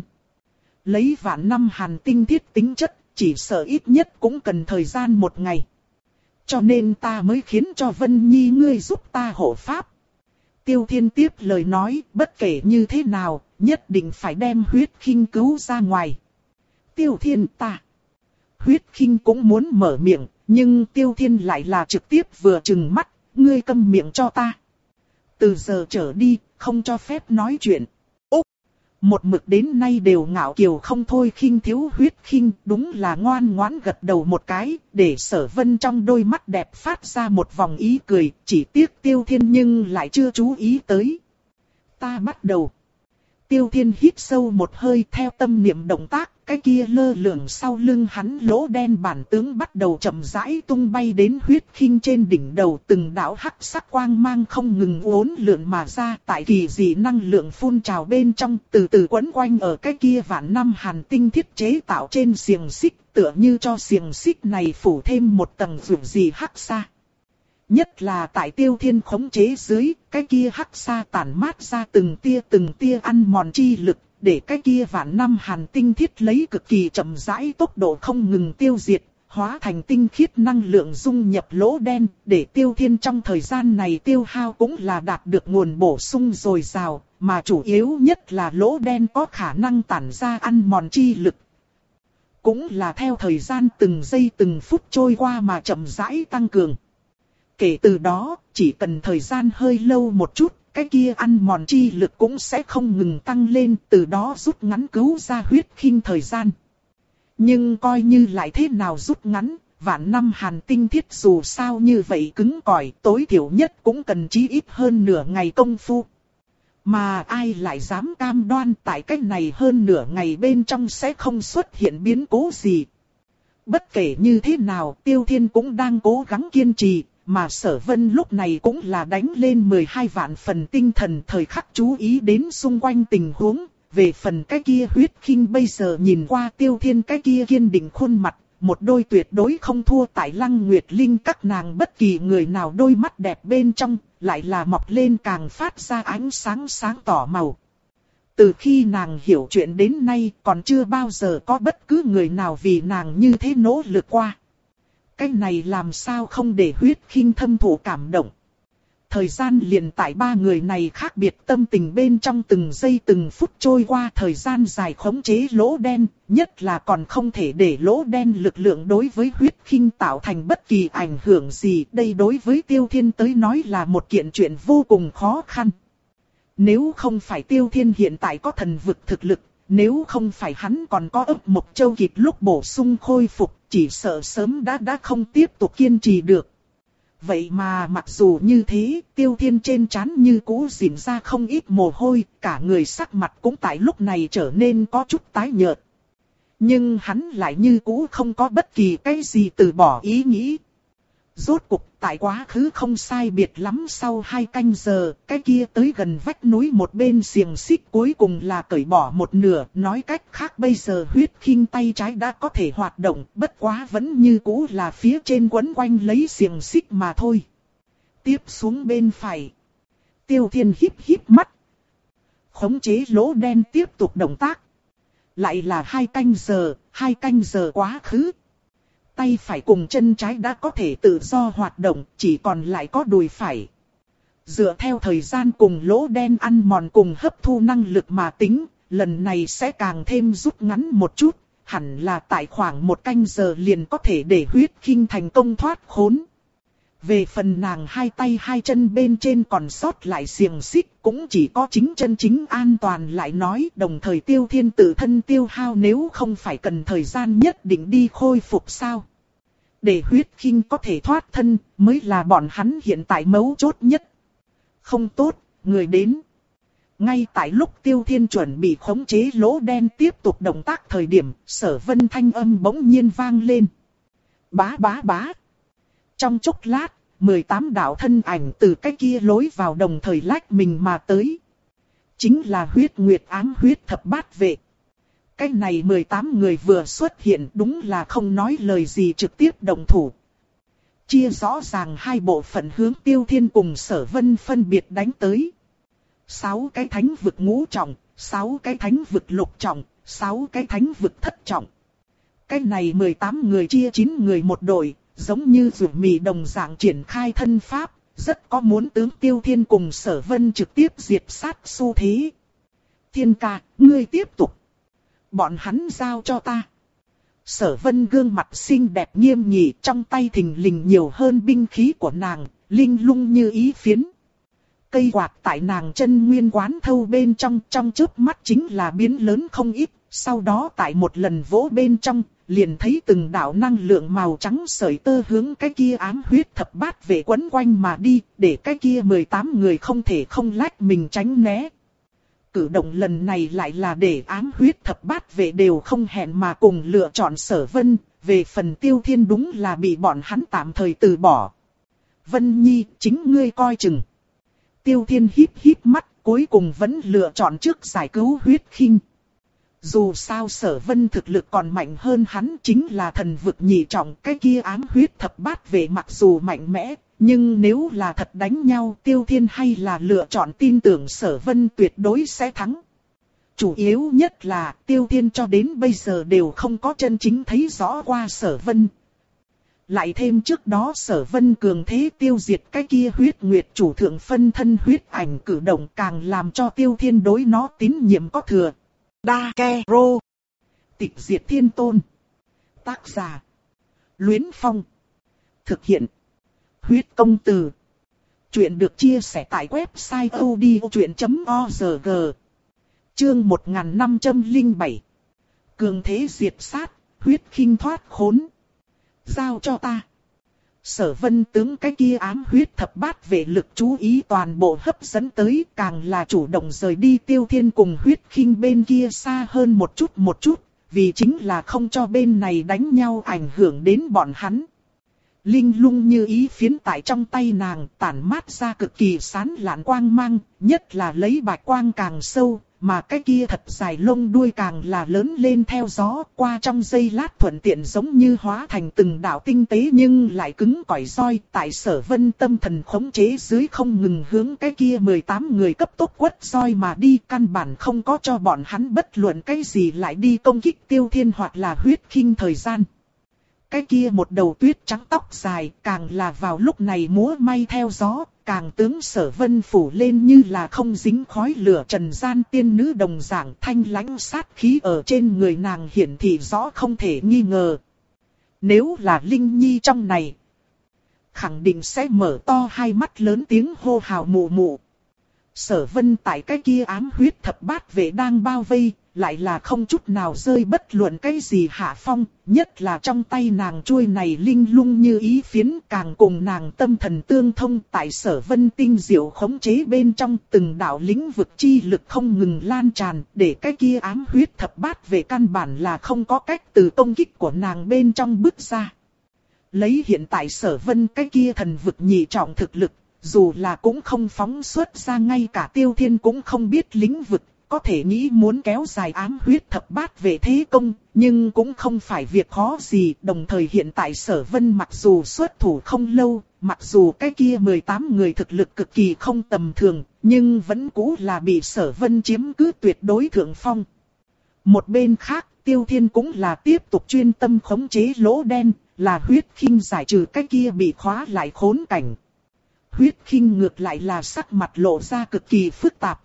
Lấy vạn năm hàn tinh thiết tính chất, chỉ sợ ít nhất cũng cần thời gian một ngày. Cho nên ta mới khiến cho Vân Nhi ngươi giúp ta hộ pháp. Tiêu Thiên tiếp lời nói, bất kể như thế nào, nhất định phải đem Huyết Khinh cứu ra ngoài. Tiêu Thiên ta. Huyết Khinh cũng muốn mở miệng, nhưng Tiêu Thiên lại là trực tiếp vừa trừng mắt, ngươi câm miệng cho ta. Từ giờ trở đi, không cho phép nói chuyện. Úc! Một mực đến nay đều ngạo kiều không thôi Khinh thiếu Huyết Khinh, đúng là ngoan ngoãn gật đầu một cái, để Sở Vân trong đôi mắt đẹp phát ra một vòng ý cười, chỉ tiếc Tiêu Thiên nhưng lại chưa chú ý tới. Ta bắt đầu. Tiêu Thiên hít sâu một hơi theo tâm niệm động tác, cái kia lơ lửng sau lưng hắn lỗ đen bản tướng bắt đầu chậm rãi tung bay đến Huyết Khinh trên đỉnh đầu, từng đạo hắc sắc quang mang không ngừng uốn lượn mà ra, tại kỳ dị năng lượng phun trào bên trong, từ từ quấn quanh ở cái kia vạn năm hàn tinh thiết chế tạo trên xiềng xích, tựa như cho xiềng xích này phủ thêm một tầng dù gì hắc sa. Nhất là tại Tiêu Thiên khống chế dưới, cái kia hắc sa tản mát ra từng tia từng tia ăn mòn chi lực, để cái kia vạn năm hàn tinh thiết lấy cực kỳ chậm rãi tốc độ không ngừng tiêu diệt, hóa thành tinh khiết năng lượng dung nhập lỗ đen, để Tiêu Thiên trong thời gian này tiêu hao cũng là đạt được nguồn bổ sung dồi dào, mà chủ yếu nhất là lỗ đen có khả năng tản ra ăn mòn chi lực. Cũng là theo thời gian từng giây từng phút trôi qua mà chậm rãi tăng cường. Kể từ đó, chỉ cần thời gian hơi lâu một chút, cái kia ăn mòn chi lực cũng sẽ không ngừng tăng lên, từ đó rút ngắn cứu ra huyết khinh thời gian. Nhưng coi như lại thế nào rút ngắn, vạn năm hàn tinh thiết dù sao như vậy cứng cỏi, tối thiểu nhất cũng cần chí ít hơn nửa ngày công phu. Mà ai lại dám cam đoan tại cách này hơn nửa ngày bên trong sẽ không xuất hiện biến cố gì. Bất kể như thế nào, Tiêu Thiên cũng đang cố gắng kiên trì, mà Sở Vân lúc này cũng là đánh lên mười hai vạn phần tinh thần, thời khắc chú ý đến xung quanh tình huống. Về phần cái kia huyết khinh bây giờ nhìn qua Tiêu Thiên cái kia kiên định khuôn mặt, một đôi tuyệt đối không thua tại Lăng Nguyệt Linh các nàng bất kỳ người nào đôi mắt đẹp bên trong, lại là mọc lên càng phát ra ánh sáng sáng tỏ màu. Từ khi nàng hiểu chuyện đến nay còn chưa bao giờ có bất cứ người nào vì nàng như thế nỗ lực qua. Cái này làm sao không để huyết khinh thâm thụ cảm động. Thời gian liền tại ba người này khác biệt tâm tình bên trong từng giây từng phút trôi qua, thời gian dài khống chế lỗ đen, nhất là còn không thể để lỗ đen lực lượng đối với huyết khinh tạo thành bất kỳ ảnh hưởng gì. Đây đối với Tiêu Thiên tới nói là một kiện chuyện vô cùng khó khăn. Nếu không phải Tiêu Thiên hiện tại có thần vực thực lực, nếu không phải hắn còn có ấp một châu kịp lúc bổ sung khôi phục, chỉ sợ sớm đã đã không tiếp tục kiên trì được. Vậy mà mặc dù như thế, Tiêu Thiên trên trán như cũ rỉn ra không ít mồ hôi, cả người sắc mặt cũng tại lúc này trở nên có chút tái nhợt. Nhưng hắn lại như cũ không có bất kỳ cái gì từ bỏ ý nghĩ. Rốt cục tại quá khứ không sai biệt lắm sau hai canh giờ, cái kia tới gần vách núi một bên xiềng xích cuối cùng là cởi bỏ một nửa. Nói cách khác bây giờ huyết khinh tay trái đã có thể hoạt động, bất quá vẫn như cũ là phía trên quấn quanh lấy xiềng xích mà thôi. Tiếp xuống bên phải. Tiêu Thiên híp híp mắt. Khống chế lỗ đen tiếp tục động tác. Lại là hai canh giờ, hai canh giờ quá khứ. Tay phải cùng chân trái đã có thể tự do hoạt động, chỉ còn lại có đùi phải. Dựa theo thời gian cùng lỗ đen ăn mòn cùng hấp thu năng lực mà tính, lần này sẽ càng thêm rút ngắn một chút, hẳn là tại khoảng một canh giờ liền có thể để huyết khinh thành công thoát khốn. Về phần nàng hai tay hai chân bên trên còn sót lại xiềng xích, cũng chỉ có chính chân chính an toàn lại nói, đồng thời Tiêu Thiên tự thân tiêu hao nếu không phải cần thời gian nhất định đi khôi phục sao. Để huyết khinh có thể thoát thân, mới là bọn hắn hiện tại mấu chốt nhất. Không tốt, người đến. Ngay tại lúc Tiêu Thiên chuẩn bị khống chế lỗ đen tiếp tục động tác thời điểm, Sở Vân thanh âm bỗng nhiên vang lên. Bá bá bá. Trong chốc lát, mười tám đạo thân ảnh từ cái kia lối vào đồng thời lách mình mà tới. Chính là huyết nguyệt ám huyết thập bát vệ. Cái này mười tám người vừa xuất hiện đúng là không nói lời gì trực tiếp động thủ. Chia rõ ràng hai bộ phận hướng Tiêu Thiên cùng Sở Vân phân biệt đánh tới. Sáu cái thánh vực ngũ trọng, sáu cái thánh vực lục trọng, sáu cái thánh vực thất trọng. Cái này mười tám người chia chín người một đội. Giống như rủ mì đồng dạng triển khai thân pháp, rất có muốn tướng Tiêu Thiên cùng Sở Vân trực tiếp diệt sát xu thế. Thiên ca, ngươi tiếp tục. Bọn hắn giao cho ta. Sở Vân gương mặt xinh đẹp nghiêm nghị, trong tay thình lình nhiều hơn binh khí của nàng, linh lung như ý phiến. Cây quạt tại nàng chân nguyên quán thâu bên trong, trong chớp mắt chính là biến lớn không ít, sau đó tại một lần vỗ bên trong, liền thấy từng đạo năng lượng màu trắng sợi tơ hướng cái kia ám huyết thập bát vệ quấn quanh mà đi, để cái kia mười tám người không thể không lách mình tránh né. Cử động lần này lại là để ám huyết thập bát vệ đều không hẹn mà cùng lựa chọn Sở Vân, về phần Tiêu Thiên đúng là bị bọn hắn tạm thời từ bỏ. Vân Nhi, chính ngươi coi chừng. Tiêu Thiên híp híp mắt, cuối cùng vẫn lựa chọn trước giải cứu huyết khinh. Dù sao Sở Vân thực lực còn mạnh hơn hắn, chính là thần vực nhị trọng, cái kia ám huyết thập bát vệ mặc dù mạnh mẽ, nhưng nếu là thật đánh nhau Tiêu Thiên hay là lựa chọn tin tưởng Sở Vân tuyệt đối sẽ thắng. Chủ yếu nhất là Tiêu Thiên cho đến bây giờ đều không có chân chính thấy rõ qua Sở Vân. Lại thêm trước đó Sở Vân cường thế tiêu diệt cái kia huyết nguyệt chủ thượng phân thân huyết ảnh cử động càng làm cho Tiêu Thiên đối nó tín nhiệm có thừa. Đa Ke Rô. Tịch diệt thiên tôn. Tác giả. Luyến Phong. Thực hiện. Huyết công từ. Chuyện được chia sẻ tại website odchuyện chấm org. Chương một nghìn năm trăm lẻ bảy. Cường thế diệt sát, huyết khinh thoát khốn. Giao cho ta. Sở Vân tướng cái kia ám huyết thập bát vệ lực chú ý toàn bộ hấp dẫn tới, càng là chủ động rời đi Tiêu Thiên cùng huyết khinh bên kia xa hơn một chút một chút, vì chính là không cho bên này đánh nhau ảnh hưởng đến bọn hắn. Linh lung như ý phiến tại trong tay nàng tản mát ra cực kỳ sán lạn quang mang, nhất là lấy bạch quang càng sâu, mà cái kia thật dài lông đuôi càng là lớn lên theo gió, qua trong giây lát thuận tiện giống như hóa thành từng đạo tinh tế nhưng lại cứng cỏi roi, tại Sở Vân tâm thần khống chế dưới không ngừng hướng cái kia mười tám người cấp tốc quất roi mà đi, căn bản không có cho bọn hắn bất luận cái gì lại đi công kích Tiêu Thiên hoặc là huyết khinh thời gian. Cái kia một đầu tuyết trắng tóc dài càng là vào lúc này múa may theo gió, càng tướng Sở Vân phủ lên như là không dính khói lửa trần gian tiên nữ đồng dạng, thanh lãnh sát khí ở trên người nàng hiển thị rõ không thể nghi ngờ. Nếu là Linh Nhi trong này, khẳng định sẽ mở to hai mắt lớn tiếng hô hào mụ mụ. Sở Vân tại cái kia ám huyết thập bát vệ đang bao vây, lại là không chút nào rơi bất luận cái gì hạ phong, nhất là trong tay nàng chuôi này linh lung như ý phiến càng cùng nàng tâm thần tương thông, tại Sở Vân tinh diệu khống chế bên trong từng đạo lĩnh vực chi lực không ngừng lan tràn, để cái kia ám huyết thập bát về căn bản là không có cách từ công kích của nàng bên trong bước ra. Lấy hiện tại Sở Vân cái kia thần vực nhị trọng thực lực, dù là cũng không phóng xuất ra, ngay cả Tiêu Thiên cũng không biết lĩnh vực, có thể nghĩ muốn kéo dài ám huyết thập bát về thế công, nhưng cũng không phải việc khó gì. Đồng thời hiện tại Sở Vân mặc dù xuất thủ không lâu, mặc dù cái kia mười tám người thực lực cực kỳ không tầm thường, nhưng vẫn cũ là bị Sở Vân chiếm cứ tuyệt đối thượng phong. Một bên khác, Tiêu Thiên cũng là tiếp tục chuyên tâm khống chế lỗ đen, là huyết khinh giải trừ cái kia bị khóa lại khốn cảnh. Huyết khinh ngược lại là sắc mặt lộ ra cực kỳ phức tạp.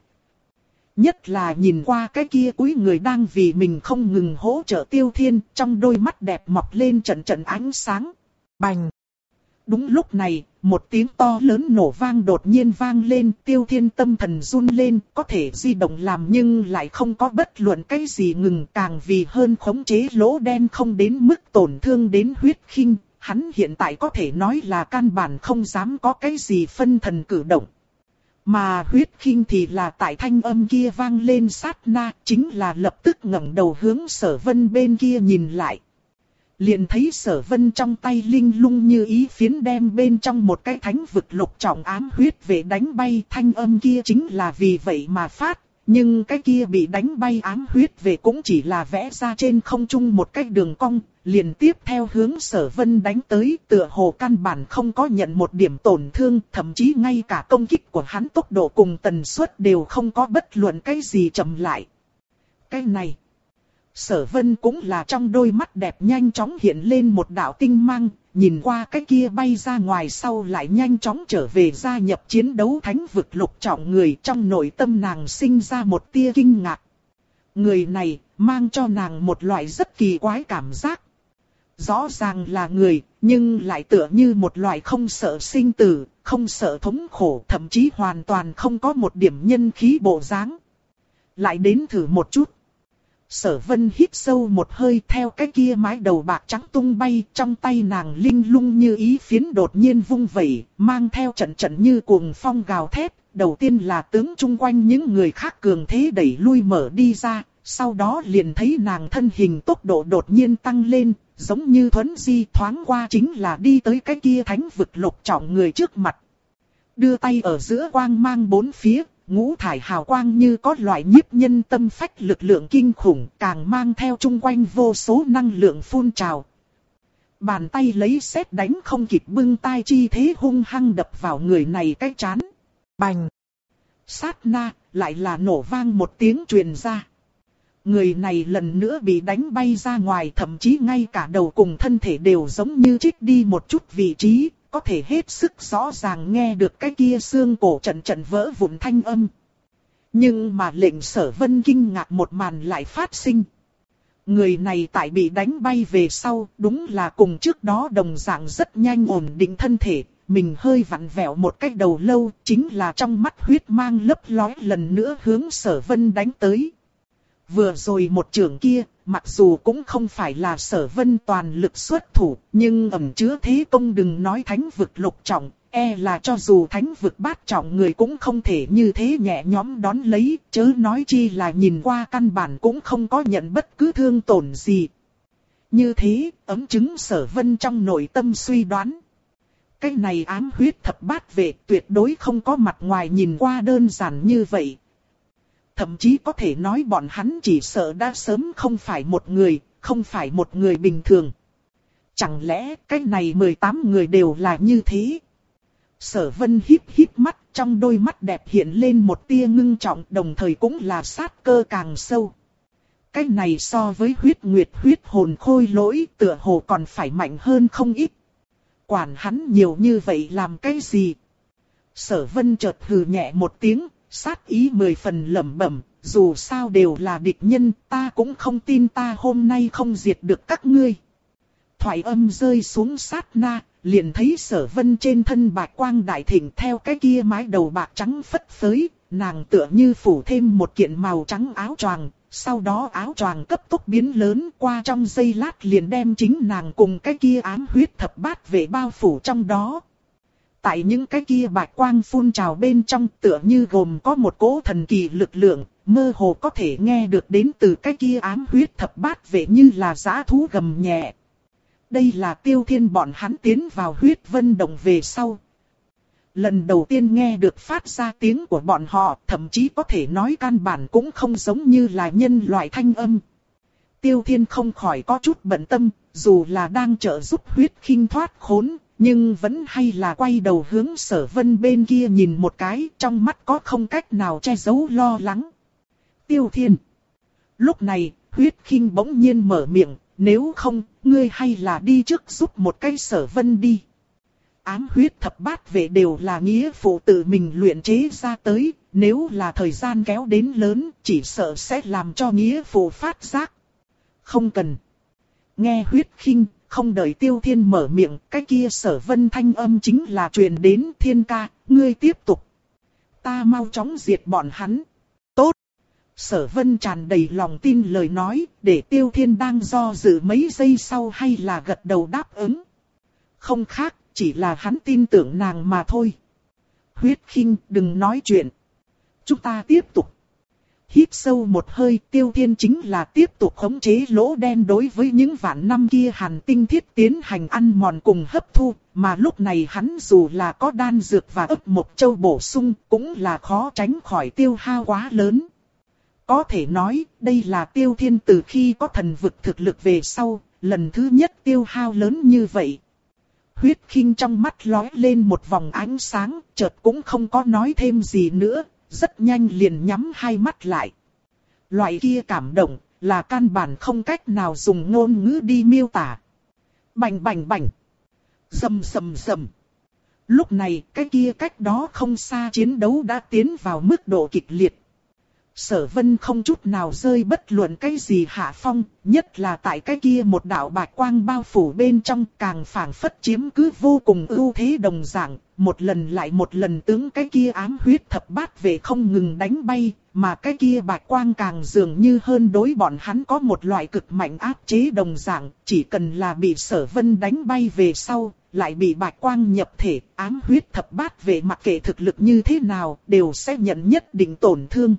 Nhất là nhìn qua cái kia cúi người đang vì mình không ngừng hỗ trợ Tiêu Thiên, trong đôi mắt đẹp mọc lên trận trận ánh sáng. Bành! Đúng lúc này, một tiếng to lớn nổ vang đột nhiên vang lên, Tiêu Thiên tâm thần run lên, có thể di động làm nhưng lại không có bất luận cái gì ngừng, càng vì hơn khống chế lỗ đen không đến mức tổn thương đến huyết khinh, hắn hiện tại có thể nói là căn bản không dám có cái gì phân thần cử động. Mà huyết khinh thì là tại thanh âm kia vang lên sát na, chính là lập tức ngẩng đầu hướng Sở Vân bên kia nhìn lại. Liền thấy Sở Vân trong tay linh lung như ý phiến đem bên trong một cái thánh vực lục trọng ám huyết về đánh bay, thanh âm kia chính là vì vậy mà phát. Nhưng cái kia bị đánh bay ám huyết về cũng chỉ là vẽ ra trên không trung một cái đường cong, liền tiếp theo hướng Sở Vân đánh tới, tựa hồ căn bản không có nhận một điểm tổn thương, thậm chí ngay cả công kích của hắn tốc độ cùng tần suất đều không có bất luận cái gì chậm lại. Cái này, Sở Vân cũng là trong đôi mắt đẹp nhanh chóng hiện lên một đạo tinh mang, nhìn qua cái kia bay ra ngoài sau lại nhanh chóng trở về gia nhập chiến đấu thánh vực lục trọng người, trong nội tâm nàng sinh ra một tia kinh ngạc. Người này mang cho nàng một loại rất kỳ quái cảm giác. Rõ ràng là người, nhưng lại tựa như một loại không sợ sinh tử, không sợ thống khổ, thậm chí hoàn toàn không có một điểm nhân khí bộ dáng. Lại đến thử một chút. Sở Vân hít sâu một hơi, theo cái kia mái đầu bạc trắng tung bay, trong tay nàng linh lung như ý phiến đột nhiên vung vẩy, mang theo trận trận như cuồng phong gào thét. Đầu tiên là tướng chung quanh những người khác cường thế đẩy lui mở đi ra, sau đó liền thấy nàng thân hình tốc độ đột nhiên tăng lên, giống như thuấn di thoáng qua chính là đi tới cái kia thánh vực lục trọng người trước mặt. Đưa tay ở giữa quang mang bốn phía, ngũ thải hào quang như có loại nhiếp nhân tâm phách lực lượng kinh khủng, càng mang theo chung quanh vô số năng lượng phun trào. Bàn tay lấy sét đánh không kịp bưng tai chi thế hung hăng đập vào người này cái chán. Bành! Sát na, lại là nổ vang một tiếng truyền ra. Người này lần nữa bị đánh bay ra ngoài, thậm chí ngay cả đầu cùng thân thể đều giống như trích đi một chút vị trí, có thể hết sức rõ ràng nghe được cái kia xương cổ trận trận vỡ vụn thanh âm. Nhưng mà lệnh Sở Vân kinh ngạc một màn lại phát sinh. Người này tại bị đánh bay về sau, đúng là cùng trước đó đồng dạng rất nhanh ổn định thân thể, mình hơi vặn vẹo một cái đầu lâu, chính là trong mắt huyết mang lấp lóe lần nữa hướng Sở Vân đánh tới. Vừa rồi một chưởng kia, mặc dù cũng không phải là Sở Vân toàn lực xuất thủ, nhưng ẩn chứa thế công đừng nói thánh vực lục trọng, e là cho dù thánh vực bát trọng người cũng không thể như thế nhẹ nhõm đón lấy, chớ nói chi là nhìn qua căn bản cũng không có nhận bất cứ thương tổn gì. Như thế, ấm chứng Sở Vân trong nội tâm suy đoán. Cái này ám huyết thập bát vệ tuyệt đối không có mặt ngoài nhìn qua đơn giản như vậy. Thậm chí có thể nói bọn hắn chỉ sợ đã sớm không phải một người, không phải một người bình thường. Chẳng lẽ cái này mười tám người đều là như thế? Sở Vân híp híp mắt, trong đôi mắt đẹp hiện lên một tia ngưng trọng, đồng thời cũng là sát cơ càng sâu. Cái này so với huyết nguyệt huyết hồn khôi lỗi tựa hồ còn phải mạnh hơn không ít. Quản hắn nhiều như vậy làm cái gì? Sở Vân chợt hừ nhẹ một tiếng, sát ý mười phần lẩm bẩm, dù sao đều là địch nhân, ta cũng không tin ta hôm nay không diệt được các ngươi. Thoại âm rơi xuống sát na, liền thấy Sở Vân trên thân bạch quang đại thịnh theo cái kia mái đầu bạc trắng phất phới, nàng tựa như phủ thêm một kiện màu trắng áo choàng, sau đó áo choàng cấp tốc biến lớn qua trong giây lát liền đem chính nàng cùng cái kia ám huyết thập bát vệ bao phủ trong đó. Tại những cái kia bạch quang phun trào bên trong tựa như gồm có một cỗ thần kỳ lực lượng, mơ hồ có thể nghe được đến từ cái kia ám huyết thập bát vệ như là dã thú gầm nhẹ. Đây là Tiêu Thiên bọn hắn tiến vào huyết vân động về sau. Lần đầu tiên nghe được phát ra tiếng của bọn họ, thậm chí có thể nói căn bản cũng không giống như là nhân loại thanh âm. Tiêu Thiên không khỏi có chút bận tâm, dù là đang trợ giúp huyết khinh thoát khốn, nhưng vẫn hay là quay đầu hướng Sở Vân bên kia nhìn một cái, trong mắt có không cách nào che giấu lo lắng. Tiêu Thiên. Lúc này, huyết khinh bỗng nhiên mở miệng, nếu không, ngươi hay là đi trước giúp một cái Sở Vân đi. Ám huyết thập bát vệ đều là nghĩa phụ tự mình luyện chế ra tới, nếu là thời gian kéo đến lớn, chỉ sợ sẽ làm cho nghĩa phụ phát giác. Không cần. Nghe huyết khinh, không đợi Tiêu Thiên mở miệng, cái kia Sở Vân thanh âm chính là truyền đến Thiên ca, ngươi tiếp tục. Ta mau chóng diệt bọn hắn. Tốt. Sở Vân tràn đầy lòng tin lời nói, để Tiêu Thiên đang do dự mấy giây sau hay là gật đầu đáp ứng. Không khác, chỉ là hắn tin tưởng nàng mà thôi. Huyết khinh, đừng nói chuyện. Chúng ta tiếp tục. Hít sâu một hơi, Tiêu Thiên chính là tiếp tục khống chế lỗ đen đối với những vạn năm kia hàn tinh thiết tiến hành ăn mòn cùng hấp thu, mà lúc này hắn dù là có đan dược và ấp mộc châu bổ sung, cũng là khó tránh khỏi tiêu hao quá lớn. Có thể nói, đây là Tiêu Thiên từ khi có thần vực thực lực về sau, lần thứ nhất tiêu hao lớn như vậy. Huyết khinh trong mắt lóe lên một vòng ánh sáng, chợt cũng không có nói thêm gì nữa, rất nhanh liền nhắm hai mắt lại. Loại kia cảm động, là căn bản không cách nào dùng ngôn ngữ đi miêu tả. Bành bành bành. Rầm rầm rầm. Lúc này, cái kia cách đó không xa chiến đấu đã tiến vào mức độ kịch liệt. Sở Vân không chút nào rơi bất luận cái gì hạ phong, nhất là tại cái kia một đạo bạch quang bao phủ bên trong càng phảng phất chiếm cứ vô cùng ưu thế đồng dạng, một lần lại một lần tướng cái kia ám huyết thập bát vệ không ngừng đánh bay, mà cái kia bạch quang càng dường như hơn đối bọn hắn có một loại cực mạnh áp chế đồng dạng, chỉ cần là bị Sở Vân đánh bay về sau, lại bị bạch quang nhập thể, ám huyết thập bát vệ mặc kệ thực lực như thế nào, đều sẽ nhận nhất định tổn thương.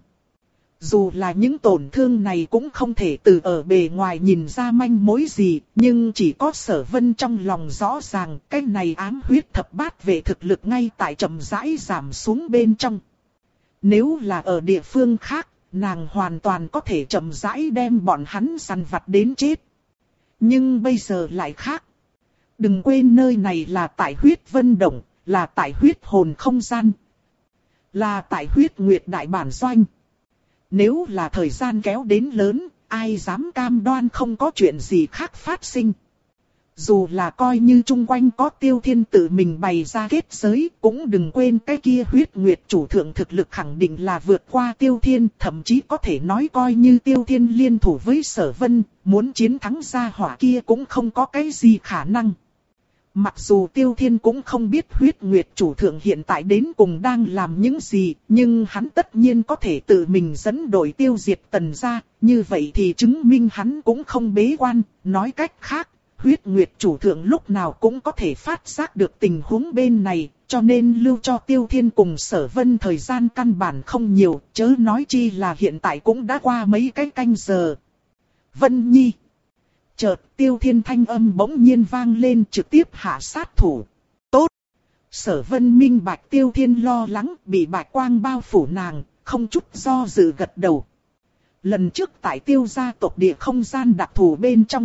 Dù là những tổn thương này cũng không thể từ ở bề ngoài nhìn ra manh mối gì, nhưng chỉ có Sở Vân trong lòng rõ ràng, cái này ám huyết thập bát vệ thực lực ngay tại chậm rãi giảm xuống bên trong. Nếu là ở địa phương khác, nàng hoàn toàn có thể chậm rãi đem bọn hắn săn vặt đến chết. Nhưng bây giờ lại khác. Đừng quên nơi này là tại huyết vân động, là tại huyết hồn không gian, là tại huyết nguyệt đại bản doanh. Nếu là thời gian kéo đến lớn, ai dám cam đoan không có chuyện gì khác phát sinh. Dù là coi như chung quanh có Tiêu Thiên tự mình bày ra kết giới, cũng đừng quên cái kia huyết nguyệt chủ thượng thực lực khẳng định là vượt qua Tiêu Thiên, thậm chí có thể nói coi như Tiêu Thiên liên thủ với Sở Vân, muốn chiến thắng gia hỏa kia cũng không có cái gì khả năng. Mặc dù Tiêu Thiên cũng không biết huyết nguyệt chủ thượng hiện tại đến cùng đang làm những gì, nhưng hắn tất nhiên có thể tự mình dẫn đội tiêu diệt Tần gia, như vậy thì chứng minh hắn cũng không bế quan, nói cách khác, huyết nguyệt chủ thượng lúc nào cũng có thể phát giác được tình huống bên này, cho nên lưu cho Tiêu Thiên cùng Sở Vân thời gian căn bản không nhiều, chớ nói chi là hiện tại cũng đã qua mấy cái canh giờ. Vân Nhi. Chợt Tiêu Thiên thanh âm bỗng nhiên vang lên, trực tiếp hạ sát thủ. Tốt. Sở Vân minh bạch Tiêu Thiên lo lắng, bị bạch quang bao phủ nàng, không chút do dự gật đầu. Lần trước tại Tiêu gia tộc địa không gian đặc thù bên trong,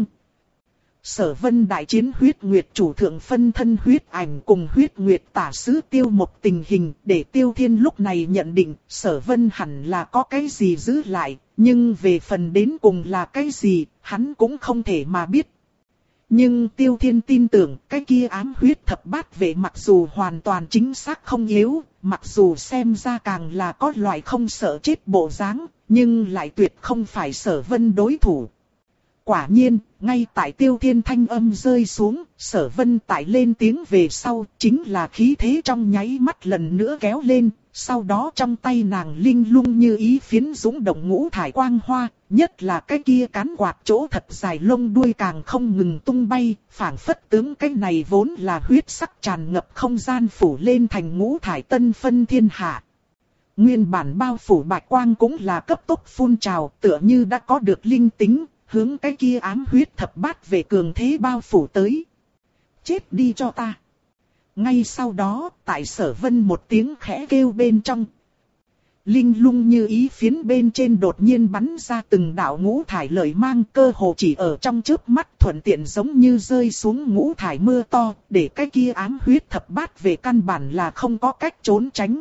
Sở Vân đại chiến huyết nguyệt chủ thượng phân thân huyết ảnh cùng huyết nguyệt tả sứ Tiêu một tình hình, để Tiêu Thiên lúc này nhận định Sở Vân hẳn là có cái gì giữ lại, nhưng về phần đến cùng là cái gì, hắn cũng không thể mà biết. Nhưng Tiêu Thiên tin tưởng cái kia ám huyết thập bát vệ mặc dù hoàn toàn chính xác không yếu, mặc dù xem ra càng là có loại không sợ chết bộ dáng, nhưng lại tuyệt không phải Sở Vân đối thủ. Quả nhiên, ngay tại Tiêu Thiên thanh âm rơi xuống, Sở Vân tại lên tiếng về sau, chính là khí thế trong nháy mắt lần nữa kéo lên, sau đó trong tay nàng linh lung như ý phiến dũng động ngũ thải quang hoa, nhất là cái kia cán quạt chỗ thật dài lông đuôi càng không ngừng tung bay, phảng phất tướng cái này vốn là huyết sắc tràn ngập không gian phủ lên thành ngũ thải tân phân thiên hạ. Nguyên bản bao phủ bạch quang cũng là cấp tốc phun trào, tựa như đã có được linh tính, hướng cái kia ám huyết thập bát về cường thế bao phủ tới. Chết đi cho ta. Ngay sau đó, tại Sở Vân một tiếng khẽ kêu bên trong, linh lung như ý phiến bên trên đột nhiên bắn ra từng đạo ngũ thải lợi mang, cơ hồ chỉ ở trong chớp mắt thuận tiện giống như rơi xuống ngũ thải mưa to, để cái kia ám huyết thập bát về căn bản là không có cách trốn tránh.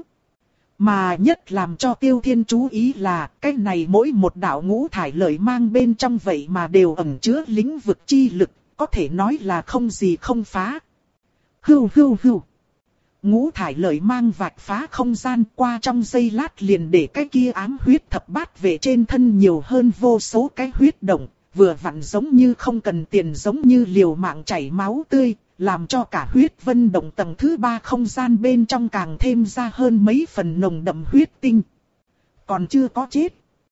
Mà nhất làm cho Tiêu Thiên chú ý là, cái này mỗi một đạo ngũ thải lợi mang bên trong vậy mà đều ẩn chứa lĩnh vực chi lực, có thể nói là không gì không phá. Hưu hưu hưu. Ngũ thải lợi mang vạch phá không gian, qua trong giây lát liền để cái kia ám huyết thập bát về trên thân nhiều hơn vô số cái huyết động, vừa vặn giống như không cần tiền, giống như liều mạng chảy máu tươi, làm cho cả huyết vân động tầng thứ ba không gian bên trong càng thêm ra hơn mấy phần nồng đậm huyết tinh. Còn chưa có chết.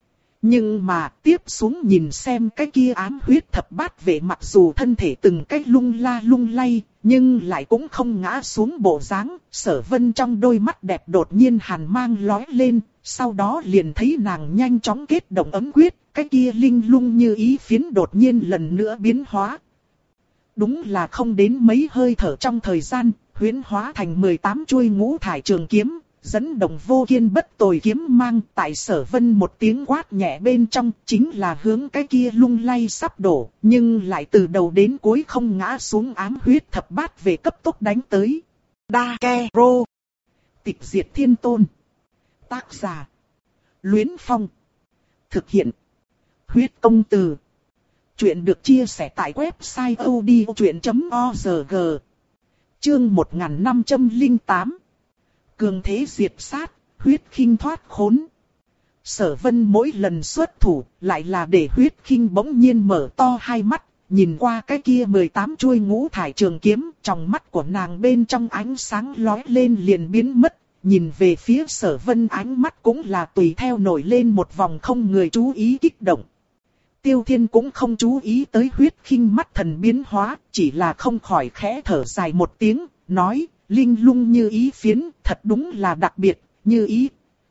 Nhưng mà tiếp xuống nhìn xem cái kia ám huyết thập bát vệ mặc dù thân thể từng cách lung la lung lay, nhưng lại cũng không ngã xuống bộ dáng. Sở Vân trong đôi mắt đẹp đột nhiên hàn mang lóe lên, sau đó liền thấy nàng nhanh chóng kết động ấm quyết, cái kia linh lung như ý phiến đột nhiên lần nữa biến hóa. Đúng là không đến mấy hơi thở trong thời gian, huyễn hóa thành mười tám chuôi ngũ thải trường kiếm, dẫn động vô kiên bất tồi kiếm mang, tại Sở Vân một tiếng quát nhẹ bên trong, chính là hướng cái kia lung lay sắp đổ, nhưng lại từ đầu đến cuối không ngã xuống ám huyết thập bát về cấp tốc đánh tới. Đa Ke Rô. Tịch diệt thiên tôn. Tác giả: Luyến Phong. Thực hiện: Huyết Công Từ. Chuyện được chia sẻ tại website odchuyện chấm org. Chương một nghìn năm trăm lẻ tám. Cường thế diệt sát, huyết khinh thoát khốn. Sở Vân mỗi lần xuất thủ, lại là để huyết khinh bỗng nhiên mở to hai mắt, nhìn qua cái kia mười tám chuôi ngũ thải trường kiếm, trong mắt của nàng bên trong ánh sáng lóe lên liền biến mất, nhìn về phía Sở Vân ánh mắt cũng là tùy theo nổi lên một vòng không người chú ý kích động. Tiêu Thiên cũng không chú ý tới huyết khinh mắt thần biến hóa, chỉ là không khỏi khẽ thở dài một tiếng, nói, linh lung như ý phiến, thật đúng là đặc biệt, như ý.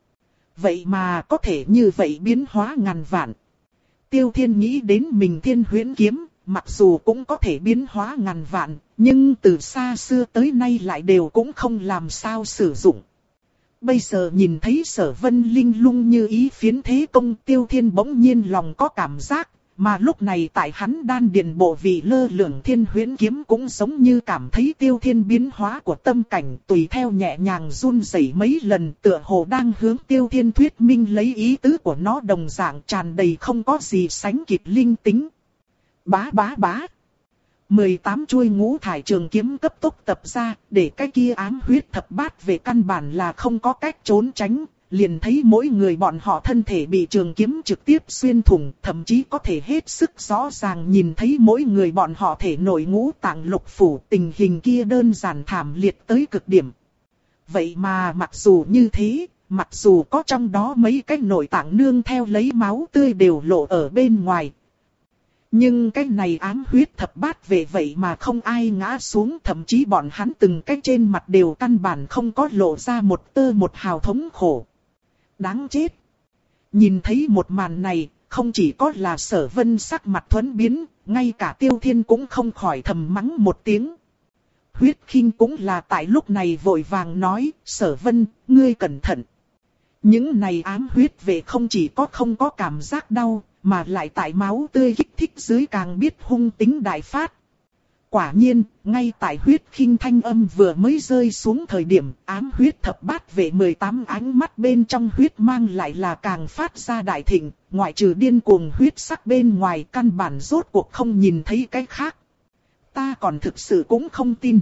Vậy mà có thể như vậy biến hóa ngàn vạn. Tiêu Thiên nghĩ đến mình thiên huyễn kiếm, mặc dù cũng có thể biến hóa ngàn vạn, nhưng từ xa xưa tới nay lại đều cũng không làm sao sử dụng. Bây giờ nhìn thấy Sở Vân linh lung như ý phiến thế công, Tiêu Thiên bỗng nhiên lòng có cảm giác, mà lúc này tại hắn đan điền bộ vị lơ lửng thiên huyễn kiếm cũng giống như cảm thấy Tiêu Thiên biến hóa của tâm cảnh, tùy theo nhẹ nhàng run rẩy mấy lần, tựa hồ đang hướng Tiêu Thiên thuyết minh lấy ý tứ của nó, đồng dạng tràn đầy không có gì sánh kịp linh tính. Bá bá bá. mười tám chuôi ngũ thải trường kiếm cấp tốc tập ra, để cái kia ám huyết thập bát về căn bản là không có cách trốn tránh, liền thấy mỗi người bọn họ thân thể bị trường kiếm trực tiếp xuyên thủng, thậm chí có thể hết sức rõ ràng nhìn thấy mỗi người bọn họ thể nội ngũ tạng lục phủ, tình hình kia đơn giản thảm liệt tới cực điểm. Vậy mà mặc dù như thế, mặc dù có trong đó mấy cái nội tạng nương theo lấy máu tươi đều lộ ở bên ngoài, nhưng cái này ám huyết thập bát vệ vậy mà không ai ngã xuống, thậm chí bọn hắn từng cái trên mặt đều căn bản không có lộ ra một tơ một hào thống khổ. Đáng chết! Nhìn thấy một màn này, không chỉ có là Sở Vân sắc mặt thuẫn biến, ngay cả Tiêu Thiên cũng không khỏi thầm mắng một tiếng. Huyết Khinh cũng là tại lúc này vội vàng nói, Sở Vân, ngươi cẩn thận. Những này ám huyết vệ không chỉ có không có cảm giác đau, mà lại tại máu tươi kích thích dưới càng biết hung tính đại phát. Quả nhiên, ngay tại Huyết Khinh thanh âm vừa mới rơi xuống thời điểm, ám huyết thập bát vệ mười tám ánh mắt bên trong huyết mang lại là càng phát ra đại thịnh, ngoại trừ điên cuồng huyết sắc bên ngoài căn bản rốt cuộc không nhìn thấy cái khác. Ta còn thực sự cũng không tin.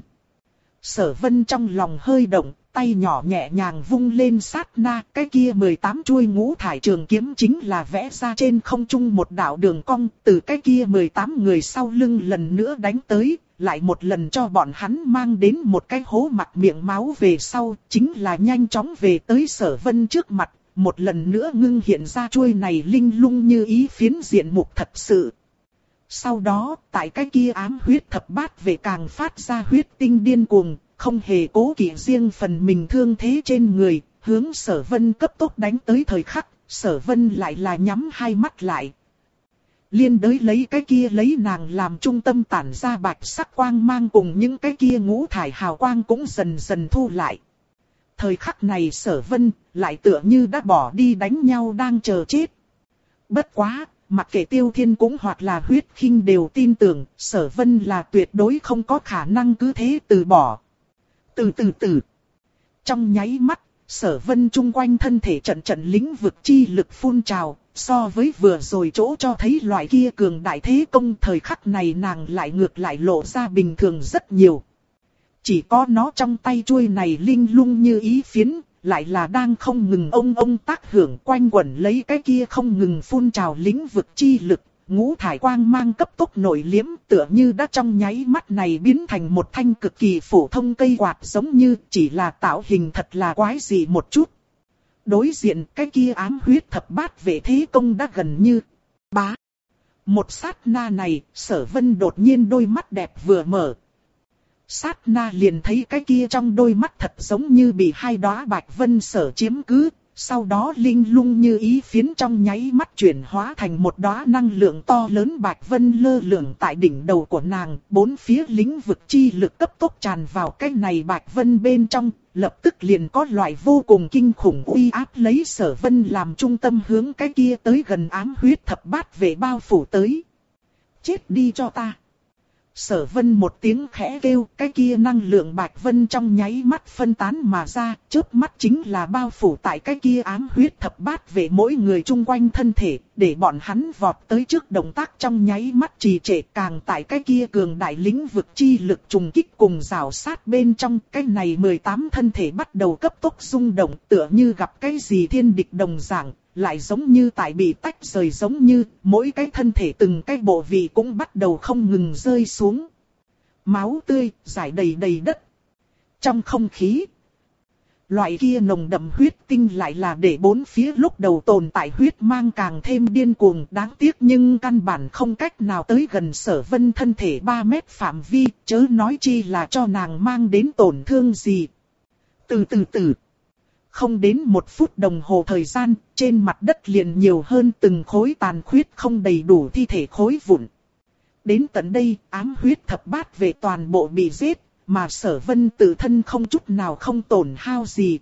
Sở Vân trong lòng hơi động, tay nhỏ nhẹ nhàng vung lên sát na, cái kia mười tám chuôi ngũ thải trường kiếm chính là vẽ ra trên không trung một đạo đường cong, từ cái kia mười tám người sau lưng lần nữa đánh tới, lại một lần cho bọn hắn mang đến một cái hố mặt miệng máu về sau, chính là nhanh chóng về tới Sở Vân trước mặt, một lần nữa ngưng hiện ra chuôi này linh lung như ý phiến diện mục thật sự. Sau đó, tại cái kia ám huyết thập bát về càng phát ra huyết tinh điên cuồng, không hề cố kỵ riêng phần mình thương thế trên người, hướng Sở Vân cấp tốc đánh tới thời khắc, Sở Vân lại là nhắm hai mắt lại. Liên đới lấy cái kia lấy nàng làm trung tâm tản ra bạch sắc quang mang cùng những cái kia ngũ thải hào quang cũng dần dần thu lại. Thời khắc này Sở Vân lại tựa như đã bỏ đi đánh nhau đang chờ chết. Bất quá, mặc kệ Tiêu Thiên cũng hoặc là Huyết Khinh đều tin tưởng Sở Vân là tuyệt đối không có khả năng cứ thế từ bỏ. Từ từ từ. Trong nháy mắt, Sở Vân chung quanh thân thể trận trận lĩnh vực chi lực phun trào, so với vừa rồi chỗ cho thấy loại kia cường đại thế công thời khắc này nàng lại ngược lại lộ ra bình thường rất nhiều. Chỉ có nó trong tay chuôi này linh lung như ý phiến, lại là đang không ngừng ông ông tác hưởng quanh quẩn lấy cái kia không ngừng phun trào lĩnh vực chi lực. Ngũ thải quang mang cấp tốc nổi liếm tựa như đã trong nháy mắt này biến thành một thanh cực kỳ phổ thông cây quạt giống như chỉ là tạo hình thật là quái dị một chút. Đối diện cái kia ám huyết thập bát vệ thế công đã gần như bá. Một sát na này, Sở Vân đột nhiên đôi mắt đẹp vừa mở. Sát na liền thấy cái kia trong đôi mắt thật giống như bị hai đóa bạch vân sở chiếm cứ. Sau đó linh lung như ý phiến trong nháy mắt chuyển hóa thành một đóa năng lượng to lớn bạch vân lơ lửng tại đỉnh đầu của nàng, bốn phía lĩnh vực chi lực cấp tốc tràn vào cái này bạch vân bên trong, lập tức liền có loại vô cùng kinh khủng uy áp lấy Sở Vân làm trung tâm hướng cái kia tới gần ám huyết thập bát vệ bao phủ tới. Chết đi cho ta! Sở Vân một tiếng khẽ kêu, cái kia năng lượng bạch vân trong nháy mắt phân tán mà ra, chớp mắt chính là bao phủ tại cái kia ám huyết thập bát vệ mỗi người chung quanh thân thể, để bọn hắn vọt tới trước động tác trong nháy mắt trì trệ, càng tại cái kia cường đại lĩnh vực chi lực trùng kích cùng rào sát bên trong, cái này mười tám thân thể bắt đầu cấp tốc rung động, tựa như gặp cái gì thiên địch đồng dạng. Lại giống như tại bị tách rời giống như, mỗi cái thân thể từng cái bộ vị cũng bắt đầu không ngừng rơi xuống. Máu tươi, rải đầy đầy đất. Trong không khí, loại kia nồng đậm huyết tinh lại là để bốn phía lúc đầu tồn tại huyết mang càng thêm điên cuồng. Đáng tiếc nhưng căn bản không cách nào tới gần Sở Vân thân thể ba mét phạm vi, chớ nói chi là cho nàng mang đến tổn thương gì. Từ từ từ. Không đến một phút đồng hồ thời gian, trên mặt đất liền nhiều hơn từng khối tàn khuyết không đầy đủ thi thể khối vụn. Đến tận đây, ám huyết thập bát vệ toàn bộ bị giết, mà Sở Vân tự thân không chút nào không tổn hao gì.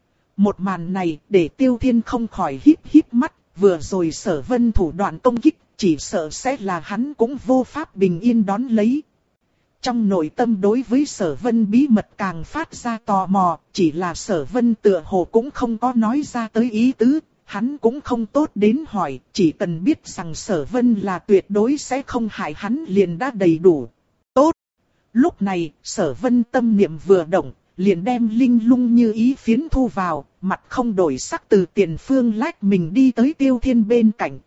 Một màn này để Tiêu Thiên không khỏi híp híp mắt, vừa rồi Sở Vân thủ đoạn công kích, chỉ sợ sẽ là hắn cũng vô pháp bình yên đón lấy. Trong nội tâm đối với Sở Vân bí mật càng phát ra tò mò, chỉ là Sở Vân tựa hồ cũng không có nói ra tới ý tứ, hắn cũng không tốt đến hỏi, chỉ cần biết rằng Sở Vân là tuyệt đối sẽ không hại hắn liền đã đầy đủ. Tốt! Lúc này, Sở Vân tâm niệm vừa động, liền đem linh lung như ý phiến thu vào, mặt không đổi sắc từ tiền phương lách mình đi tới Tiêu Thiên bên cạnh.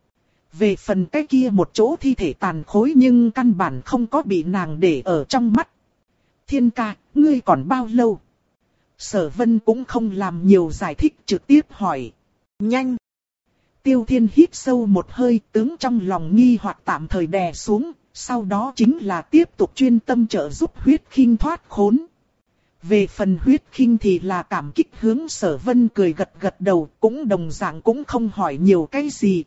Về phần cái kia một chỗ thi thể tàn khối nhưng căn bản không có bị nàng để ở trong mắt. Thiên ca, ngươi còn bao lâu? Sở Vân cũng không làm nhiều giải thích, trực tiếp hỏi. Nhanh! Tiêu Thiên hít sâu một hơi, tướng trong lòng nghi hoặc tạm thời đè xuống, sau đó chính là tiếp tục chuyên tâm trợ giúp Huyết Khinh thoát khốn. Về phần Huyết Khinh thì là cảm kích hướng Sở Vân cười gật gật đầu, cũng đồng dạng cũng không hỏi nhiều cái gì.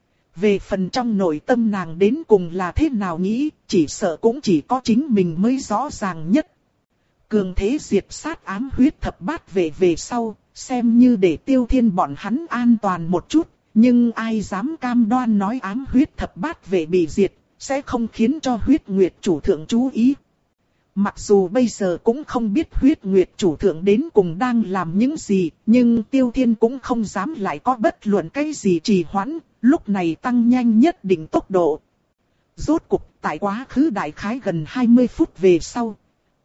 Về phần trong nội tâm nàng đến cùng là thế nào nghĩ, chỉ sợ cũng chỉ có chính mình mới rõ ràng nhất. Cường thế diệt sát ám huyết thập bát vệ về sau, xem như để Tiêu Thiên bọn hắn an toàn một chút, nhưng ai dám cam đoan nói ám huyết thập bát vệ bị diệt, sẽ không khiến cho huyết nguyệt chủ thượng chú ý. Mặc dù bây giờ cũng không biết huyết nguyệt chủ thượng đến cùng đang làm những gì, nhưng Tiêu Thiên cũng không dám lại có bất luận cái gì trì hoãn, lúc này tăng nhanh nhất định tốc độ. Rốt cục tại quá khứ đại khái gần hai mươi phút về sau.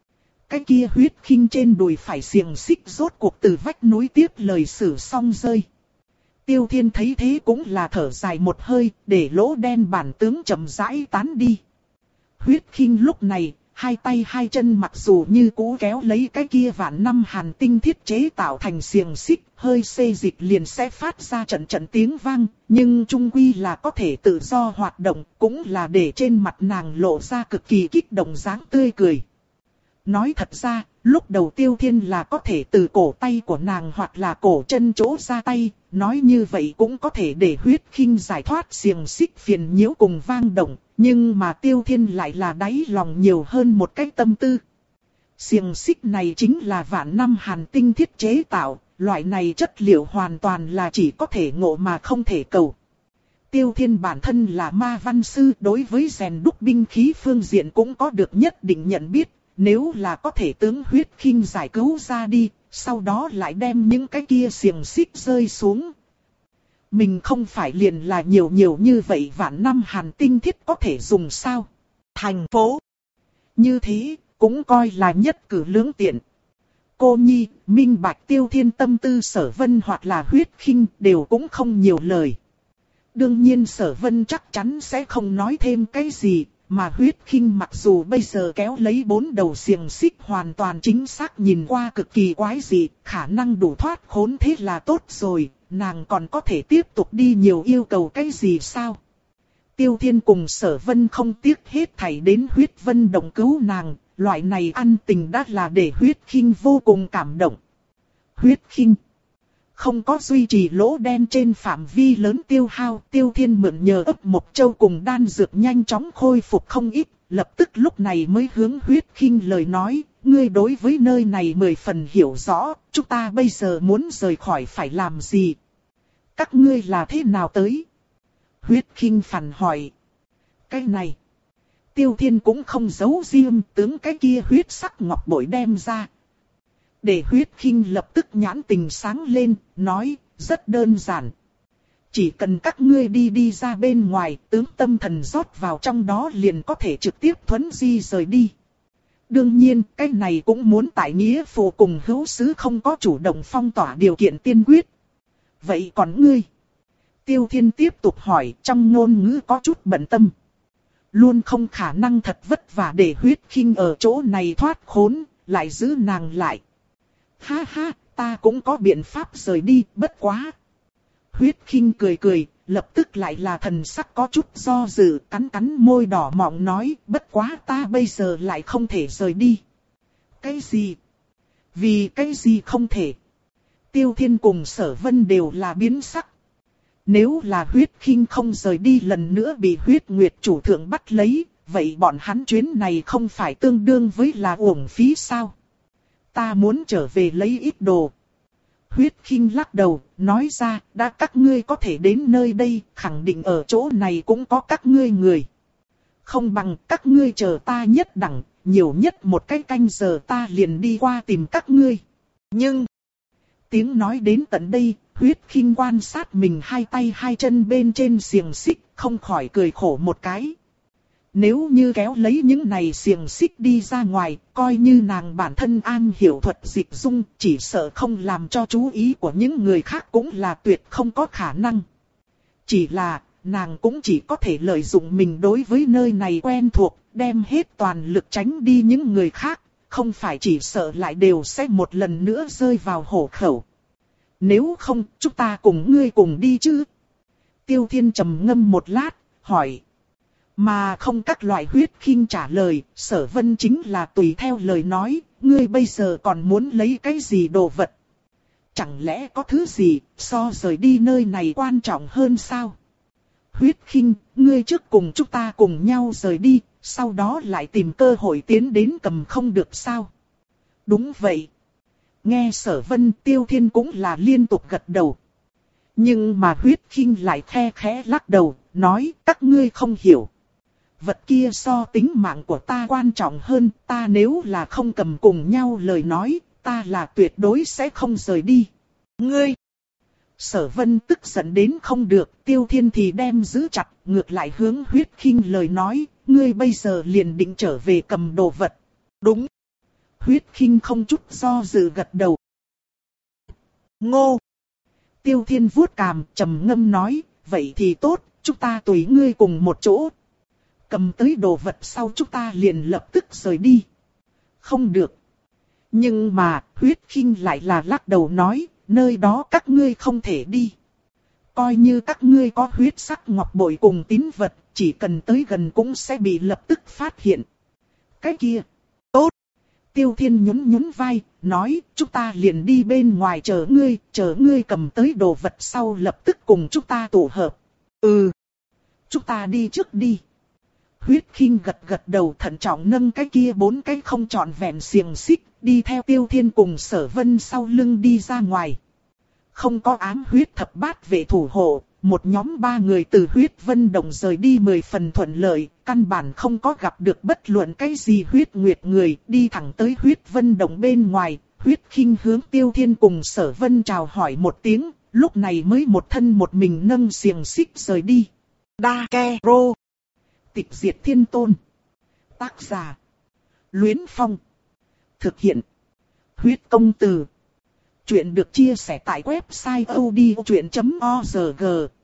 Cái kia Huyết Khinh trên đùi phải xiềng xích rốt cuộc từ vách núi tiếp lời sử xong rơi. Tiêu Thiên thấy thế cũng là thở dài một hơi, để lỗ đen bản tướng chậm rãi tán đi. Huyết Khinh lúc này, hai tay hai chân mặc dù như cũ kéo lấy cái kia vạn năm hàn tinh thiết chế tạo thành xiềng xích, hơi xê dịch liền sẽ phát ra trận trận tiếng vang, nhưng trung quy là có thể tự do hoạt động, cũng là để trên mặt nàng lộ ra cực kỳ kích động dáng tươi cười. Nói thật ra, lúc đầu Tiêu Thiên là có thể từ cổ tay của nàng hoặc là cổ chân chỗ ra tay, nói như vậy cũng có thể để Huyết Khinh giải thoát xiềng xích phiền nhiễu cùng vang động, nhưng mà Tiêu Thiên lại là đáy lòng nhiều hơn một cái tâm tư. Xiềng xích này chính là vạn năm hàn tinh thiết chế tạo, loại này chất liệu hoàn toàn là chỉ có thể ngộ mà không thể cầu. Tiêu Thiên bản thân là ma văn sư, đối với rèn đúc binh khí phương diện cũng có được nhất định nhận biết. Nếu là có thể tướng Huyết Khinh giải cứu ra đi, sau đó lại đem những cái kia xiềng xích rơi xuống. Mình không phải liền là nhiều nhiều như vậy vạn năm hàn tinh thiết có thể dùng sao? Thành phố. Như thế, cũng coi là nhất cử lưỡng tiện. Cô Nhi, minh bạch Tiêu Thiên tâm tư Sở Vân hoặc là Huyết Khinh đều cũng không nhiều lời. Đương nhiên Sở Vân chắc chắn sẽ không nói thêm cái gì. Mà Huyết Khinh mặc dù bây giờ kéo lấy bốn đầu xiềng xích hoàn toàn chính xác nhìn qua cực kỳ quái dị, khả năng đủ thoát khốn thế là tốt rồi, nàng còn có thể tiếp tục đi nhiều yêu cầu cái gì sao? Tiêu Thiên cùng Sở Vân không tiếc hết thảy đến Huyết Vân Động cứu nàng, loại này ân tình đã là để Huyết Khinh vô cùng cảm động. Huyết Khinh không có duy trì lỗ đen trên phạm vi lớn tiêu hao, Tiêu Thiên mượn nhờ ấp Mộc Châu cùng đan dược nhanh chóng khôi phục không ít, lập tức lúc này mới hướng Huyết Khinh lời nói, ngươi đối với nơi này mười phần hiểu rõ, chúng ta bây giờ muốn rời khỏi phải làm gì? Các ngươi là thế nào tới? Huyết Khinh phản hỏi. Cái này, Tiêu Thiên cũng không giấu riêng, tướng cái kia huyết sắc ngọc bội đem ra. Để Huyết Khinh lập tức nhãn tình sáng lên, nói, rất đơn giản. Chỉ cần các ngươi đi đi ra bên ngoài, tướng tâm thần rót vào trong đó liền có thể trực tiếp thuấn di rời đi. Đương nhiên, cái này cũng muốn tại nghĩa phụ cùng hữu sứ không có chủ động phong tỏa điều kiện tiên quyết. Vậy còn ngươi? Tiêu Thiên tiếp tục hỏi, trong ngôn ngữ có chút bận tâm. Luôn không khả năng thật vất vả để Huyết Khinh ở chỗ này thoát khốn, lại giữ nàng lại. Ha ha, ta cũng có biện pháp rời đi, bất quá. Huyết Khinh cười cười, lập tức lại là thần sắc có chút do dự, cắn cắn môi đỏ mọng nói, bất quá ta bây giờ lại không thể rời đi. Cái gì? Vì cái gì không thể? Tiêu Thiên cùng Sở Vân đều là biến sắc. Nếu là Huyết Khinh không rời đi lần nữa bị Huyết Nguyệt chủ thượng bắt lấy, vậy bọn hắn chuyến này không phải tương đương với là uổng phí sao? Ta muốn trở về lấy ít đồ. Huyết Khinh lắc đầu, nói ra, đã các ngươi có thể đến nơi đây, khẳng định ở chỗ này cũng có các ngươi người. Không bằng các ngươi chờ ta nhất đẳng, nhiều nhất một cái canh giờ ta liền đi qua tìm các ngươi. Nhưng, tiếng nói đến tận đây, Huyết Khinh quan sát mình hai tay hai chân bên trên xiềng xích, không khỏi cười khổ một cái. Nếu như kéo lấy những này xiềng xích đi ra ngoài, coi như nàng bản thân am hiểu thuật dịch dung, chỉ sợ không làm cho chú ý của những người khác cũng là tuyệt không có khả năng. Chỉ là, nàng cũng chỉ có thể lợi dụng mình đối với nơi này quen thuộc, đem hết toàn lực tránh đi những người khác, không phải chỉ sợ lại đều sẽ một lần nữa rơi vào hổ khẩu. Nếu không, chúng ta cùng ngươi cùng đi chứ? Tiêu Thiên trầm ngâm một lát, hỏi. Mà không các loại huyết khinh trả lời, Sở Vân chính là tùy theo lời nói, ngươi bây giờ còn muốn lấy cái gì đồ vật? Chẳng lẽ có thứ gì, so rời đi nơi này quan trọng hơn sao? Huyết khinh, ngươi trước cùng chúng ta cùng nhau rời đi, sau đó lại tìm cơ hội tiến đến cầm không được sao? Đúng vậy. Nghe Sở Vân, Tiêu Thiên cũng là liên tục gật đầu. Nhưng mà huyết khinh lại khe khẽ lắc đầu, nói các ngươi không hiểu. Vật kia so tính mạng của ta quan trọng hơn, ta nếu là không cầm cùng nhau lời nói, ta là tuyệt đối sẽ không rời đi. Ngươi! Sở Vân tức giận đến không được, Tiêu Thiên thì đem giữ chặt, ngược lại hướng huyết khinh lời nói, ngươi bây giờ liền định trở về cầm đồ vật. Đúng! Huyết khinh không chút do dự gật đầu. Ngô! Tiêu Thiên vuốt cằm, trầm ngâm nói, vậy thì tốt, chúng ta tùy ngươi cùng một chỗ. Cầm tới đồ vật sau chúng ta liền lập tức rời đi. Không được. Nhưng mà, huyết khinh lại là lắc đầu nói, nơi đó các ngươi không thể đi. Coi như các ngươi có huyết sắc ngọc bội cùng tín vật, chỉ cần tới gần cũng sẽ bị lập tức phát hiện. Cái kia, tốt. Tiêu Thiên nhún nhún vai, nói, chúng ta liền đi bên ngoài chờ ngươi, chờ ngươi cầm tới đồ vật sau lập tức cùng chúng ta tụ hợp. Ừ, chúng ta đi trước đi. Huyết khinh gật gật đầu thận trọng nâng cái kia bốn cái không trọn vẹn xiềng xích, đi theo Tiêu Thiên cùng Sở Vân sau lưng đi ra ngoài. Không có ám huyết thập bát vệ thủ hộ, một nhóm ba người từ huyết vân động rời đi mười phần thuận lợi, căn bản không có gặp được bất luận cái gì huyết nguyệt người, đi thẳng tới huyết vân động bên ngoài, huyết khinh hướng Tiêu Thiên cùng Sở Vân chào hỏi một tiếng, lúc này mới một thân một mình nâng xiềng xích rời đi. Đa Ke Rô. Tịch diệt thiên tôn. Tác giả. Luyến Phong. Thực hiện. Huyết công từ. Chuyện được chia sẻ tại website odchuyện chấm org.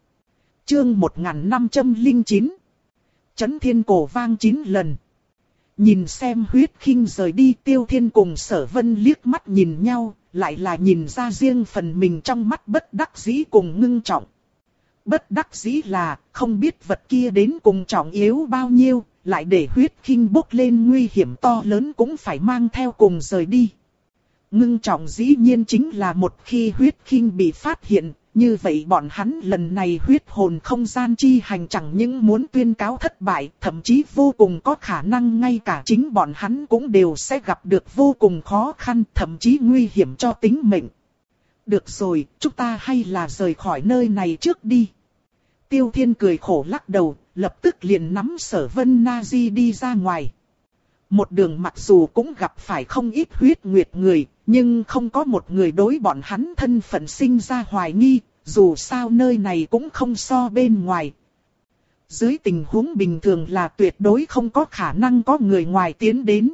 Chương một nghìn năm trăm lẻ chín. Chấn thiên cổ vang chín lần. Nhìn xem huyết khinh rời đi, Tiêu Thiên cùng Sở Vân liếc mắt nhìn nhau, lại là nhìn ra riêng phần mình trong mắt bất đắc dĩ cùng ngưng trọng. Bất đắc dĩ là, không biết vật kia đến cùng trọng yếu bao nhiêu, lại để huyết khinh bốc lên nguy hiểm to lớn cũng phải mang theo cùng rời đi. Ngưng trọng dĩ nhiên chính là một khi huyết khinh bị phát hiện, như vậy bọn hắn lần này huyết hồn không gian chi hành chẳng những muốn tuyên cáo thất bại, thậm chí vô cùng có khả năng ngay cả chính bọn hắn cũng đều sẽ gặp được vô cùng khó khăn, thậm chí nguy hiểm cho tính mệnh. Được rồi, chúng ta hay là rời khỏi nơi này trước đi. Tiêu Thiên cười khổ lắc đầu, lập tức liền nắm Sở Vân Na Di đi ra ngoài. Một đường mặc dù cũng gặp phải không ít huyết nguyệt người, nhưng không có một người đối bọn hắn thân phận sinh ra hoài nghi, dù sao nơi này cũng không so bên ngoài. Dưới tình huống bình thường là tuyệt đối không có khả năng có người ngoài tiến đến.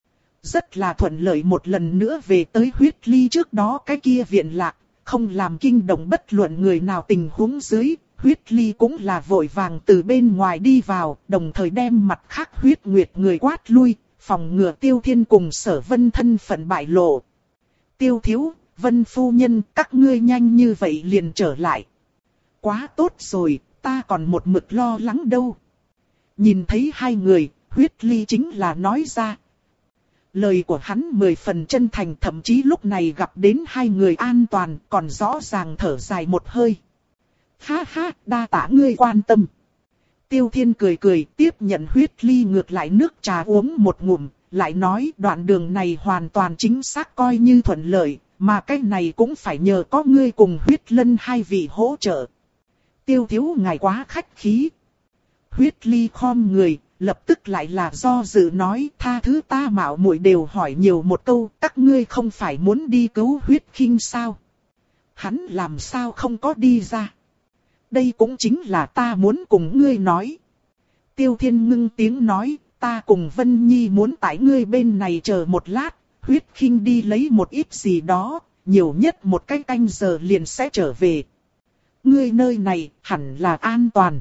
Rất là thuận lợi một lần nữa về tới huyết ly trước đó cái kia viện lạc, không làm kinh động bất luận người nào tình huống dưới. Huyết ly cũng là vội vàng từ bên ngoài đi vào, đồng thời đem mặt khác huyết nguyệt người quát lui, phòng ngừa Tiêu Thiên cùng Sở Vân thân phận bại lộ. Tiêu thiếu, Vân phu nhân, các ngươi nhanh như vậy liền trở lại. Quá tốt rồi, ta còn một mực lo lắng đâu. Nhìn thấy hai người, huyết ly chính là nói ra. Lời của hắn mười phần chân thành, thậm chí lúc này gặp đến hai người an toàn còn rõ ràng thở dài một hơi. Ha ha, đa tạ ngươi quan tâm. Tiêu Thiên cười cười tiếp nhận huyết ly ngược lại nước trà uống một ngụm, lại nói đoạn đường này hoàn toàn chính xác coi như thuận lợi, mà cái này cũng phải nhờ có ngươi cùng huyết lân hai vị hỗ trợ. Tiêu thiếu ngài quá khách khí. Huyết ly khom người, lập tức lại là do dự nói tha thứ ta mạo muội đều hỏi nhiều một câu, các ngươi không phải muốn đi cứu huyết khinh sao? Hắn làm sao không có đi ra? Đây cũng chính là ta muốn cùng ngươi nói. Tiêu Thiên ngưng tiếng nói, ta cùng Vân Nhi muốn tại ngươi bên này chờ một lát, Huyết Khinh đi lấy một ít gì đó, nhiều nhất một cái canh giờ liền sẽ trở về. Ngươi nơi này hẳn là an toàn.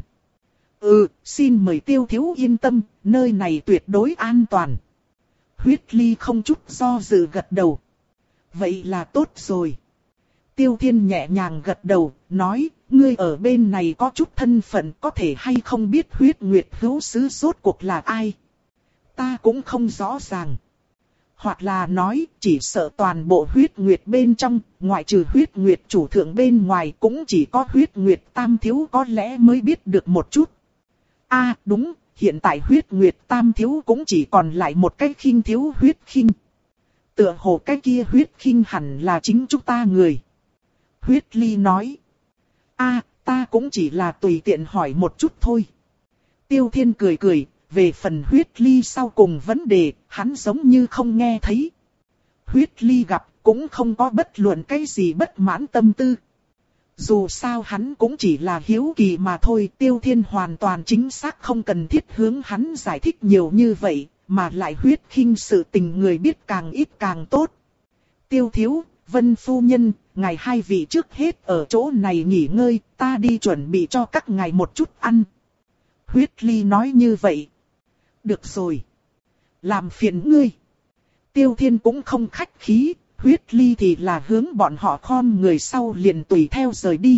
Ừ, xin mời Tiêu thiếu yên tâm, nơi này tuyệt đối an toàn. Huyết Ly không chút do dự gật đầu. Vậy là tốt rồi. Tiêu Thiên nhẹ nhàng gật đầu, nói, ngươi ở bên này có chút thân phận, có thể hay không biết Huyết Nguyệt hữu sứ rốt cuộc là ai? Ta cũng không rõ ràng. Hoặc là nói, chỉ sợ toàn bộ Huyết Nguyệt bên trong, ngoại trừ Huyết Nguyệt chủ thượng bên ngoài cũng chỉ có Huyết Nguyệt tam thiếu có lẽ mới biết được một chút. A à, đúng, hiện tại Huyết Nguyệt tam thiếu cũng chỉ còn lại một cái khinh thiếu Huyết Khinh. Tựa hồ cái kia Huyết Khinh hẳn là chính chúng ta người. Huyết Ly nói. A, à, ta cũng chỉ là tùy tiện hỏi một chút thôi. Tiêu Thiên cười cười, về phần Huyết Ly sau cùng vấn đề, hắn giống như không nghe thấy. Huyết Ly gặp cũng không có bất luận cái gì bất mãn tâm tư. Dù sao hắn cũng chỉ là hiếu kỳ mà thôi, Tiêu Thiên hoàn toàn chính xác không cần thiết hướng hắn giải thích nhiều như vậy, mà lại Huyết Khinh sự tình người biết càng ít càng tốt. Tiêu thiếu, Vân phu nhân, ngài hai vị trước hết ở chỗ này nghỉ ngơi, ta đi chuẩn bị cho các ngài một chút ăn. Huyết Ly nói như vậy. Được rồi. Làm phiền ngươi. Tiêu Thiên cũng không khách khí, Huyết Ly thì là hướng bọn họ khom người sau liền tùy theo rời đi.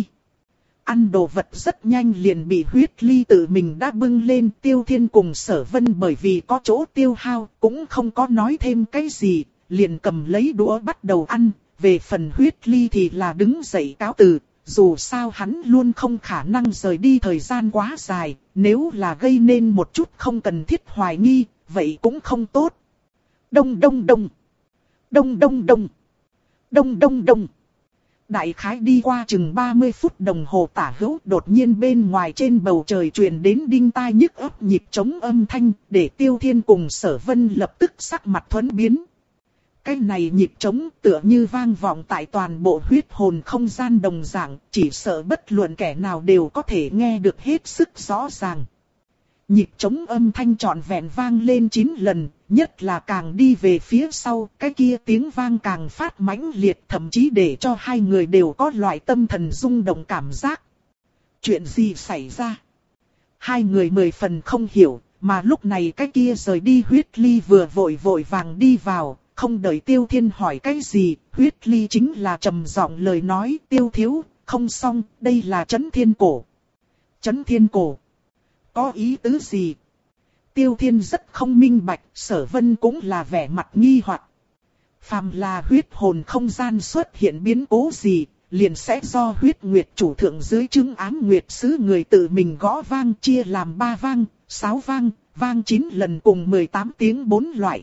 Ăn đồ vật rất nhanh liền bị Huyết Ly tự mình đã bưng lên. Tiêu Thiên cùng Sở Vân bởi vì có chỗ tiêu hao cũng không có nói thêm cái gì, liền cầm lấy đũa bắt đầu ăn. Về phần Huyết Ly thì là đứng dậy cáo từ, dù sao hắn luôn không khả năng rời đi thời gian quá dài, nếu là gây nên một chút không cần thiết hoài nghi, vậy cũng không tốt. Đông đông đông, đông đông đông, đông đông đông. Đại khái đi qua chừng ba mươi phút đồng hồ tả hữu, đột nhiên bên ngoài trên bầu trời truyền đến đinh tai nhức óc nhịp trống âm thanh, để Tiêu Thiên cùng Sở Vân lập tức sắc mặt thuẫn biến. Cái này nhịp trống tựa như vang vọng tại toàn bộ huyết hồn không gian đồng dạng, chỉ sợ bất luận kẻ nào đều có thể nghe được hết sức rõ ràng. Nhịp trống âm thanh trọn vẹn vang lên chín lần, nhất là càng đi về phía sau, cái kia tiếng vang càng phát mãnh liệt, thậm chí để cho hai người đều có loại tâm thần rung động cảm giác. Chuyện gì xảy ra? Hai người mười phần không hiểu, mà lúc này cái kia rời đi Huyết Ly vừa vội vội vàng đi vào. Không đợi Tiêu Thiên hỏi cái gì, Huyết Ly chính là trầm giọng lời nói, Tiêu thiếu, không xong, đây là Chấn Thiên Cổ. Chấn Thiên Cổ? Có ý tứ gì? Tiêu Thiên rất không minh bạch, Sở Vân cũng là vẻ mặt nghi hoặc. Phàm là huyết hồn không gian xuất hiện biến cố gì, liền sẽ do Huyết Nguyệt chủ thượng dưới trướng Ám Nguyệt sứ người tự mình gõ vang, chia làm ba vang, sáu vang, vang chín lần cùng mười tám tiếng bốn loại.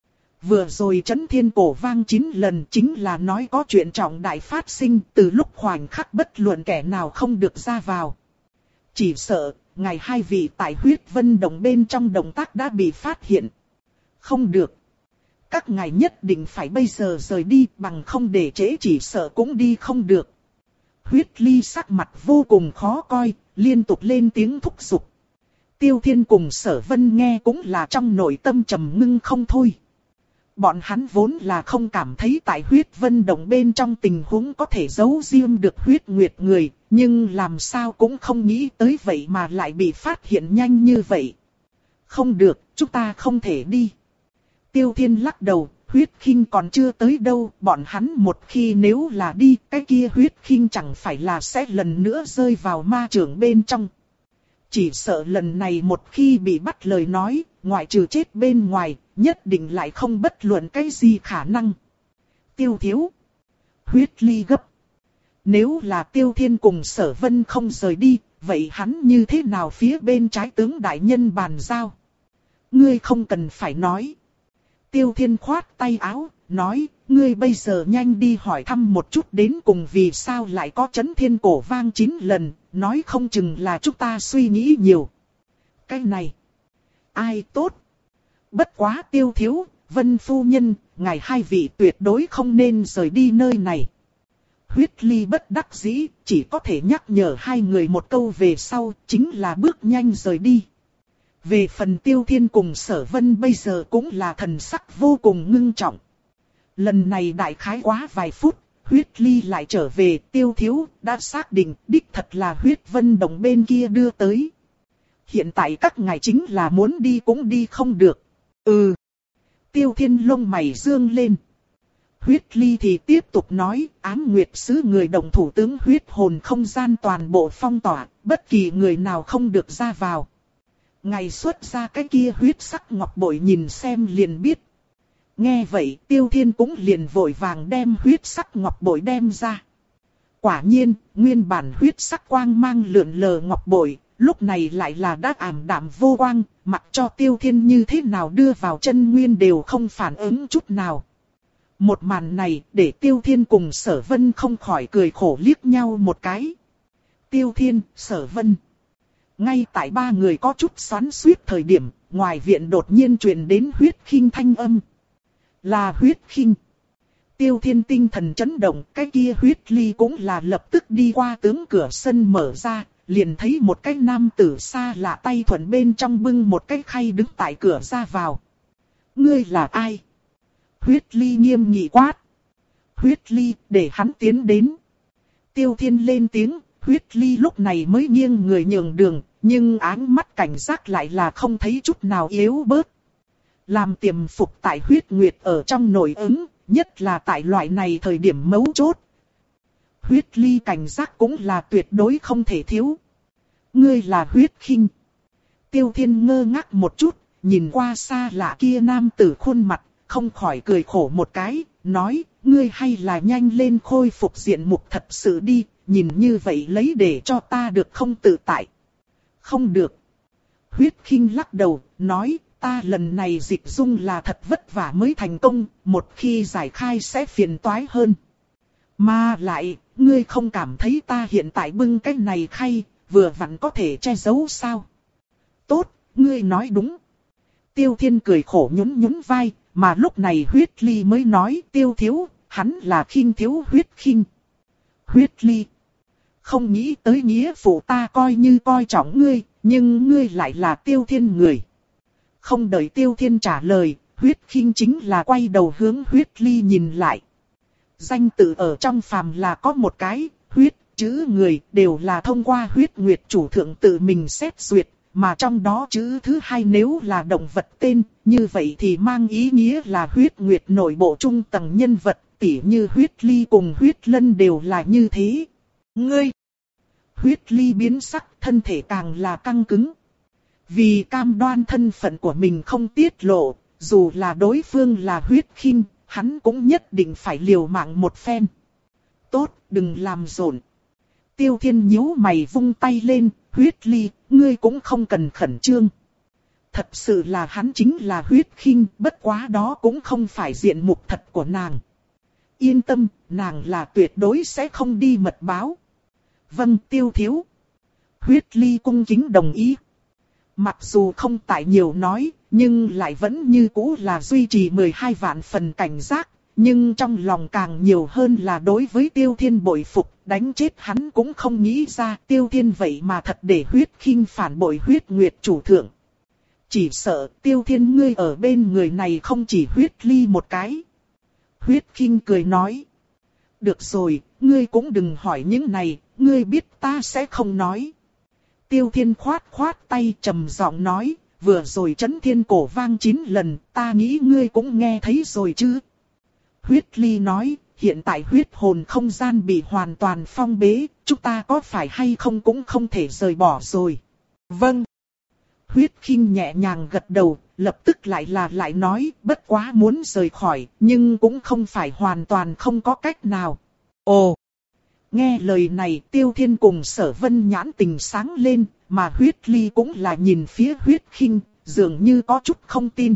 Vừa rồi Chấn Thiên Cổ vang chín lần chính là nói có chuyện trọng đại phát sinh, từ lúc khoảnh khắc bất luận kẻ nào không được ra vào. Chỉ sợ, ngài hai vị tại huyết vân động bên trong động tác đã bị phát hiện. Không được. Các ngài nhất định phải bây giờ rời đi, bằng không để trễ chỉ sợ cũng đi không được. Huyết Ly sắc mặt vô cùng khó coi, liên tục lên tiếng thúc giục. Tiêu Thiên cùng Sở Vân nghe cũng là trong nội tâm trầm ngưng không thôi. Bọn hắn vốn là không cảm thấy tại huyết vân động bên trong tình huống có thể giấu riêng được huyết nguyệt người, nhưng làm sao cũng không nghĩ tới vậy mà lại bị phát hiện nhanh như vậy. Không được, chúng ta không thể đi. Tiêu Thiên lắc đầu, huyết khinh còn chưa tới đâu, bọn hắn một khi nếu là đi, cái kia huyết khinh chẳng phải là sẽ lần nữa rơi vào ma trưởng bên trong. Chỉ sợ lần này một khi bị bắt lời nói, ngoại trừ chết bên ngoài, nhất định lại không bất luận cái gì khả năng. Tiêu thiếu. Huyết Ly gấp. Nếu là Tiêu Thiên cùng Sở Vân không rời đi, vậy hắn như thế nào phía bên trái tướng đại nhân bàn giao? Ngươi không cần phải nói. Tiêu Thiên khoát tay áo, nói, ngươi bây giờ nhanh đi hỏi thăm một chút đến cùng vì sao lại có Chấn Thiên Cổ vang chín lần, nói không chừng là chúng ta suy nghĩ nhiều. Cái này, ai tốt? Bất quá Tiêu thiếu, Vân phu nhân, ngài hai vị tuyệt đối không nên rời đi nơi này. Huyết Ly bất đắc dĩ, chỉ có thể nhắc nhở hai người một câu về sau, chính là bước nhanh rời đi. Về phần Tiêu Thiên cùng Sở Vân bây giờ cũng là thần sắc vô cùng ngưng trọng. Lần này đại khái quá vài phút, huyết ly lại trở về. Tiêu thiếu đã xác định đích thật là huyết vân động bên kia đưa tới. Hiện tại các ngài chính là muốn đi cũng đi không được. Ừ. Tiêu Thiên lông mày dương lên. Huyết ly thì tiếp tục nói, ám nguyệt sứ người đồng thủ tướng huyết hồn không gian toàn bộ phong tỏa, bất kỳ người nào không được ra vào. Ngài xuất ra cái kia huyết sắc ngọc bội nhìn xem liền biết. Nghe vậy Tiêu Thiên cũng liền vội vàng đem huyết sắc ngọc bội đem ra. Quả nhiên, nguyên bản huyết sắc quang mang lượn lờ ngọc bội, lúc này lại là đã ảm đạm vô quang, mặc cho Tiêu Thiên như thế nào đưa vào chân nguyên đều không phản ứng chút nào. Một màn này để Tiêu Thiên cùng Sở Vân không khỏi cười khổ liếc nhau một cái. Tiêu Thiên, Sở Vân. Ngay tại ba người có chút xoắn xuýt thời điểm, ngoài viện đột nhiên truyền đến huyết khinh thanh âm. Là huyết khinh. Tiêu Thiên tinh thần chấn động, cái kia huyết ly cũng là lập tức đi qua tướng cửa sân mở ra, liền thấy một cái nam tử xa lạ tay thuận bên trong bưng một cái khay đứng tại cửa ra vào. Ngươi là ai? Huyết ly nghiêm nghị quát. Huyết ly, để hắn tiến đến. Tiêu Thiên lên tiếng, huyết ly lúc này mới nghiêng người nhường đường, nhưng áng mắt cảnh giác lại là không thấy chút nào yếu bớt. Làm tiềm phục tại huyết nguyệt ở trong nội ứng, nhất là tại loại này thời điểm mấu chốt. Huyết ly cảnh giác cũng là tuyệt đối không thể thiếu. Ngươi là huyết khinh. Tiêu Thiên ngơ ngác một chút, nhìn qua xa lạ kia nam tử khuôn mặt, không khỏi cười khổ một cái, nói, ngươi hay là nhanh lên khôi phục diện mục thật sự đi, nhìn như vậy lấy để cho ta được không tự tại. Không được. Huyết khinh lắc đầu, nói, ta lần này dịch dung là thật vất vả mới thành công, một khi giải khai sẽ phiền toái hơn. Mà lại, ngươi không cảm thấy ta hiện tại bưng cái này khay, vừa vặn có thể che giấu sao? Tốt, ngươi nói đúng. Tiêu Thiên cười khổ nhún nhún vai, mà lúc này huyết ly mới nói Tiêu thiếu, hắn là khinh thiếu huyết khinh. Huyết ly. Không nghĩ tới nghĩa phụ ta coi như coi trọng ngươi, nhưng ngươi lại là Tiêu Thiên người. Không đợi Tiêu Thiên trả lời, huyết khinh chính là quay đầu hướng huyết ly nhìn lại. Danh tự ở trong phàm là có một cái, huyết, chữ người đều là thông qua huyết nguyệt chủ thượng tự mình xét duyệt, mà trong đó chữ thứ hai nếu là động vật tên, như vậy thì mang ý nghĩa là huyết nguyệt nội bộ trung tầng nhân vật, tỉ như huyết ly cùng huyết lân đều là như thế. Ngươi! Huyết ly biến sắc, thân thể càng là căng cứng. Vì cam đoan thân phận của mình không tiết lộ, dù là đối phương là huyết khinh, hắn cũng nhất định phải liều mạng một phen. Tốt, đừng làm rộn. Tiêu Thiên nhíu mày vung tay lên, huyết ly, ngươi cũng không cần khẩn trương. Thật sự là hắn chính là huyết khinh, bất quá đó cũng không phải diện mục thật của nàng. Yên tâm, nàng là tuyệt đối sẽ không đi mật báo. Vâng, Tiêu thiếu. Huyết ly cung kính đồng ý. Mặc dù không tại nhiều nói, nhưng lại vẫn như cũ là duy trì mười hai vạn phần cảnh giác. Nhưng trong lòng càng nhiều hơn là đối với Tiêu Thiên bội phục, đánh chết hắn cũng không nghĩ ra Tiêu Thiên vậy mà thật để huyết khinh phản bội huyết nguyệt chủ thượng. Chỉ sợ Tiêu Thiên ngươi ở bên người này không chỉ huyết ly một cái. Huyết khinh cười nói. Được rồi, ngươi cũng đừng hỏi những này, ngươi biết ta sẽ không nói. Tiêu Thiên khoát khoát tay trầm giọng nói, vừa rồi chấn thiên cổ vang chín lần, ta nghĩ ngươi cũng nghe thấy rồi chứ. Huyết ly nói, hiện tại huyết hồn không gian bị hoàn toàn phong bế, chúng ta có phải hay không cũng không thể rời bỏ rồi. Vâng. Huyết khinh nhẹ nhàng gật đầu, lập tức lại là lại nói, bất quá muốn rời khỏi, nhưng cũng không phải hoàn toàn không có cách nào. Ồ! Nghe lời này Tiêu Thiên cùng Sở Vân nhãn tình sáng lên, mà huyết ly cũng là nhìn phía huyết khinh, dường như có chút không tin.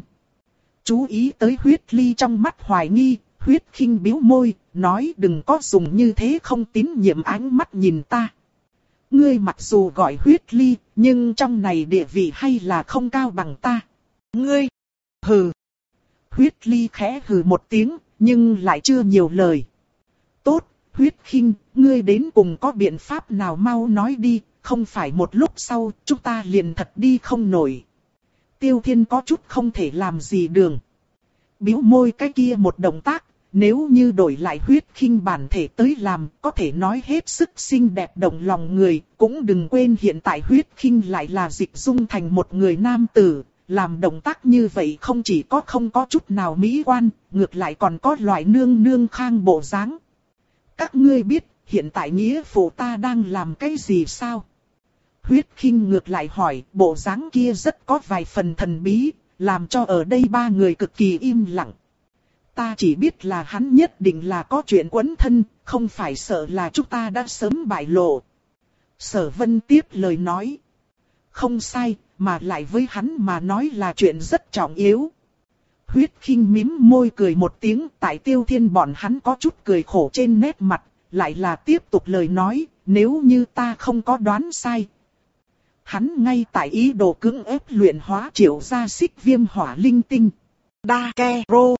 Chú ý tới huyết ly trong mắt hoài nghi, huyết khinh bĩu môi, nói đừng có dùng như thế không tín nhiệm ánh mắt nhìn ta. Ngươi mặc dù gọi huyết ly, nhưng trong này địa vị hay là không cao bằng ta. Ngươi! Hừ! Huyết ly khẽ hừ một tiếng, nhưng lại chưa nhiều lời. Tốt, huyết khinh, ngươi đến cùng có biện pháp nào mau nói đi, không phải một lúc sau chúng ta liền thật đi không nổi. Tiêu Thiên có chút không thể làm gì đường. Bĩu môi, cái kia một động tác, nếu như đổi lại huyết khinh bản thể tới làm, có thể nói hết sức xinh đẹp động lòng người. Cũng đừng quên hiện tại huyết khinh lại là dịch dung thành một người nam tử. Làm động tác như vậy không chỉ có không có chút nào mỹ quan, ngược lại còn có loại nương nương khang bộ dáng. Các ngươi biết, hiện tại nghĩa phụ ta đang làm cái gì sao? Huyết khinh ngược lại hỏi, bộ dáng kia rất có vài phần thần bí, làm cho ở đây ba người cực kỳ im lặng. Ta chỉ biết là hắn nhất định là có chuyện quấn thân, không phải sợ là chúng ta đã sớm bại lộ. Sở Vân tiếp lời nói. Không sai, mà lại với hắn mà nói là chuyện rất trọng yếu. Huyết khinh mím môi cười một tiếng, tại Tiêu Thiên bọn hắn có chút cười khổ trên nét mặt, lại là tiếp tục lời nói, nếu như ta không có đoán sai. Hắn ngay tại ý đồ cưỡng ép luyện hóa Triệu Gia Xích Viêm Hỏa Linh Tinh. Đa ke rô.